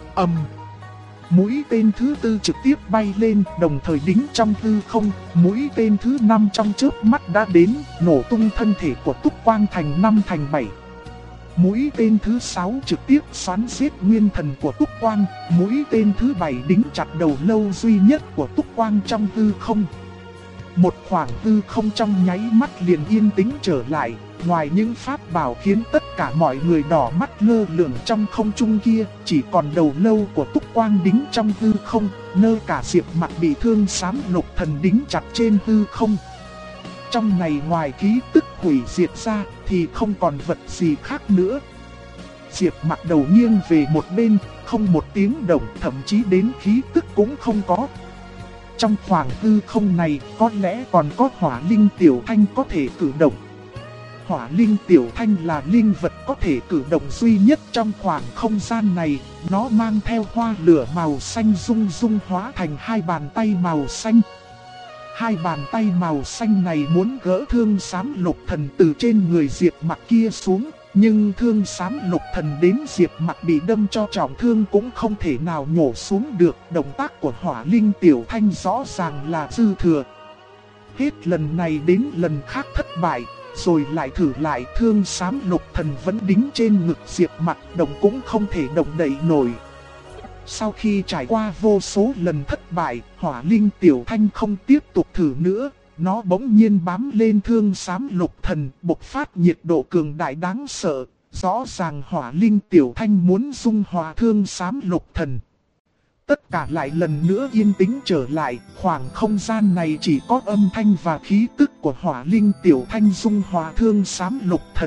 Speaker 1: Mũi tên thứ 4 trực tiếp bay lên, đồng thời đính trong hư không. Mũi tên thứ 5 trong chớp mắt đã đến, nổ tung thân thể của Túc Quang thành 5 thành 7. Mũi tên thứ 6 trực tiếp xoắn giết nguyên thần của Túc Quang. Mũi tên thứ 7 đính chặt đầu lâu duy nhất của Túc Quang trong hư không. Một khoảng hư không trong nháy mắt liền yên tĩnh trở lại, ngoài những pháp bảo khiến tất cả mọi người đỏ mắt lơ lửng trong không trung kia, chỉ còn đầu lâu của Túc Quang đính trong hư không, nơi cả Diệp Mặc bị thương xám lục thần đính chặt trên hư không. Trong này ngoài khí tức hủy diệt ra thì không còn vật gì khác nữa. Diệp Mặc đầu nghiêng về một bên, không một tiếng động, thậm chí đến khí tức cũng không có. Trong khoảng hư không này có lẽ còn có Hỏa Linh Tiểu Thanh có thể cử động. Hỏa Linh Tiểu Thanh là linh vật có thể cử động duy nhất trong khoảng không gian này. Nó mang theo hoa lửa màu xanh rung rung hóa thành hai bàn tay màu xanh. Hai bàn tay màu xanh này muốn gỡ thương xám lục thần từ trên người Diệp Mặc kia xuống. Nhưng thương xám lục thần đến Diệp Mặc bị đâm cho trọng thương cũng không thể nào nhổ xuống được. Động tác của Hỏa Linh Tiểu Thanh rõ ràng là dư thừa. Hết lần này đến lần khác thất bại, rồi lại thử lại, thương xám lục thần vẫn đính trên ngực Diệp Mặc, động cũng không thể động đậy nổi. Sau khi trải qua vô số lần thất bại, Hỏa Linh Tiểu Thanh không tiếp tục thử nữa. Nó bỗng nhiên bám lên thương xám lục thần, bộc phát nhiệt độ cường đại đáng sợ. Rõ ràng Hỏa Linh Tiểu Thanh muốn dung hòa thương xám lục thần. Tất cả lại lần nữa yên tĩnh trở lại, khoảng không gian này chỉ có âm thanh và khí tức của Hỏa Linh Tiểu Thanh dung hòa thương xám lục thần.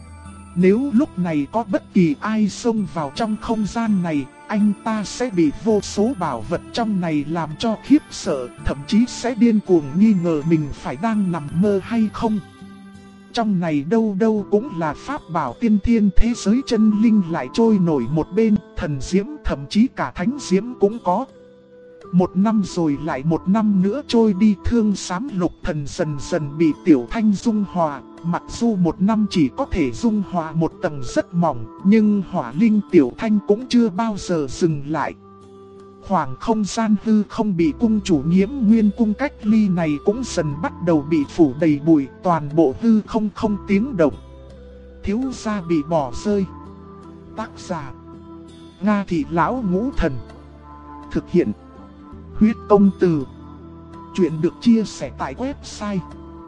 Speaker 1: Nếu lúc này có bất kỳ ai xông vào trong không gian này, anh ta sẽ bị vô số bảo vật trong này làm cho khiếp sợ, thậm chí sẽ điên cuồng nghi ngờ mình phải đang nằm mơ hay không. Trong này đâu đâu cũng là pháp bảo tiên thiên, thế giới chân linh lại trôi nổi một bên, thần diễm thậm chí cả thánh diễm cũng có. Một năm rồi lại một năm nữa trôi đi, thương xám lục thần dần dần bị Tiểu Thanh dung hòa. Mặc dù một năm chỉ có thể dung hòa một tầng rất mỏng, nhưng Hỏa Linh Tiểu Thanh cũng chưa bao giờ dừng lại. Khoảng không gian hư không bị cung chủ Nhiễm Nguyên cung cách ly này cũng dần bắt đầu bị phủ đầy bụi, toàn bộ hư không không tiếng động. Thiếu gia bị bỏ rơi. Tác giả: Nga Thị Lão Ngũ Thần. Thực hiện: Huyết Công Từ. Chuyện được chia sẻ tại website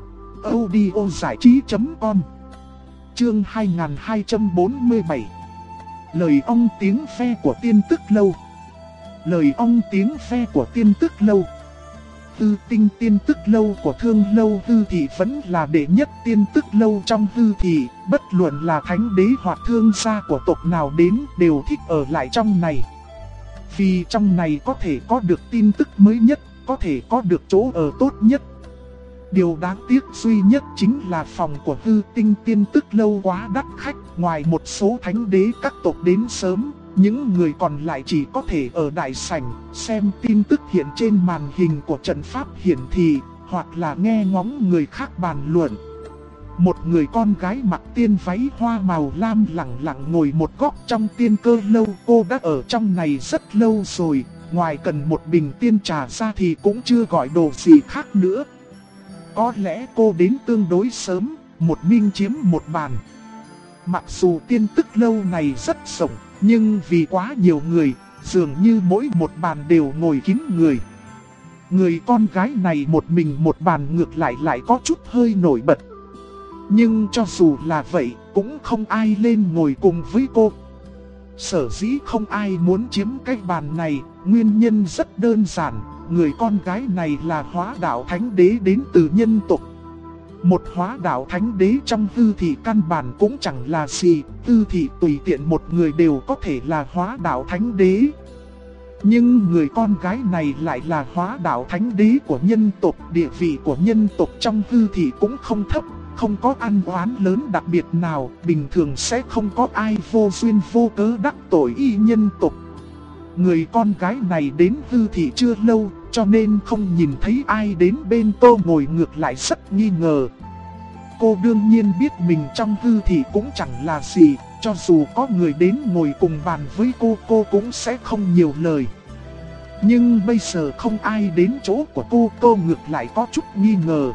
Speaker 1: audiozảichí.com. Chương 2247. Lời ong tiếng ve của Tiên Tức Lâu. Lời ong tiếng ve của Tiên Tức Lâu. Tư Tinh Tiên Tức Lâu của Thương Lâu Hư Thị vẫn là đệ nhất Tiên Tức Lâu trong Hư Thị. Bất luận là thánh đế hoặc thương gia của tộc nào đến đều thích ở lại trong này. Vì trong này có thể có được tin tức mới nhất, có thể có được chỗ ở tốt nhất. Điều đáng tiếc duy nhất chính là phòng của Tư Tinh Tiên Tức Lâu quá đắt khách. Ngoài một số thánh đế các tộc đến sớm, những người còn lại chỉ có thể ở đại sảnh, xem tin tức hiện trên màn hình của trận pháp hiển thị, hoặc là nghe ngóng người khác bàn luận. Một người con gái mặc tiên váy hoa màu lam lẳng lặng ngồi một góc trong Tiên Cơ Lâu. Cô đã ở trong này rất lâu rồi, ngoài cần một bình tiên trà ra thì cũng chưa gọi đồ gì khác nữa. Có lẽ cô đến tương đối sớm, một mình chiếm một bàn. Mặc dù Tiên Tức Lâu này rất rộng, nhưng vì quá nhiều người, dường như mỗi một bàn đều ngồi kín người. Người con gái này một mình một bàn ngược lại có chút hơi nổi bật. Nhưng cho dù là vậy, cũng không ai lên ngồi cùng với cô. Sở dĩ không ai muốn chiếm cái bàn này, nguyên nhân rất đơn giản. Người con gái này là Hóa Đạo Thánh Đế đến từ nhân tộc. Một Hóa Đạo Thánh Đế trong Tư Thị căn bản cũng chẳng là gì. Tư Thị tùy tiện một người đều có thể là Hóa Đạo Thánh Đế. Nhưng người con gái này lại là Hóa Đạo Thánh Đế của nhân tộc. Địa vị của nhân tộc trong Tư Thị cũng không thấp, không có ăn oán lớn đặc biệt nào. Bình thường sẽ không có ai vô duyên vô cớ đắc tội y nhân tộc. Người con gái này đến Tư Thị chưa lâu, cho nên không nhìn thấy ai đến bên cô ngồi, ngược lại rất nghi ngờ. Cô đương nhiên biết mình trong Tư Thị cũng chẳng là gì, cho dù có người đến ngồi cùng bàn với cô cũng sẽ không nhiều lời. Nhưng bây giờ không ai đến chỗ của cô ngược lại có chút nghi ngờ.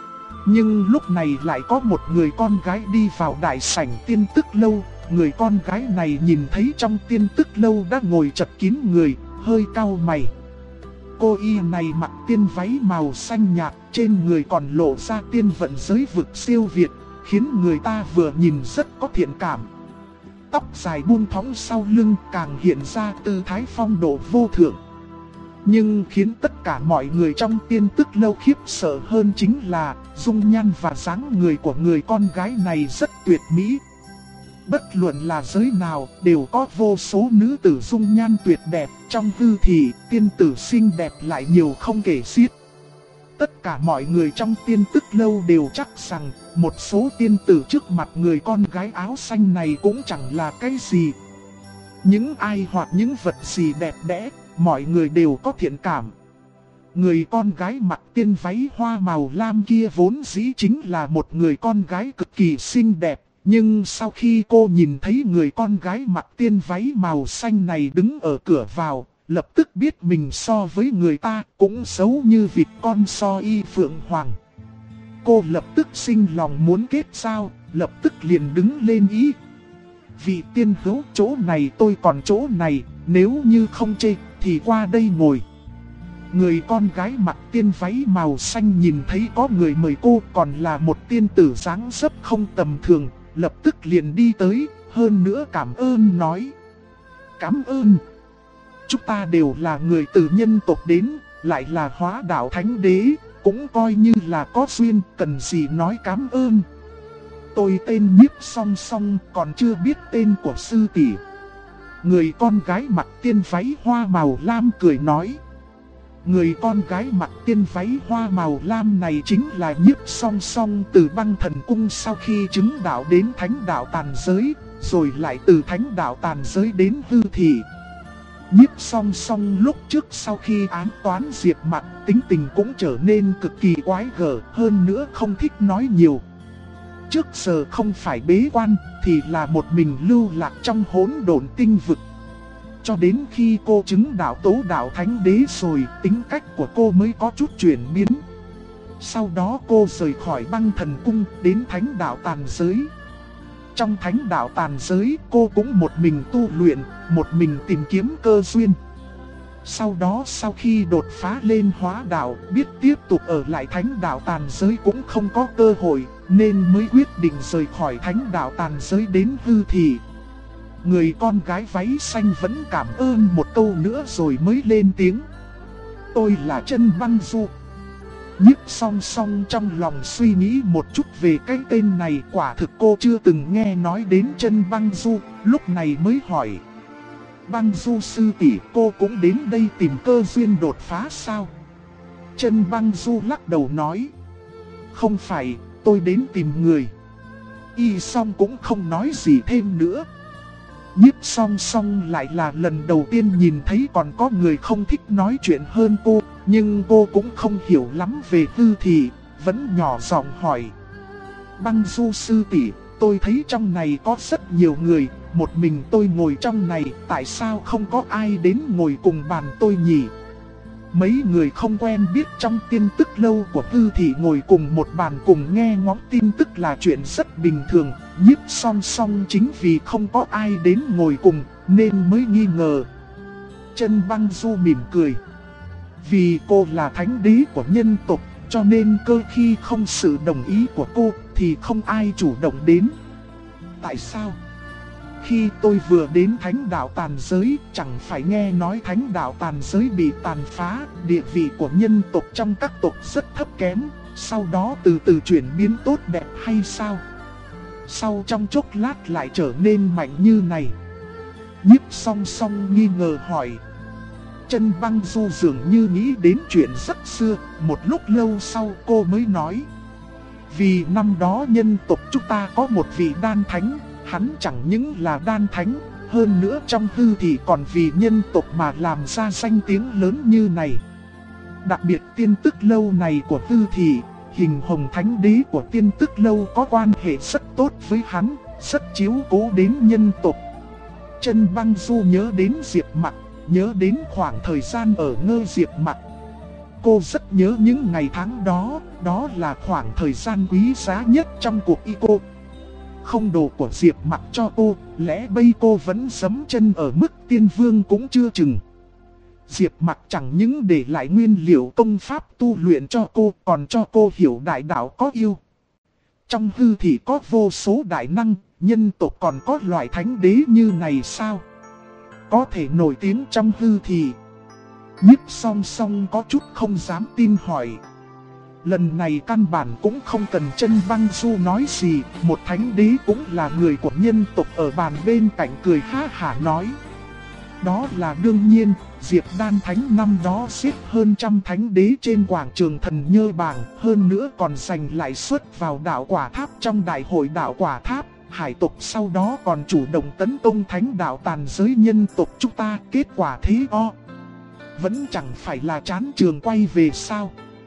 Speaker 1: Nhưng lúc này lại có một người con gái đi vào đại sảnh Tiên Tức Lâu. Người con gái này nhìn thấy trong Tiên Tức Lâu đã ngồi chật kín người, hơi cau mày. Cô y này mặc tiên váy màu xanh nhạt, trên người còn lộ ra tiên vận giới vực siêu việt, khiến người ta vừa nhìn rất có thiện cảm. Tóc dài buông thõng sau lưng càng hiện ra tư thái phong độ vô thượng. Nhưng khiến tất cả mọi người trong Tiên Tức Lâu khiếp sợ hơn chính là dung nhan và dáng người của người con gái này rất tuyệt mỹ. Bất luận là giới nào đều có vô số nữ tử dung nhan tuyệt đẹp, trong hư thị tiên tử xinh đẹp lại nhiều không kể xiết. Tất cả mọi người trong Tiên Tức Lâu đều chắc rằng một số tiên tử trước mặt người con gái áo xanh này cũng chẳng là cái gì. Những ai hoặc những vật gì đẹp đẽ, mọi người đều có thiện cảm. Người con gái mặc tiên váy hoa màu lam kia vốn dĩ chính là một người con gái cực kỳ xinh đẹp. Nhưng sau khi cô nhìn thấy người con gái mặc tiên váy màu xanh này đứng ở cửa vào, lập tức biết mình so với người ta cũng xấu như vịt con so y phượng hoàng. Cô lập tức sinh lòng muốn kết giao, lập tức liền đứng lên ý. Vị tiên hữu, chỗ này tôi còn chỗ này, nếu như không chê thì qua đây ngồi. Người con gái mặc tiên váy màu xanh nhìn thấy có người mời cô còn là một tiên tử dáng dấp không tầm thường, lập tức liền đi tới, hơn nữa cảm ơn nói. Cảm ơn. Chúng ta đều là người từ nhân tộc đến, lại là hóa đạo thánh đế, cũng coi như là có duyên, cần gì nói cảm ơn. Tôi tên Nhiếp Song Song, còn chưa biết tên của sư tỷ. Người con gái mặc tiên váy hoa màu lam cười nói. Người con gái mặc tiên váy hoa màu lam này chính là Nhiếp Song Song từ Băng Thần Cung sau khi chứng đạo đến thánh đạo tàn giới, rồi lại từ thánh đạo tàn giới đến hư thị. Nhiếp Song Song lúc trước sau khi ám toán Diệp Mặc, tính tình cũng trở nên cực kỳ quái gở, hơn nữa không thích nói nhiều. Trước giờ không phải bế quan thì là một mình lưu lạc trong hỗn độn tinh vực. Cho đến khi cô chứng đạo tố đạo thánh đế rồi, tính cách của cô mới có chút chuyển biến. Sau đó cô rời khỏi Băng Thần Cung đến thánh đạo tàn giới. Trong thánh đạo tàn giới cô cũng một mình tu luyện, một mình tìm kiếm cơ duyên. Sau đó sau khi đột phá lên hóa đạo, biết tiếp tục ở lại thánh đạo tàn giới cũng không có cơ hội, nên mới quyết định rời khỏi thánh đạo tàn giới đến hư thị. Người con gái váy xanh vẫn cảm ơn một câu nữa rồi mới lên tiếng. Tôi là Chân Băng Du. Nhiếp Song Song trong lòng suy nghĩ một chút về cái tên này, quả thực cô chưa từng nghe nói đến Chân Băng Du, lúc này mới hỏi. Băng Du sư tỷ, cô cũng đến đây tìm cơ duyên đột phá sao? Chân Băng Du lắc đầu nói. Không phải, tôi đến tìm người. Y Song cũng không nói gì thêm nữa. Nhiếp Song Song lại là lần đầu tiên nhìn thấy còn có người không thích nói chuyện hơn cô, nhưng cô cũng không hiểu lắm về hư thị, vẫn nhỏ giọng hỏi. Băng Du sư tỷ, tôi thấy trong này có rất nhiều người, một mình tôi ngồi trong này, tại sao không có ai đến ngồi cùng bàn tôi nhỉ? Mấy người không quen biết trong Tiên Tức Lâu của hư thị ngồi cùng một bàn cùng nghe ngóng tin tức là chuyện rất bình thường. Nhiếp Song Song chính vì không có ai đến ngồi cùng nên mới nghi ngờ. Chân Băng Du mỉm cười. Vì cô là thánh đế của nhân tộc, cho nên cơ khi không sự đồng ý của cô thì không ai chủ động đến. Tại sao? Khi tôi vừa đến thánh đạo tàn giới, chẳng phải nghe nói thánh đạo tàn giới bị tàn phá, địa vị của nhân tộc trong các tộc rất thấp kém, sau đó từ từ chuyển biến tốt đẹp hay sao? Sau trong chốc lát lại trở nên mạnh như này. Nhiếp Song Song nghi ngờ hỏi. Chân Băng Du dường như nghĩ đến chuyện rất xưa, một lúc lâu sau cô mới nói. Vì năm đó nhân tộc chúng ta có một vị đan thánh, hắn chẳng những là đan thánh, hơn nữa trong hư thị còn vì nhân tộc mà làm ra danh tiếng lớn như này. Đặc biệt Tiên Tức Lâu này của hư thị, Hình Hồng Thánh Đế của Tiên Tức Lâu có quan hệ rất tốt với hắn, rất chiếu cố đến nhân tộc. Chân Băng Du nhớ đến Diệp Mặc, nhớ đến khoảng thời gian ở ngơ Diệp Mặc. Cô rất nhớ những ngày tháng đó, đó là khoảng thời gian quý giá nhất trong cuộc y cô. Không đồ của Diệp Mặc cho cô, lẽ bây cô vẫn giẫm chân ở mức tiên vương cũng chưa chừng. Diệp Mặc chẳng những để lại nguyên liệu công pháp tu luyện cho cô, còn cho cô hiểu đại đạo có yêu. Trong hư thì có vô số đại năng, nhân tộc còn có loại thánh đế như này sao? Có thể nổi tiếng trong hư thì. Nhiếp song song có chút không dám tin hỏi. Lần này căn bản cũng không cần Chân Băng Du nói gì, một thánh đế cũng là người của nhân tộc ở bàn bên cạnh cười ha hả nói. Đó là đương nhiên, Diệp Đan Thánh năm đó xếp hơn 100 thánh đế trên quảng trường Thần Nhơ Bảng, hơn nữa còn giành lại suất vào đạo quả tháp trong đại hội đạo quả tháp. Hải tộc sau đó còn chủ động tấn công thánh đạo tàn giới nhân tộc chúng ta, kết quả thế vẫn chẳng phải là chán trường quay về sao.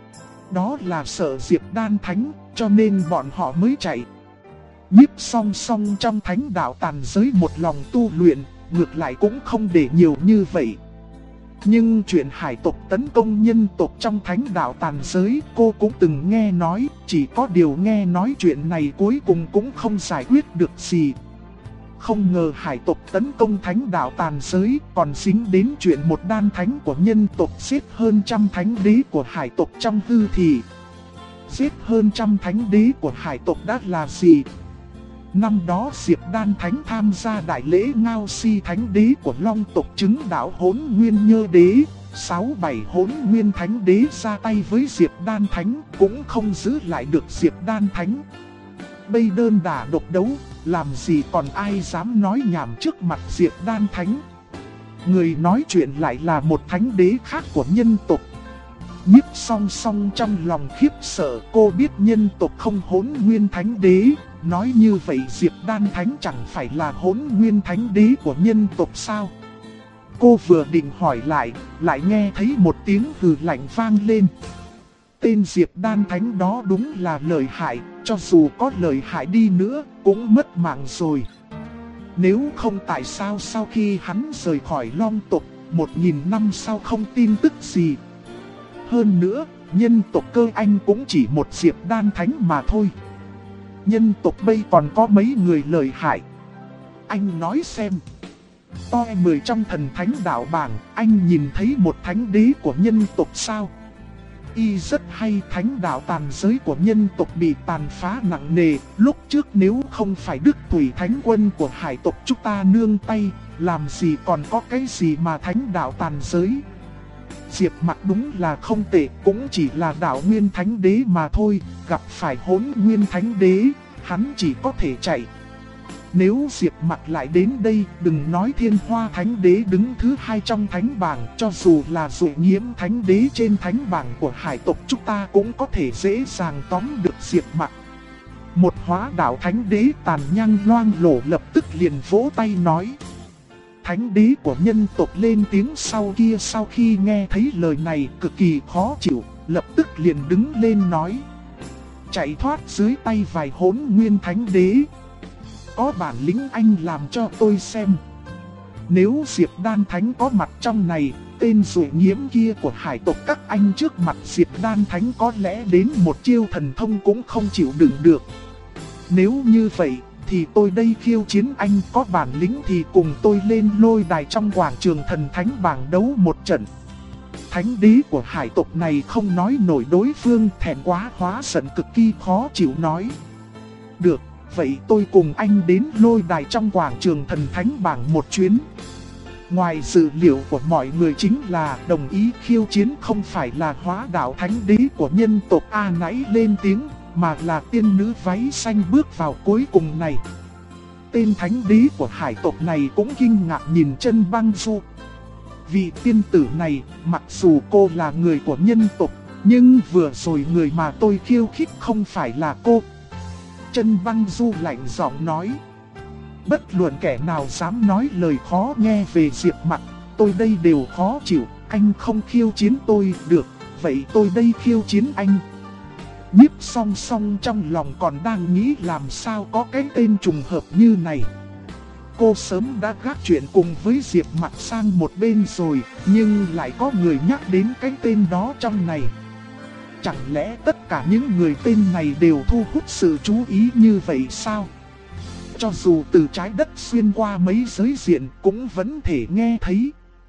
Speaker 1: Đó là sợ Diệp Đan Thánh, cho nên bọn họ mới chạy. Nhiếp song song trong thánh đạo tàn giới một lòng tu luyện, ngược lại cũng không để nhiều như vậy. Nhưng chuyện hải tộc tấn công nhân tộc trong thánh đạo tàn giới cô cũng từng nghe nói, chỉ có điều nghe nói chuyện này cuối cùng cũng không giải quyết được gì. Không ngờ hải tộc tấn công thánh đạo tàn giới còn dính đến chuyện một đan thánh của nhân tộc giết hơn 100 thánh đế của hải tộc trong hư thì. Giết hơn 100 thánh đế của hải tộc đã là gì? Năm đó Diệp Đan Thánh tham gia đại lễ ngao si thánh đế của Long tộc chứng đạo Hỗn Nguyên Nhơ Đế, 6-7 Hỗn Nguyên Thánh Đế ra tay với Diệp Đan Thánh cũng không giữ lại được Diệp Đan Thánh. Bây đơn đả độc đấu, làm gì còn ai dám nói nhảm trước mặt Diệp Đan Thánh. Người nói chuyện lại là một thánh đế khác của nhân tộc. Nhiếp song song trong lòng khiếp sợ, cô biết nhân tộc không Hỗn Nguyên Thánh Đế. Nói như vậy Diệp Đan Thánh chẳng phải là Hỗn Nguyên Thánh Đế của nhân tộc sao? Cô vừa định hỏi lại nghe thấy một tiếng hừ lạnh vang lên. Tên Diệp Đan Thánh đó đúng là lợi hại, cho dù có lợi hại đi nữa cũng mất mạng rồi. Nếu không tại sao sau khi hắn rời khỏi Long tộc, 1000 năm sau không tin tức gì. Hơn nữa, nhân tộc Cơ Anh cũng chỉ một Diệp Đan Thánh mà thôi. Nhân tộc bây còn có mấy người lợi hại? Anh nói xem. Toi 10 trong thần thánh đạo bảng, anh nhìn thấy một thánh đế của nhân tộc sao? Y rất hay, thánh đạo tàn giới của nhân tộc bị tàn phá nặng nề. Lúc trước nếu không phải Đức Thủy Thánh Quân của hải tộc chúng ta nương tay, làm gì còn có cái gì mà thánh đạo tàn giới. Diệp Mặc đúng là không tệ, cũng chỉ là đạo Nguyên Thánh Đế mà thôi. Gặp phải Hỗn Nguyên Thánh Đế, hắn chỉ có thể chạy. Nếu Diệp Mặc lại đến đây, đừng nói Thiên Hoa Thánh Đế đứng thứ 2 trong thánh bảng, cho dù là Dụ Nhiễm Thánh Đế trên thánh bảng của hải tộc chúng ta cũng có thể dễ dàng tóm được Diệp Mặc. Một hóa đạo Thánh Đế tàn nhang loang lổ lập tức liền vỗ tay nói. Thánh đế của nhân tộc lên tiếng sau kia sau khi nghe thấy lời này cực kỳ khó chịu, lập tức liền đứng lên nói. Chạy thoát dưới tay vài Hỗn Nguyên Thánh Đế. Có bản lĩnh anh làm cho tôi xem. Nếu Diệp Đan Thánh có mặt trong này, tên Dụ Nhiễm kia của hải tộc các anh trước mặt Diệp Đan Thánh có lẽ đến một chiêu thần thông cũng không chịu đựng được. Nếu như vậy, thì tôi đây khiêu chiến anh, có bản lĩnh thì cùng tôi lên lôi đài trong quảng trường thần thánh bảng đấu một trận. Thánh đế của hải tộc này không nói nổi đối phương, thẹn quá hóa giận cực kỳ khó chịu nói. Được, vậy tôi cùng anh đến lôi đài trong quảng trường thần thánh bảng một chuyến. Ngoài dự liệu của mọi người chính là đồng ý khiêu chiến không phải là hóa đạo thánh đế của nhân tộc A nãy lên tiếng, mà là tiên nữ váy xanh bước vào cuối cùng này. Tên thánh đế của hải tộc này cũng kinh ngạc nhìn Chân Băng Du. Vị tiên tử này, mặc dù cô là người của nhân tộc, nhưng vừa rồi người mà tôi khiêu khích không phải là cô. Chân Băng Du lạnh giọng nói. Bất luận kẻ nào dám nói lời khó nghe về Diệp Mặc, tôi đây đều khó chịu. Anh không khiêu chiến tôi được, vậy tôi đây khiêu chiến anh. Nhiếp song song trong lòng còn đang nghĩ làm sao có cái tên trùng hợp như này. Cô sớm đã gác chuyện cùng với Diệp Mặc sang một bên rồi, nhưng lại có người nhắc đến cái tên đó trong này. Chẳng lẽ tất cả những người tên này đều thu hút sự chú ý như vậy sao? Cho dù từ trái đất xuyên qua mấy giới diện cũng vẫn thể nghe thấy.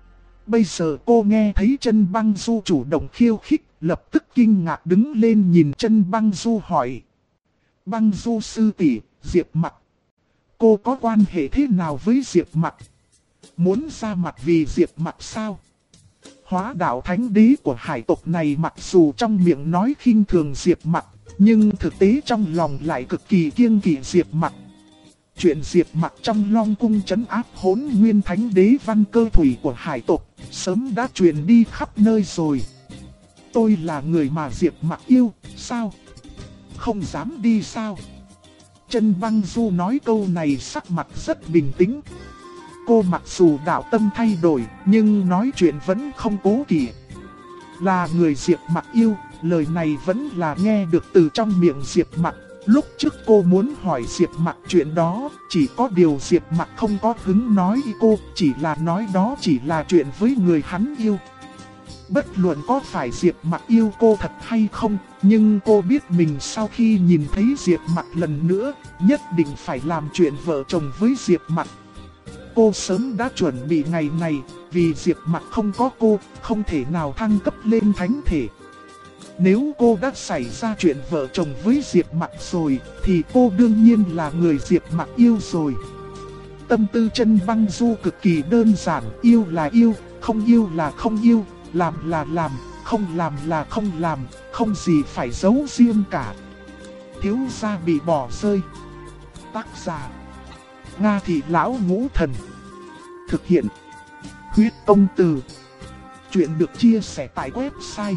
Speaker 1: Bây giờ cô nghe thấy Chân Băng Du chủ động khiêu khích, lập tức kinh ngạc đứng lên nhìn Chân Băng Du hỏi. Băng Du sư tỷ, Diệp Mặc. Cô có quan hệ thế nào với Diệp Mặc? Muốn ra mặt vì Diệp Mặc sao? Hóa đạo thánh đế của hải tộc này mặc dù trong miệng nói khinh thường Diệp Mặc, nhưng thực tế trong lòng lại cực kỳ kiêng kỵ Diệp Mặc. Chuyện Diệp Mặc trong Long cung trấn áp Hỗn Nguyên thánh đế Văn Cơ Thủy của hải tộc sớm đã truyền đi khắp nơi rồi. Tôi là người mà Diệp Mặc yêu, sao? Không dám đi sao? Chân Băng Du nói câu này sắc mặt rất bình tĩnh. Cô mặc dù đạo tâm thay đổi, nhưng nói chuyện vẫn không cố kỵ. Là người Diệp Mặc yêu, lời này vẫn là nghe được từ trong miệng Diệp Mặc. Lúc trước cô muốn hỏi Diệp Mặc chuyện đó, chỉ có điều Diệp Mặc không có hứng nói ý cô, chỉ là nói đó chỉ là chuyện với người hắn yêu. Bất luận có phải Diệp Mặc yêu cô thật hay không, nhưng cô biết mình sau khi nhìn thấy Diệp Mặc lần nữa, nhất định phải làm chuyện vợ chồng với Diệp Mặc. Cô sớm đã chuẩn bị ngày này, vì Diệp Mặc không có cô, không thể nào thăng cấp lên thánh thể. Nếu cô đã xảy ra chuyện vợ chồng với Diệp Mặc rồi, thì cô đương nhiên là người Diệp Mặc yêu rồi. Tâm tư Chân Băng Du cực kỳ đơn giản, yêu là yêu, không yêu là không yêu, làm là làm, không làm là không làm, không gì phải giấu riêng cả. Thiếu gia bị bỏ rơi. Tác giả: Nga Thị Lão Ngũ Thần. Thực hiện: Huyết Công Từ. Chuyện được chia sẻ tại website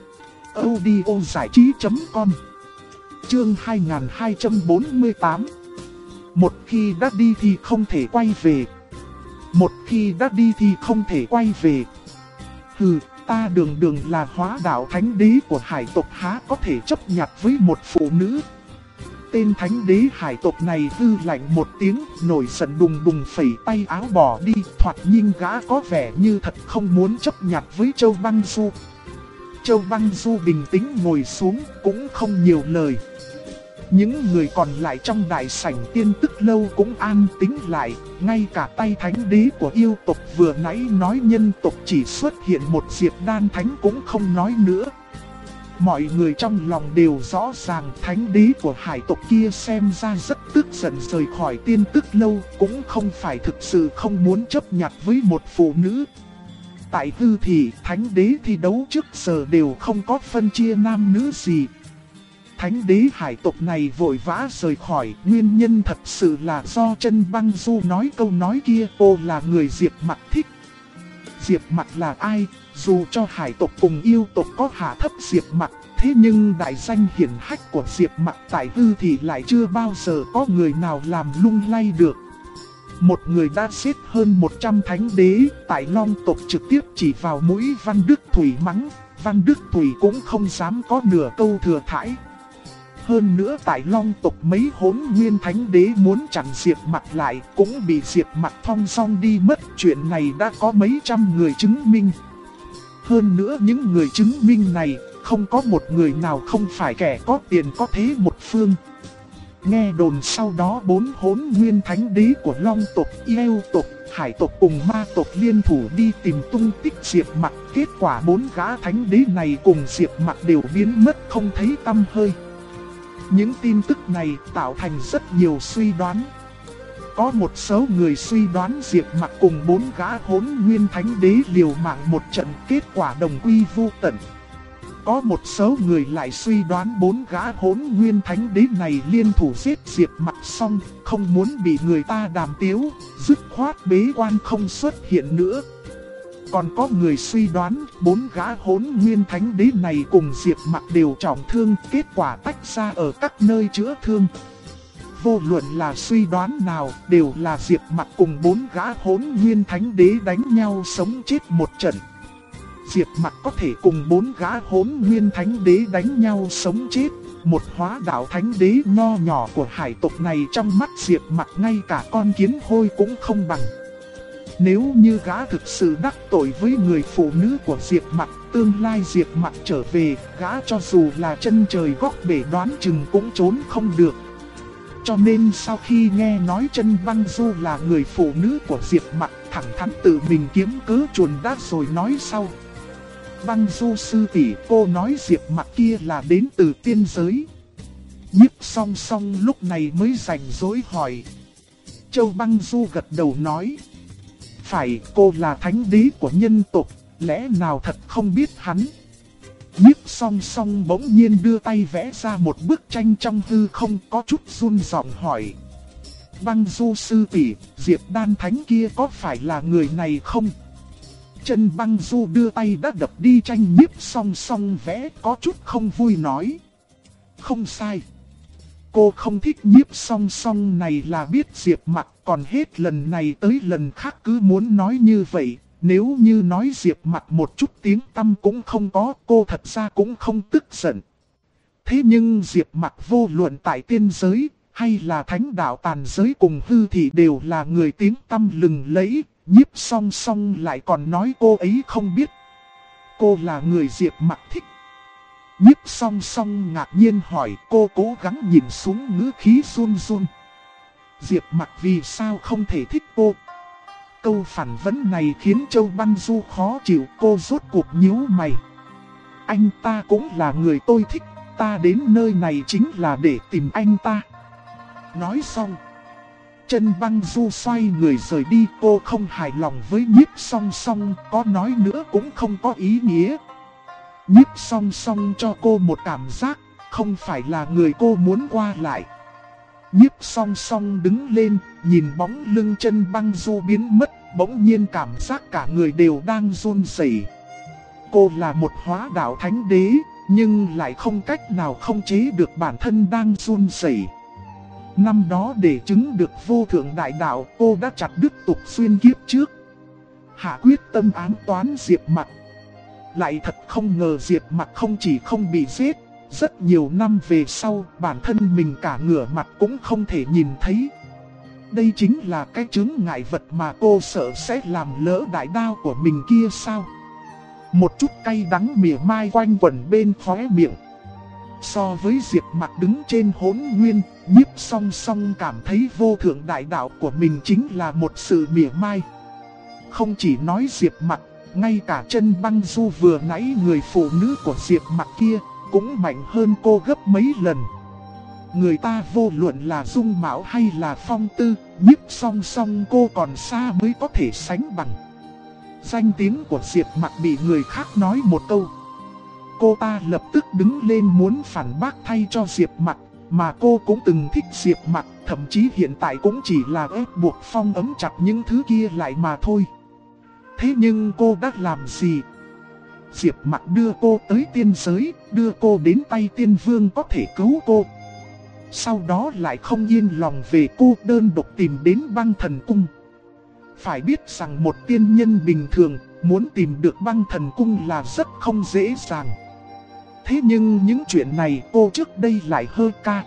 Speaker 1: audiozảichí.com. Chương 2248. Một khi đã đi thì không thể quay về. Một khi đã đi thì không thể quay về. Hừ, ta đường đường là hóa đạo thánh đế của hải tộc há có thể chấp nhặt với một phụ nữ. Tên thánh đế hải tộc này hư lạnh một tiếng, nổi giận đùng đùng phẩy tay áo bỏ đi, thoạt nhìn gã có vẻ như thật không muốn chấp nhặt với Châu Băng Du. Châu Băng Du bình tĩnh ngồi xuống, cũng không nhiều lời. Những người còn lại trong đại sảnh Tiên Tức Lâu cũng an tĩnh lại, ngay cả tay thánh đế của yêu tộc vừa nãy nói nhân tộc chỉ xuất hiện một Diệp Đan Thánh cũng không nói nữa. Mọi người trong lòng đều rõ ràng thánh đế của hải tộc kia xem ra rất tức giận rời khỏi Tiên Tức Lâu, cũng không phải thực sự không muốn chấp nhặt với một phụ nữ. Tại Hư Thị, thánh đế thi đấu trước giờ đều không có phân chia nam nữ gì. Thánh đế hải tộc này vội vã rời khỏi, nguyên nhân thật sự là do Chân Băng Du nói câu nói kia, cô là người Diệp Mặc thích. Diệp Mặc là ai? Dù cho hải tộc cùng yêu tộc có hạ thấp Diệp Mặc, thế nhưng đại danh hiển hách của Diệp Mặc tại Hư Thị lại chưa bao giờ có người nào làm lung lay được. Một người đã xếp hơn 100 thánh đế, tại Long tộc trực tiếp chỉ vào mũi Văn Đức Thủy mắng, Văn Đức Thủy cũng không dám có nửa câu thừa thãi. Hơn nữa tại Long tộc mấy Hỗn Nguyên thánh đế muốn chặn Diệp Mặc lại cũng bị Diệp Mặc thong dong đi mất, chuyện này đã có mấy trăm người chứng minh. Hơn nữa những người chứng minh này, không có một người nào không phải kẻ có tiền có thế một phương. Nghe đồn sau đó 4 Hỗn Nguyên thánh đế của Long tộc, yêu tộc, hải tộc cùng ma tộc liên thủ đi tìm tung tích Diệp Mặc. Kết quả 4 gã thánh đế này cùng Diệp Mặc đều biến mất không thấy tăm hơi. Những tin tức này tạo thành rất nhiều suy đoán. Có một số người suy đoán Diệp Mặc cùng 4 gã Hỗn Nguyên thánh đế liều mạng một trận, kết quả đồng quy vu tận. Có một số người lại suy đoán 4 gã Hỗn Nguyên thánh đế này liên thủ giết Diệp Mặc xong, không muốn bị người ta đàm tiếu, dứt khoát bế quan không xuất hiện nữa. Còn có người suy đoán 4 gã Hỗn Nguyên thánh đế này cùng Diệp Mặc đều trọng thương, kết quả tách ra ở các nơi chữa thương. Vô luận là suy đoán nào, đều là Diệp Mặc cùng 4 gã Hỗn Nguyên thánh đế đánh nhau sống chết một trận. Diệp Mặc có thể cùng 4 gã Hỗn Nguyên thánh đế đánh nhau sống chết, một hóa đạo thánh đế nho nhỏ của hải tộc này trong mắt Diệp Mặc ngay cả con kiến hôi cũng không bằng. Nếu như gã thực sự đắc tội với người phụ nữ của Diệp Mặc, tương lai Diệp Mặc trở về, gã cho dù là chân trời góc bể đoán chừng cũng trốn không được. Cho nên sau khi nghe nói Chân Băng Du là người phụ nữ của Diệp Mặc, thẳng thắn tự mình kiếm cớ chuồn đã rồi nói sau. Băng Du sư tỷ, cô nói Diệp Mặc kia là đến từ tiên giới. Nhiếp Song Song lúc này mới rảnh rỗi hỏi. Châu Băng Du gật đầu nói. Phải, cô là thánh đế của nhân tộc, lẽ nào thật không biết hắn. Nhiếp Song Song bỗng nhiên đưa tay vẽ ra một bức tranh trong hư không, có chút run giọng hỏi. Băng Du sư tỷ, Diệp Đan Thánh kia có phải là người này không? Chân Băng Du đưa tay đã đập đi tranh Nhiếp Song Song vẽ, có chút không vui nói. Không sai. Cô không thích Nhiếp Song Song này là biết Diệp Mặc, còn hết lần này tới lần khác cứ muốn nói như vậy. Nếu như nói Diệp Mặc một chút tiếng tăm cũng không có, cô thật ra cũng không tức giận. Thế nhưng Diệp Mặc vô luận tại tiên giới, hay là thánh đạo tàn giới cùng hư thì đều là người tiếng tăm lừng lẫy. Nhiếp Song Song lại còn nói cô ấy không biết. Cô là người Diệp Mặc thích. Nhiếp Song Song ngạc nhiên hỏi, cô cố gắng nhìn xuống ngữ khí run run. Diệp Mặc vì sao không thể thích cô? Câu phản vấn này khiến Châu Băng Du khó chịu, cô rốt cuộc nhíu mày. Anh ta cũng là người tôi thích, ta đến nơi này chính là để tìm anh ta. Nói xong, Chân Băng Du xoay người rời đi, cô không hài lòng với Nhiếp Song Song, có nói nữa cũng không có ý nghĩa. Nhiếp Song Song cho cô một cảm giác, không phải là người cô muốn qua lại. Nhiếp Song Song đứng lên, nhìn bóng lưng Chân Băng Du biến mất, bỗng nhiên cảm giác cả người đều đang run rẩy. Cô là một hóa đạo thánh đế, nhưng lại không cách nào không chế được bản thân đang run rẩy. Năm đó để chứng được vô thượng đại đạo, cô đã chặt đứt tục xuyên kiếp trước, hạ quyết tâm ám toán Diệp Mặc. Lại thật không ngờ Diệp Mặc không chỉ không bị giết, rất nhiều năm về sau bản thân mình cả ngửa mặt cũng không thể nhìn thấy. Đây chính là cái chướng ngại vật mà cô sợ sẽ làm lỡ đại đao của mình kia sao? Một chút cay đắng mỉa mai quanh quẩn bên khóe miệng. So với Diệp Mặc đứng trên hỗn nguyên, Nhiếp Song Song cảm thấy vô thượng đại đạo của mình chính là một sự mỉa mai. Không chỉ nói Diệp Mặc, ngay cả Chân Băng Du vừa nãy người phụ nữ của Diệp Mặc kia cũng mạnh hơn cô gấp mấy lần. Người ta vô luận là dung mạo hay là phong tư, Nhiếp Song Song cô còn xa mới có thể sánh bằng. Danh tiếng của Diệp Mặc bị người khác nói một câu, cô ta lập tức đứng lên muốn phản bác thay cho Diệp Mặc. Mà cô cũng từng thích Diệp Mặc, thậm chí hiện tại cũng chỉ là ép buộc phong ấm chặt những thứ kia lại mà thôi. Thế nhưng cô đã làm gì? Diệp Mặc đưa cô tới tiên giới, đưa cô đến tay tiên vương có thể cứu cô. Sau đó lại không yên lòng về cô đơn độc tìm đến Băng Thần Cung. Phải biết rằng một tiên nhân bình thường muốn tìm được Băng Thần Cung là rất không dễ dàng. Thế nhưng những chuyện này cô trước đây lại hơi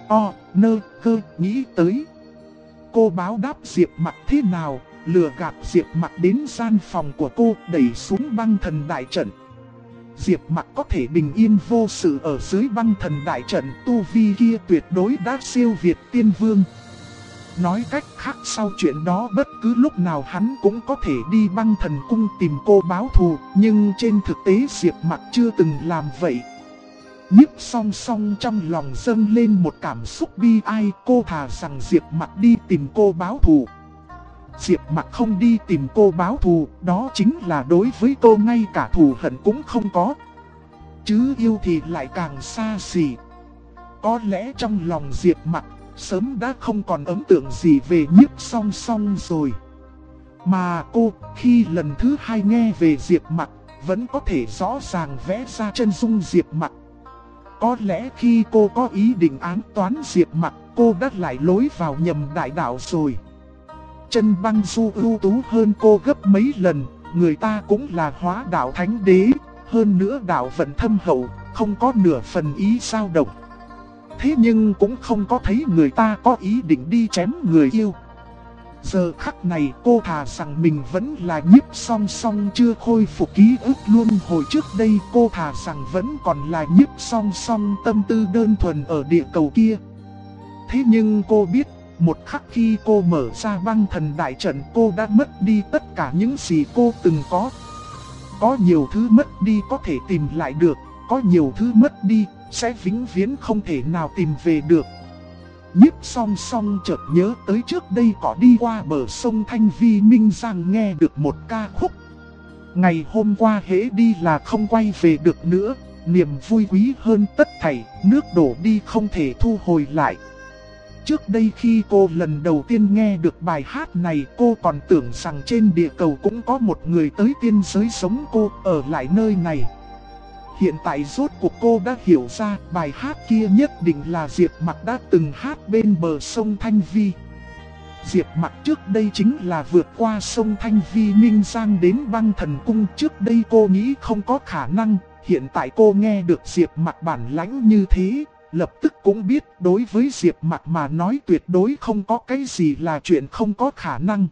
Speaker 1: nghĩ tới. Cô báo đáp Diệp Mặc thế nào, lừa gạt Diệp Mặc đến gian phòng của cô đẩy xuống Băng Thần Đại Trận. Diệp Mặc có thể bình yên vô sự ở dưới Băng Thần Đại Trận, tu vi kia tuyệt đối đã siêu việt tiên vương. Nói cách khác, sau chuyện đó bất cứ lúc nào hắn cũng có thể đi Băng Thần Cung tìm cô báo thù, nhưng trên thực tế Diệp Mặc chưa từng làm vậy. Nhiếp Song Song trong lòng dâng lên một cảm xúc bi ai, cô thà rằng Diệp Mặc đi tìm cô báo thù. Diệp Mặc không đi tìm cô báo thù, đó chính là đối với cô ngay cả thù hận cũng không có. Chứ yêu thì lại càng xa xỉ. Có lẽ trong lòng Diệp Mặc sớm đã không còn ấn tượng gì về Nhiếp Song Song rồi. Mà cô, khi lần thứ hai nghe về Diệp Mặc, vẫn có thể rõ ràng vẽ ra chân dung Diệp Mặc. Có lẽ khi cô có ý định ám toán Diệp Mặc, cô đã lại lối vào nhầm đại đạo rồi. Chân Băng Du ưu tú hơn cô gấp mấy lần, người ta cũng là hóa đạo thánh đế, hơn nữa đạo vận thâm hậu, không có nửa phần ý dao động. Thế nhưng cũng không có thấy người ta có ý định đi chém người yêu. Giờ khắc này cô thà rằng mình vẫn là Nhiếp Song Song chưa khôi phục ký ức luân hồi trước đây. Cô thà rằng vẫn còn là Nhiếp Song Song tâm tư đơn thuần ở địa cầu kia. Thế nhưng cô biết Một khắc khi cô mở ra băng thần đại trận, cô đã mất đi tất cả những gì cô từng có. Có nhiều thứ mất đi có thể tìm lại được, có nhiều thứ mất đi sẽ vĩnh viễn không thể nào tìm về được. Nhiếp Song Song chợt nhớ tới trước đây có đi qua bờ sông Thanh Vi Minh Giang nghe được một ca khúc. Ngày hôm qua hễ đi là không quay về được nữa, niềm vui quý hơn tất thảy, nước đổ đi không thể thu hồi lại. Trước đây khi cô lần đầu tiên nghe được bài hát này, cô còn tưởng rằng trên địa cầu cũng có một người tới tiên giới sống cô ở lại nơi này. Hiện tại rốt cuộc cô đã hiểu ra bài hát kia nhất định là Diệp Mặc đã từng hát bên bờ sông Thanh Vi. Diệp Mặc trước đây chính là vượt qua sông Thanh Vi Minh Giang đến Băng Thần Cung. Trước đây cô nghĩ không có khả năng, hiện tại cô nghe được Diệp Mặc bản lãnh như thế, lập tức cũng biết đối với Diệp Mặc mà nói tuyệt đối không có cái gì là chuyện không có khả năng.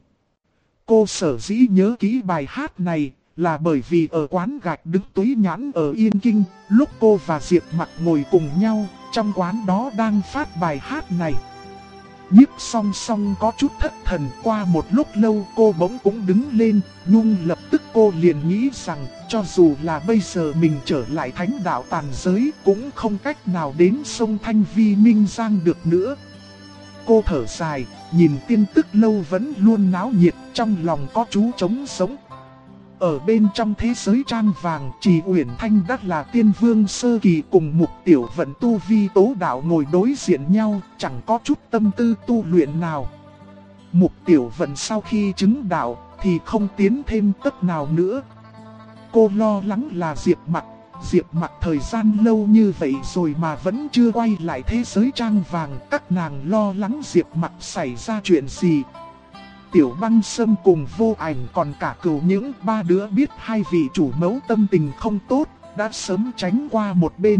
Speaker 1: Cô sở dĩ nhớ kỹ bài hát này là bởi vì ở quán gạch đứng Túy Nhãn ở Yên Kinh, lúc cô và Diệp Mặc ngồi cùng nhau, trong quán đó đang phát bài hát này. Nhiếp Song Song có chút thất thần, qua một lúc lâu cô bỗng cũng đứng lên, nhưng lập tức cô liền nghĩ rằng cho dù là bây giờ mình trở lại thánh đạo tàn giới cũng không cách nào đến sông Thanh Vi Minh Giang được nữa. Cô thở dài, nhìn tin tức lâu vẫn luôn náo nhiệt, trong lòng có chú trống sống. Ở bên trong thế giới trang vàng, Trì Uyển Thanh đã là tiên vương sơ kỳ cùng Mục Tiểu Vận tu vi tố đạo ngồi đối diện nhau, chẳng có chút tâm tư tu luyện nào. Mục Tiểu Vận sau khi chứng đạo thì không tiến thêm tấc nào nữa. Cô lo lắng là Diệp Mặc thời gian lâu như vậy rồi mà vẫn chưa quay lại thế giới trang vàng, các nàng lo lắng Diệp Mặc xảy ra chuyện gì. Tiểu Băng Sâm cùng Vô Ảnh còn cả Cửu những ba đứa biết hai vị chủ mẫu tâm tình không tốt, đã sớm tránh qua một bên.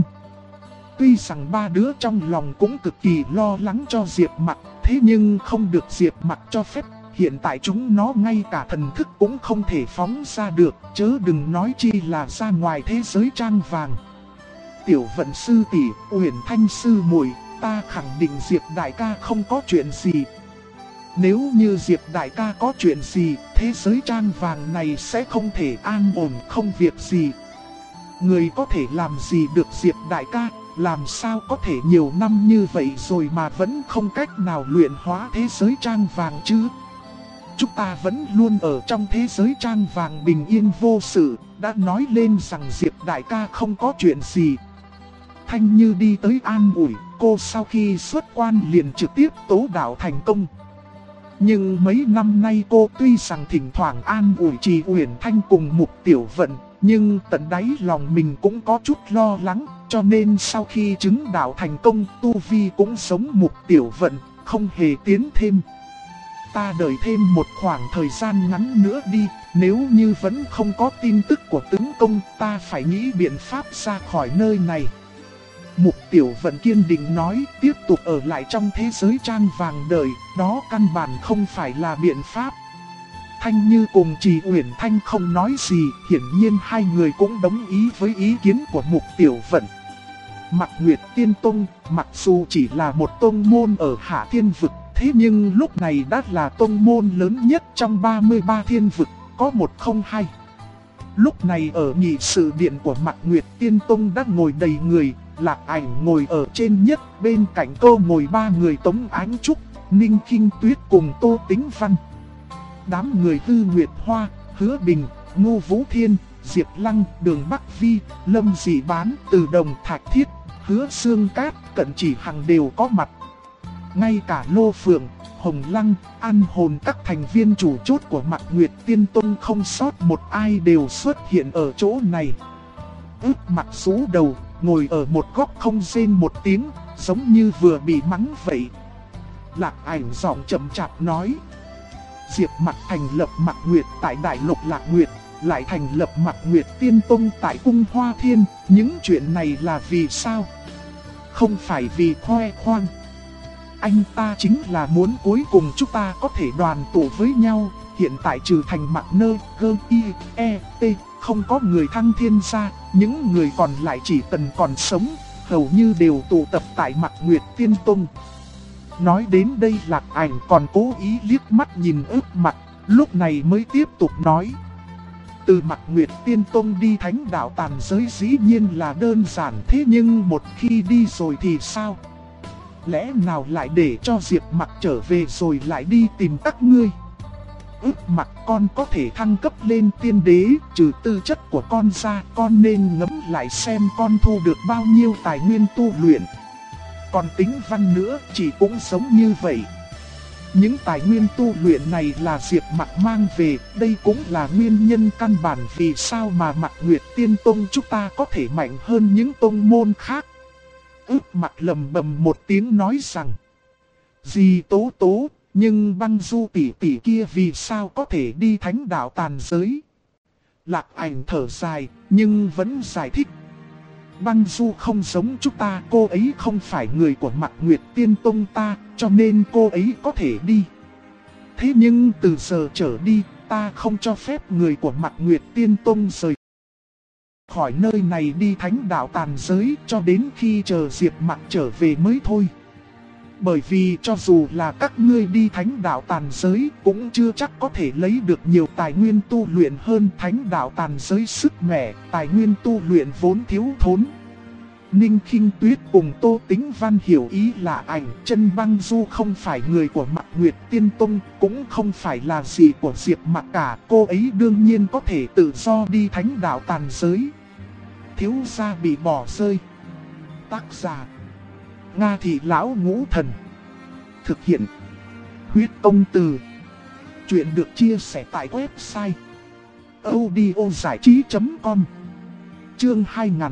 Speaker 1: Tuy rằng ba đứa trong lòng cũng cực kỳ lo lắng cho Diệp Mặc, thế nhưng không được Diệp Mặc cho phép. Hiện tại chúng nó ngay cả thần thức cũng không thể phóng ra được, chớ đừng nói chi là ra ngoài thế giới trang vàng. Tiểu Vận sư tỷ, Uyển Thanh sư muội, ta khẳng định Diệp đại ca không có chuyện gì. Nếu như Diệp đại ca có chuyện gì, thế giới trang vàng này sẽ không thể an ổn không việc gì. Người có thể làm gì được Diệp đại ca, làm sao có thể nhiều năm như vậy rồi mà vẫn không cách nào luyện hóa thế giới trang vàng chứ. Chúng ta vẫn luôn ở trong thế giới trang vàng bình yên vô sự, đã nói lên rằng Diệp đại ca không có chuyện gì. Thanh Như đi tới an ủi, cô sau khi xuất quan liền trực tiếp tố đạo thành công. Nhưng mấy năm nay cô tuy rằng thỉnh thoảng an ủi Trì Uyển Thanh cùng Mục Tiểu Vận, nhưng tận đáy lòng mình cũng có chút lo lắng, cho nên sau khi chứng đạo thành công, tu vi cũng giống Mục Tiểu Vận, không hề tiến thêm. Ta đợi thêm một khoảng thời gian ngắn nữa đi, nếu như vẫn không có tin tức của tướng công, ta phải nghĩ biện pháp ra khỏi nơi này. Mục Tiểu Vận kiên định nói, tiếp tục ở lại trong thế giới trang vàng đợi, đó căn bản không phải là biện pháp. Thanh Như cùng Trì Uyển Thanh không nói gì, hiển nhiên hai người cũng đồng ý với ý kiến của Mục Tiểu Vận. Mạc Nguyệt Tiên Tông, mặc dù chỉ là một tông môn ở Hạ Thiên Vực, thế nhưng lúc này đã là tông môn lớn nhất trong 33 thiên vực, có một không hai. Lúc này ở nghị sự điện của Mạc Nguyệt Tiên Tông đã ngồi đầy người. Lạc Ảnh ngồi ở trên nhất, bên cạnh cô ngồi ba người Tống Ánh Trúc, Ninh Kinh Tuyết cùng Tô Tĩnh Văn. Đám người Tư Nguyệt Hoa, Hứa Bình, Ngô Vũ Thiên, Diệp Lăng, Đường Bắc Vi, Lâm Dị Bán, Từ Đồng Thạch Thiết, Hứa Sương Cát, Cận Chỉ Hằng đều có mặt. Ngay cả Lô Phượng, Hồng Lăng, An Hồn các thành viên chủ chốt của Mạc Nguyệt Tiên Tông không sót một ai đều xuất hiện ở chỗ này. Ước mặt rũ đầu, ngồi ở một góc không rên một tiếng, giống như vừa bị mắng vậy. Lạc Ảnh giọng chậm chạp nói. Diệp Mặc thành lập Mạc Nguyệt tại Đại Lục Lạc Nguyệt, lại thành lập Mạc Nguyệt Tiên Tông tại Cung Hoa Thiên, những chuyện này là vì sao? Không phải vì khoe khoang. Anh ta chính là muốn cuối cùng chúng ta có thể đoàn tụ với nhau. Hiện tại trừ thành Mạc Nơ, Gơ, Y, E, T, không có người thăng thiên ra, những người còn lại chỉ cần còn sống, hầu như đều tụ tập tại Mạc Nguyệt Tiên Tông. Nói đến đây Lạc Ảnh còn cố ý liếc mắt nhìn ướp mặt, lúc này mới tiếp tục nói. Từ mặt Nguyệt Tiên Tông đi Thánh Đạo Tàn Giới dĩ nhiên là đơn giản, thế nhưng một khi đi rồi thì sao? Lẽ nào lại để cho Diệp Mặc trở về rồi lại đi tìm các ngươi? Ước mặt con có thể thăng cấp lên tiên đế, trừ tư chất của con ra, con nên ngẫm lại xem con thu được bao nhiêu tài nguyên tu luyện. Còn tính văn nữa, chỉ cũng giống như vậy. Những tài nguyên tu luyện này là Diệp Mặc mang về, đây cũng là nguyên nhân căn bản vì sao mà Mạc Nguyệt Tiên Tông chúng ta có thể mạnh hơn những tông môn khác. Ước mặt lầm bầm một tiếng nói rằng, dì Tố Tố, nhưng Băng Du tỷ tỷ kia vì sao có thể đi Thánh Đạo Tàn Giới? Lạc Ảnh thở dài, nhưng vẫn giải thích. Băng Du không giống chúng ta, cô ấy không phải người của Mạc Nguyệt Tiên Tông ta, cho nên cô ấy có thể đi. Thế nhưng từ giờ trở đi, ta không cho phép người của Mạc Nguyệt Tiên Tông rời khỏi nơi này đi Thánh Đạo Tàn Giới cho đến khi chờ Diệp Mặc trở về mới thôi. Bởi vì cho dù là các ngươi đi Thánh Đạo Tàn Giới cũng chưa chắc có thể lấy được nhiều tài nguyên tu luyện hơn. Thánh Đạo Tàn Giới sức mẻ, tài nguyên tu luyện vốn thiếu thốn. Ninh Khinh Tuyết cùng Tô Tĩnh Văn hiểu ý là Ảnh. Chân Băng Du không phải người của Mạc Nguyệt Tiên Tông, cũng không phải là gì của Diệp Mặc cả. Cô ấy đương nhiên có thể tự do đi Thánh Đạo Tàn Giới. Thiếu gia bị bỏ rơi. Tác giả Nga Thị Lão Ngũ Thần. Thực hiện Huyết Công Từ. Chuyện được chia sẻ tại website audiozảichí.com. Chương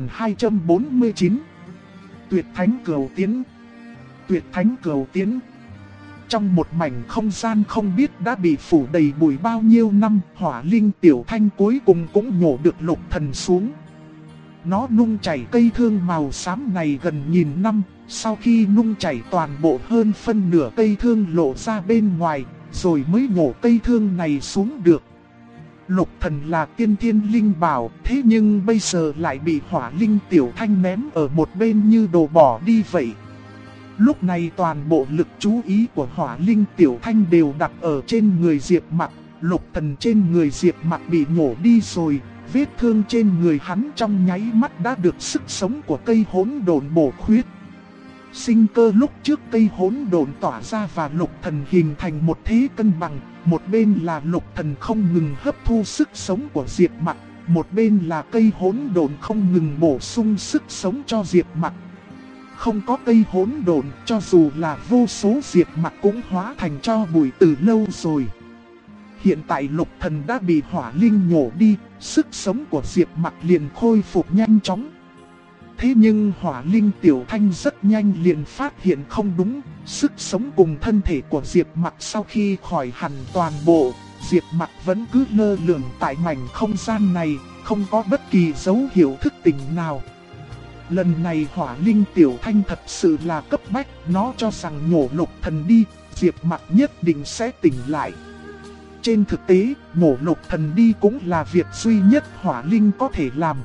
Speaker 1: 2249. Tuyệt Thánh Cửu Tiến. Tuyệt Thánh Cửu Tiến. Trong một mảnh không gian không biết đã bị phủ đầy bụi bao nhiêu năm, Hỏa Linh Tiểu Thanh cuối cùng cũng nhổ được Lục Thần xuống. Nó nung chảy cây thương màu xám này gần nghìn năm, sau khi nung chảy toàn bộ hơn phân nửa cây thương lộ ra bên ngoài, rồi mới nhổ cây thương này xuống được. Lục Thần là tiên thiên linh bảo, thế nhưng bây giờ lại bị Hỏa Linh Tiểu Thanh ném ở một bên như đồ bỏ đi vậy. Lúc này toàn bộ lực chú ý của Hỏa Linh Tiểu Thanh đều đặt ở trên người Diệp Mặc. Lục Thần trên người Diệp Mặc bị nhổ đi rồi, vết thương trên người hắn trong nháy mắt đã được sức sống của cây hỗn độn bổ khuyết. Sinh cơ lúc trước cây hỗn độn tỏa ra và Lục Thần hình thành một thế cân bằng, một bên là Lục Thần không ngừng hấp thu sức sống của Diệp Mặc, một bên là cây hỗn độn không ngừng bổ sung sức sống cho Diệp Mặc. Không có cây hỗn độn, cho dù là vô số Diệp Mặc cũng hóa thành tro bụi từ lâu rồi. Hiện tại Lục Thần đã bị Hỏa Linh nhổ đi, sức sống của Diệp Mặc liền khôi phục nhanh chóng. Thế nhưng Hỏa Linh Tiểu Thanh rất nhanh liền phát hiện không đúng, sức sống cùng thân thể của Diệp Mặc sau khi khỏi hẳn toàn bộ, Diệp Mặc vẫn cứ lơ lửng tại mảnh không gian này, không có bất kỳ dấu hiệu thức tỉnh nào. Lần này Hỏa Linh Tiểu Thanh thật sự là cấp bách, nó cho rằng nhổ Lục Thần đi, Diệp Mặc nhất định sẽ tỉnh lại. Trên thực tế, nhổ Lục Thần đi cũng là việc duy nhất Hỏa Linh có thể làm.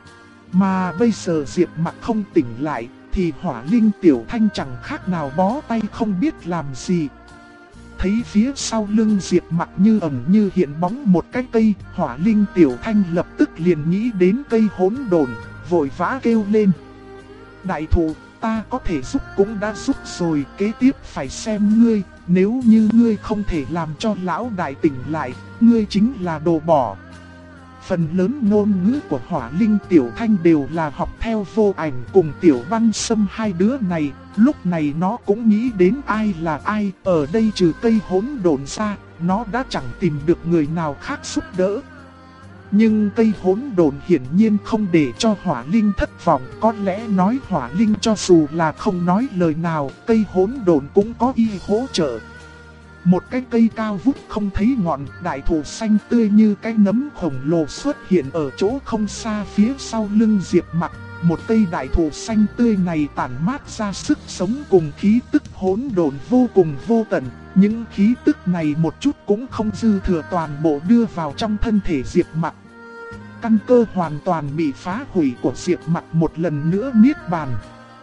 Speaker 1: Mà bây giờ Diệp Mặc không tỉnh lại, thì Hỏa Linh Tiểu Thanh chẳng khác nào bó tay không biết làm gì. Thấy phía sau lưng Diệp Mặc như ẩn như hiện bóng một cái cây, Hỏa Linh Tiểu Thanh lập tức liền nghĩ đến cây hỗn độn, vội vã kêu lên. Đại thụ, ta có thể giúp cũng đã giúp rồi, kế tiếp phải xem ngươi, nếu như ngươi không thể làm cho lão đại tỉnh lại, ngươi chính là đồ bỏ. Phần lớn ngôn ngữ của Hỏa Linh Tiểu Thanh đều là học theo Vô Ảnh cùng Tiểu Băng Sâm hai đứa này, lúc này nó cũng nghĩ đến ai là ai, ở đây trừ cây hỗn độn ra, nó đã chẳng tìm được người nào khác giúp đỡ. Nhưng cây hỗn độn hiển nhiên không để cho Hỏa Linh thất vọng, có lẽ nói Hỏa Linh cho dù là không nói lời nào, cây hỗn độn cũng có ý hỗ trợ. Một cái cây cao vút không thấy ngọn, đại thụ xanh tươi như cái nấm khổng lồ xuất hiện ở chỗ không xa phía sau lưng Diệp Mặc. Một cây đại thụ xanh tươi này tản mát ra sức sống cùng khí tức hỗn độn vô cùng vô tận. Những khí tức này một chút cũng không dư thừa, toàn bộ đưa vào trong thân thể Diệp Mặc. Căn cơ hoàn toàn bị phá hủy của Diệp Mặc một lần nữa niết bàn.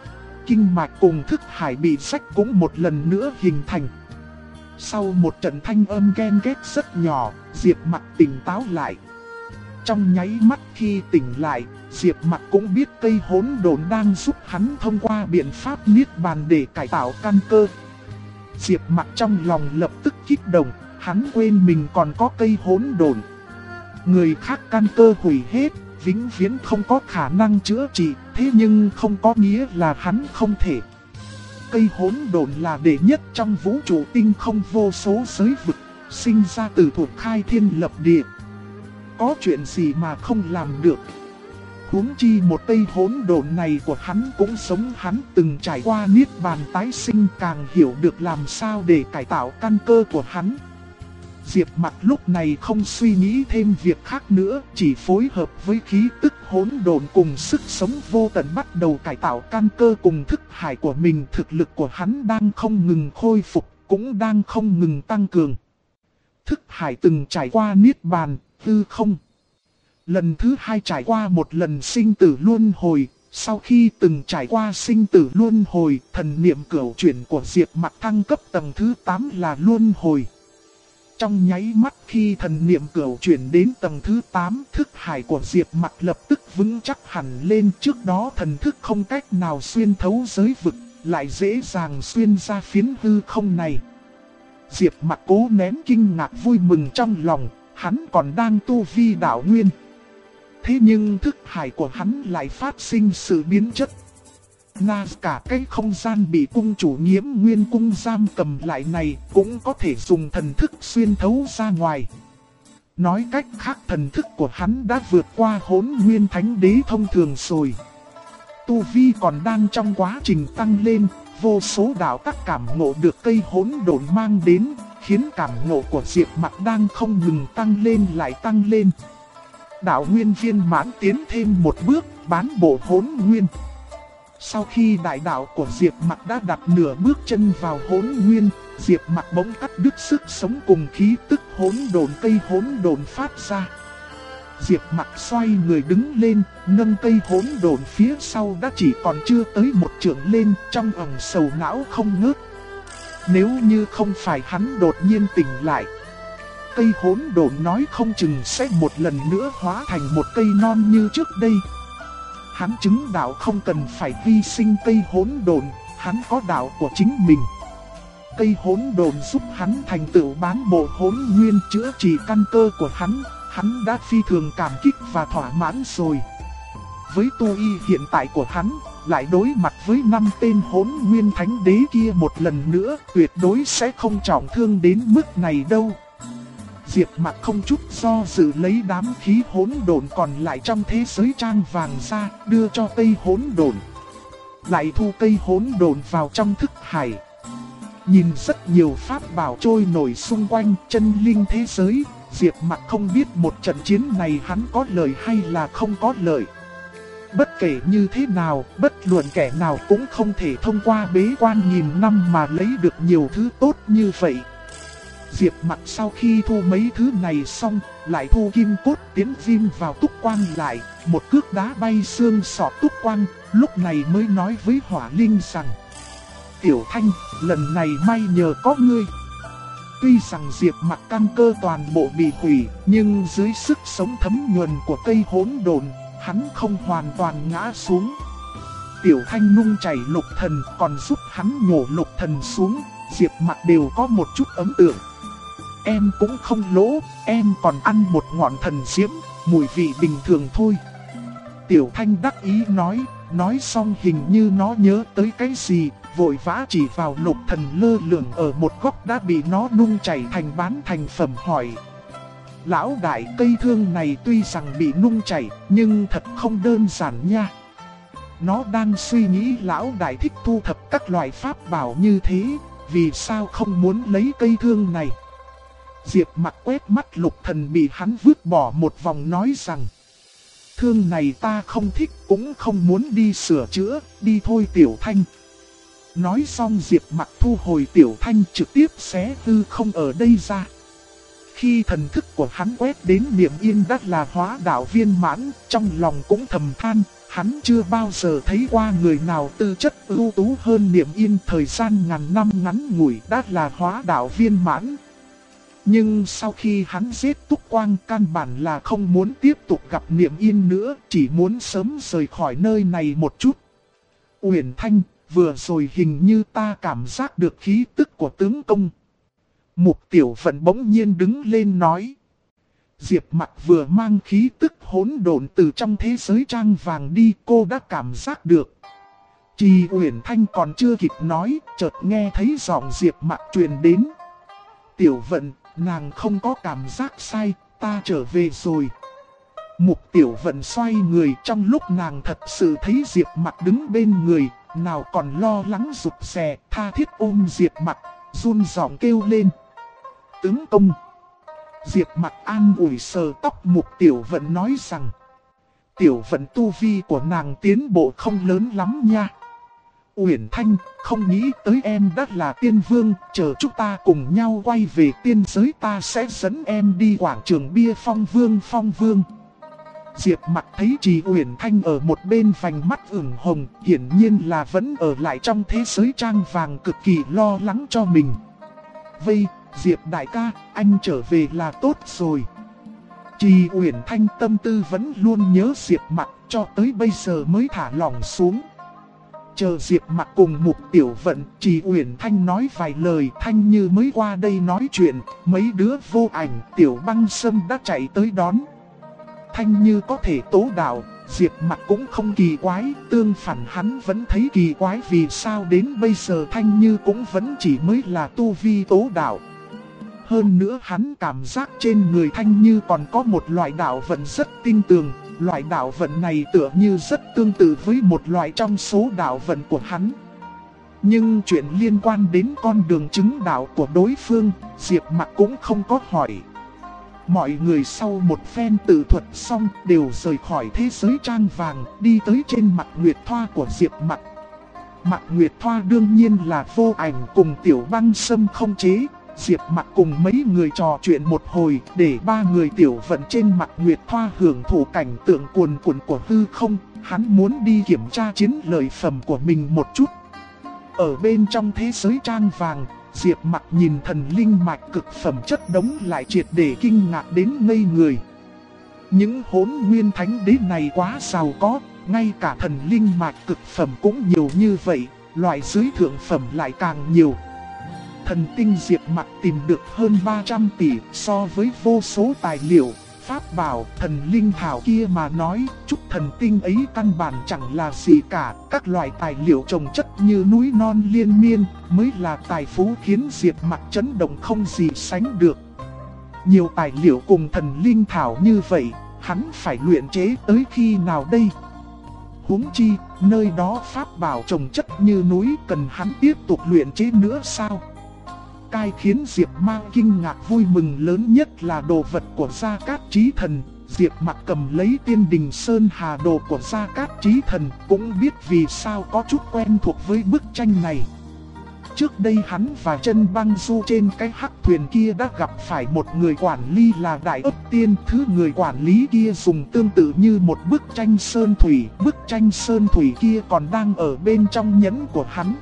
Speaker 1: kinh mạch cùng thức hải bị rách cũng một lần nữa hình thành. Sau một trận thanh âm ghen ghét rất nhỏ, Diệp Mặc tỉnh táo lại. Trong nháy mắt khi tỉnh lại, Diệp Mặc cũng biết cây hỗn độn đang giúp hắn thông qua biện pháp niết bàn để cải tạo căn cơ. Diệp Mặc trong lòng lập tức kích động, hắn quên mình còn có cây hỗn độn. Người khác căn cơ hủy hết, vĩnh viễn không có khả năng chữa trị, thế nhưng không có nghĩa là hắn không thể. Cây hỗn độn là đệ nhất trong vũ trụ tinh không vô số giới vực, sinh ra từ thuộc khai thiên lập địa. Có chuyện gì mà không làm được. Huống chi một cây hỗn độn này của hắn cũng sống, hắn từng trải qua niết bàn tái sinh, càng hiểu được làm sao để cải tạo căn cơ của hắn. Diệp Mặc lúc này không suy nghĩ thêm việc khác nữa, chỉ phối hợp với khí tức hỗn độn cùng sức sống vô tận bắt đầu cải tạo căn cơ cùng thức hải của mình. Thực lực của hắn đang không ngừng khôi phục, cũng đang không ngừng tăng cường. Thức hải từng trải qua niết bàn, hư không. Lần thứ hai trải qua một lần sinh tử luân hồi. Sau khi từng trải qua sinh tử luân hồi, thần niệm cửu chuyển của Diệp Mặc thăng cấp tầng thứ 8 là luân hồi. Trong nháy mắt khi thần niệm cửu chuyển đến tầng thứ 8, thức hải của Diệp Mặc lập tức vững chắc hẳn lên. Trước đó thần thức không cách nào xuyên thấu giới vực, lại dễ dàng xuyên ra phiến hư không này. Diệp Mặc cố nén kinh ngạc vui mừng trong lòng, hắn còn đang tu vi đạo nguyên. Thế nhưng thức hải của hắn lại phát sinh sự biến chất. Cả cái không gian bị cung chủ Nhiễm Nguyên cung giam cầm lại này cũng có thể dùng thần thức xuyên thấu ra ngoài. Nói cách khác, thần thức của hắn đã vượt qua Hỗn Nguyên Thánh Đế thông thường rồi. Tu vi còn đang trong quá trình tăng lên, vô số đạo tác cảm ngộ được cây hỗn độn mang đến, khiến cảm ngộ của Diệp Mặc đang không ngừng tăng lên lại tăng lên. Đạo nguyên viên mãn tiến thêm một bước, bán bộ hỗn nguyên. Sau khi đại đạo của Diệp Mặc đã đặt nửa bước chân vào hỗn nguyên, Diệp Mặc bỗng cắt đứt sức sống cùng khí tức hỗn độn, cây hỗn độn phát ra. Diệp Mặc xoay người đứng lên, nâng cây hỗn độn phía sau đã chỉ còn chưa tới một trượng lên, trong ẩn sầu não không ngớt. Nếu như không phải hắn đột nhiên tỉnh lại, cây hỗn độn nói không chừng sẽ một lần nữa hóa thành một cây non như trước đây. Hắn chứng đạo không cần phải hy sinh cây hỗn độn, hắn có đạo của chính mình. Cây hỗn độn giúp hắn thành tựu bán bộ hỗn nguyên, chữa trị căn cơ của hắn đã phi thường cảm kích và thỏa mãn rồi. Với tu y hiện tại của hắn, lại đối mặt với 5 tên Hỗn Nguyên Thánh Đế kia một lần nữa, tuyệt đối sẽ không trọng thương đến mức này đâu. Diệp Mặc không chút do dự lấy đám khí hỗn độn còn lại trong thế giới trang vàng ra, đưa cho cây hỗn độn. Lại thu cây hỗn độn vào trong thức hải. Nhìn rất nhiều pháp bảo trôi nổi xung quanh chân linh thế giới, Diệp Mặc không biết một trận chiến này hắn có lợi hay là không có lợi. Bất kể như thế nào, bất luận kẻ nào cũng không thể thông qua bế quan nghìn năm mà lấy được nhiều thứ tốt như vậy. Diệp Mặc sau khi thu mấy thứ này xong, lại thu kim cốt tiến viêm vào túc quang lại, một cước đá bay xương sọ túc quang, lúc này mới nói với Hỏa Linh rằng: Tiểu Thanh, lần này may nhờ có ngươi. Tuy rằng Diệp Mặc căn cơ toàn bộ bị hủy, nhưng dưới sức sống thấm nhuần của cây hỗn độn, hắn không hoàn toàn ngã xuống. Tiểu Thanh nung chảy lục thần còn giúp hắn nhổ lục thần xuống, Diệp Mặc đều có một chút ấn tượng. Em cũng không lỗ, em còn ăn một ngọn thần diễm, mùi vị bình thường thôi. Tiểu Thanh đắc ý nói xong hình như nó nhớ tới cái gì, vội vã chỉ vào lục thần lơ lửng ở một góc đã bị nó nung chảy thành bán thành phẩm hỏi: Lão đại, cây thương này tuy rằng bị nung chảy, nhưng thật không đơn giản nha. Nó đang suy nghĩ lão đại thích thu thập các loại pháp bảo như thế, vì sao không muốn lấy cây thương này. Diệp Mặc quét mắt lục thần bị hắn vứt bỏ một vòng nói rằng: Thương này ta không thích, cũng không muốn đi sửa chữa, đi thôi Tiểu Thanh. Nói xong Diệp Mặc thu hồi Tiểu Thanh, trực tiếp xé hư không ở đây ra. Khi thần thức của hắn quét đến Niệm Yên đã là hóa đạo viên mãn, trong lòng cũng thầm than, Hắn chưa bao giờ thấy qua người nào tư chất ưu tú hơn Niệm Yên, thời gian ngàn năm ngắn ngủi đã là hóa đạo viên mãn. Nhưng sau khi hắn giết Túc Quang, căn bản là không muốn tiếp tục gặp Niệm Yên nữa, chỉ muốn sớm rời khỏi nơi này một chút. Uyển Thanh, vừa rồi hình như ta cảm giác được khí tức của tướng công. Mục Tiểu Vận bỗng nhiên đứng lên nói. Diệp Mặc vừa mang khí tức hỗn độn từ trong thế giới trang vàng đi, cô đã cảm giác được. Trì Uyển Thanh còn chưa kịp nói, chợt nghe thấy giọng Diệp Mặc truyền đến. Tiểu Vận, nàng không có cảm giác sai, ta trở về rồi. Mục Tiểu Vận xoay người, trong lúc nàng thật sự thấy Diệp Mặc đứng bên người, nào còn lo lắng rụt rè, tha thiết ôm Diệp Mặc, run giọng kêu lên. Tướng công. Diệp Mặc an ủi sờ tóc Mục Tiểu Vận nói rằng. Tiểu Vận tu vi của nàng tiến bộ không lớn lắm nha. Uyển Thanh, không nghĩ tới em đã là tiên vương, chờ chúng ta cùng nhau quay về tiên giới, ta sẽ dẫn em đi quảng trường bia Phong Vương. Diệp Mặc thấy Trì Uyển Thanh ở một bên vành mắt ửng hồng, hiển nhiên là vẫn ở lại trong thế giới trang vàng, cực kỳ lo lắng cho mình. Vây, Diệp đại ca, anh trở về là tốt rồi. Trì Uyển Thanh tâm tư vẫn luôn nhớ Diệp Mặc, cho tới bây giờ mới thả lỏng xuống. Chờ Diệp Mặc cùng Mục Tiểu Vận, Trì Uyển Thanh nói vài lời, Thanh Như mới qua đây nói chuyện, mấy đứa vô ảnh, Tiểu Băng Sâm đã chạy tới đón. Thanh Như có thể tố đạo, Diệp Mặc cũng không kỳ quái, tương phản hắn vẫn thấy kỳ quái vì sao đến bây giờ Thanh Như cũng vẫn chỉ mới là tu vi tố đạo. Hơn nữa hắn cảm giác trên người Thanh Như còn có một loại đạo vận rất tinh tường, loại đạo vận này tựa như rất tương tự với một loại trong số đạo vận của hắn. Nhưng chuyện liên quan đến con đường chứng đạo của đối phương, Diệp Mặc cũng không có hỏi. Mọi người sau một phen tự thuật xong đều rời khỏi thế giới trang vàng, đi tới trên Mạc Nguyệt Thoa của Diệp Mặc. Mạc Nguyệt Thoa đương nhiên là vô ảnh cùng Tiểu Băng Sâm không chế. Diệp Mặc cùng mấy người trò chuyện một hồi, để ba người Tiểu Vận trên Mạc Nguyệt Thoa hưởng thụ cảnh tượng cuồn cuộn của hư không. Hắn muốn đi kiểm tra chiến lợi phẩm của mình một chút. Ở bên trong thế giới trang vàng, Diệp Mặc nhìn thần linh mạch cực phẩm chất đống lại triệt để kinh ngạc đến ngây người. Những hỗn nguyên thánh đế này quá giàu có, ngay cả thần linh mạch cực phẩm cũng nhiều như vậy, loại dưới thượng phẩm lại càng nhiều. Thần tinh Diệp Mặc tìm được hơn 300 tỷ, so với vô số tài liệu, pháp bảo, thần linh thảo kia mà nói, chút thần tinh ấy căn bản chẳng là gì cả. Các loại tài liệu trồng chất như núi non liên miên, mới là tài phú khiến Diệp Mặc chấn động không gì sánh được. Nhiều tài liệu cùng thần linh thảo như vậy, hắn phải luyện chế tới khi nào đây? Huống chi, nơi đó pháp bảo trồng chất như núi, cần hắn tiếp tục luyện chế nữa sao? Cái khiến Diệp Mặc kinh ngạc vui mừng lớn nhất là đồ vật của Gia Cát Chí Thần. Diệp Mặc cầm lấy Tiên Đình Sơn Hà đồ của Gia Cát Chí Thần, cũng biết vì sao có chút quen thuộc với bức tranh này. Trước đây hắn và Chân Băng Du trên cái hắc thuyền kia đã gặp phải một người quản lý là Đại Ức Tiên. Thứ người quản lý kia dùng tương tự như một bức tranh sơn thủy. Bức tranh sơn thủy kia còn đang ở bên trong nhẫn của hắn.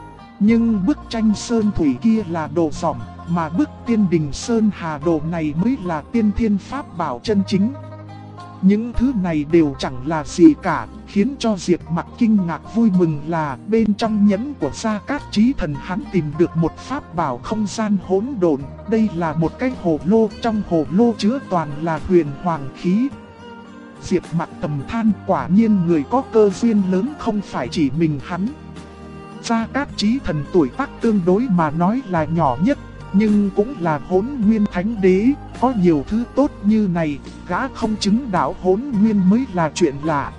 Speaker 1: Nhưng bức tranh sơn thủy kia là đồ rỏng, mà bức Tiên Đình Sơn Hà đồ này mới là tiên thiên pháp bảo chân chính. Những thứ này đều chẳng là gì cả, khiến cho Diệp Mặc kinh ngạc vui mừng là bên trong nhẫn của Gia Cát Chí Thần hắn tìm được một pháp bảo không gian hỗn độn. Đây là một cái hồ lô, trong hồ lô chứa toàn là huyền hoàng khí. Diệp Mặc thầm than, quả nhiên người có cơ duyên lớn không phải chỉ mình hắn. Gia Cát Chí Thần tuổi tác tương đối mà nói là nhỏ nhất, nhưng cũng là hỗn nguyên thánh đế, có nhiều thứ tốt như này, gã không chứng đạo hỗn nguyên mới là chuyện lạ.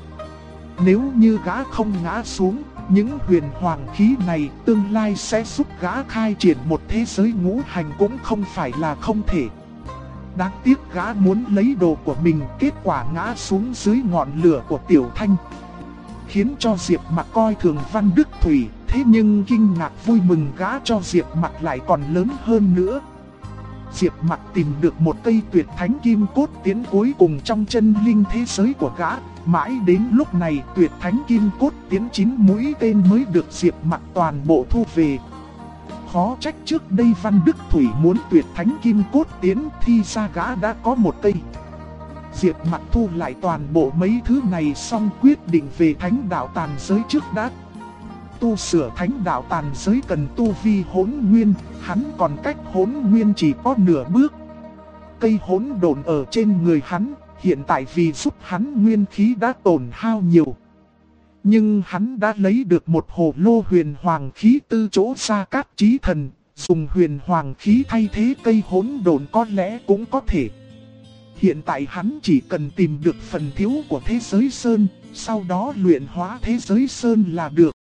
Speaker 1: Nếu như gã không ngã xuống, những huyền hoàng khí này tương lai sẽ giúp gã khai triển một thế giới ngũ hành cũng không phải là không thể. Đáng tiếc gã muốn lấy đồ của mình, kết quả ngã xuống dưới ngọn lửa của Tiểu Thanh, khiến cho Diệp Mặc coi thường Văn Đức Thủy. Thế nhưng kinh ngạc vui mừng gã cho Diệp Mặc lại còn lớn hơn nữa. Diệp Mặc tìm được một cây tuyệt thánh kim cốt tiến cuối cùng trong chân linh thế giới của gã. Mãi đến lúc này tuyệt thánh kim cốt tiến 9 mũi tên mới được Diệp Mặc toàn bộ thu về. Khó trách trước đây Văn Đức Thủy muốn tuyệt thánh kim cốt tiến thì ra gã đã có một cây. Diệp Mặc thu lại toàn bộ mấy thứ này xong quyết định về thánh đạo tàn giới trước đã. Tu sửa thánh đạo tàn giới cần tu vi hỗn nguyên, hắn còn cách hỗn nguyên chỉ có nửa bước. Cây hỗn độn ở trên người hắn, hiện tại vì giúp hắn nguyên khí đã tổn hao nhiều. Nhưng hắn đã lấy được một hồ lô huyền hoàng khí từ chỗ Sa Cát Chí Thần, dùng huyền hoàng khí thay thế cây hỗn độn có lẽ cũng có thể. Hiện tại hắn chỉ cần tìm được phần thiếu của thế giới sơn, sau đó luyện hóa thế giới sơn là được.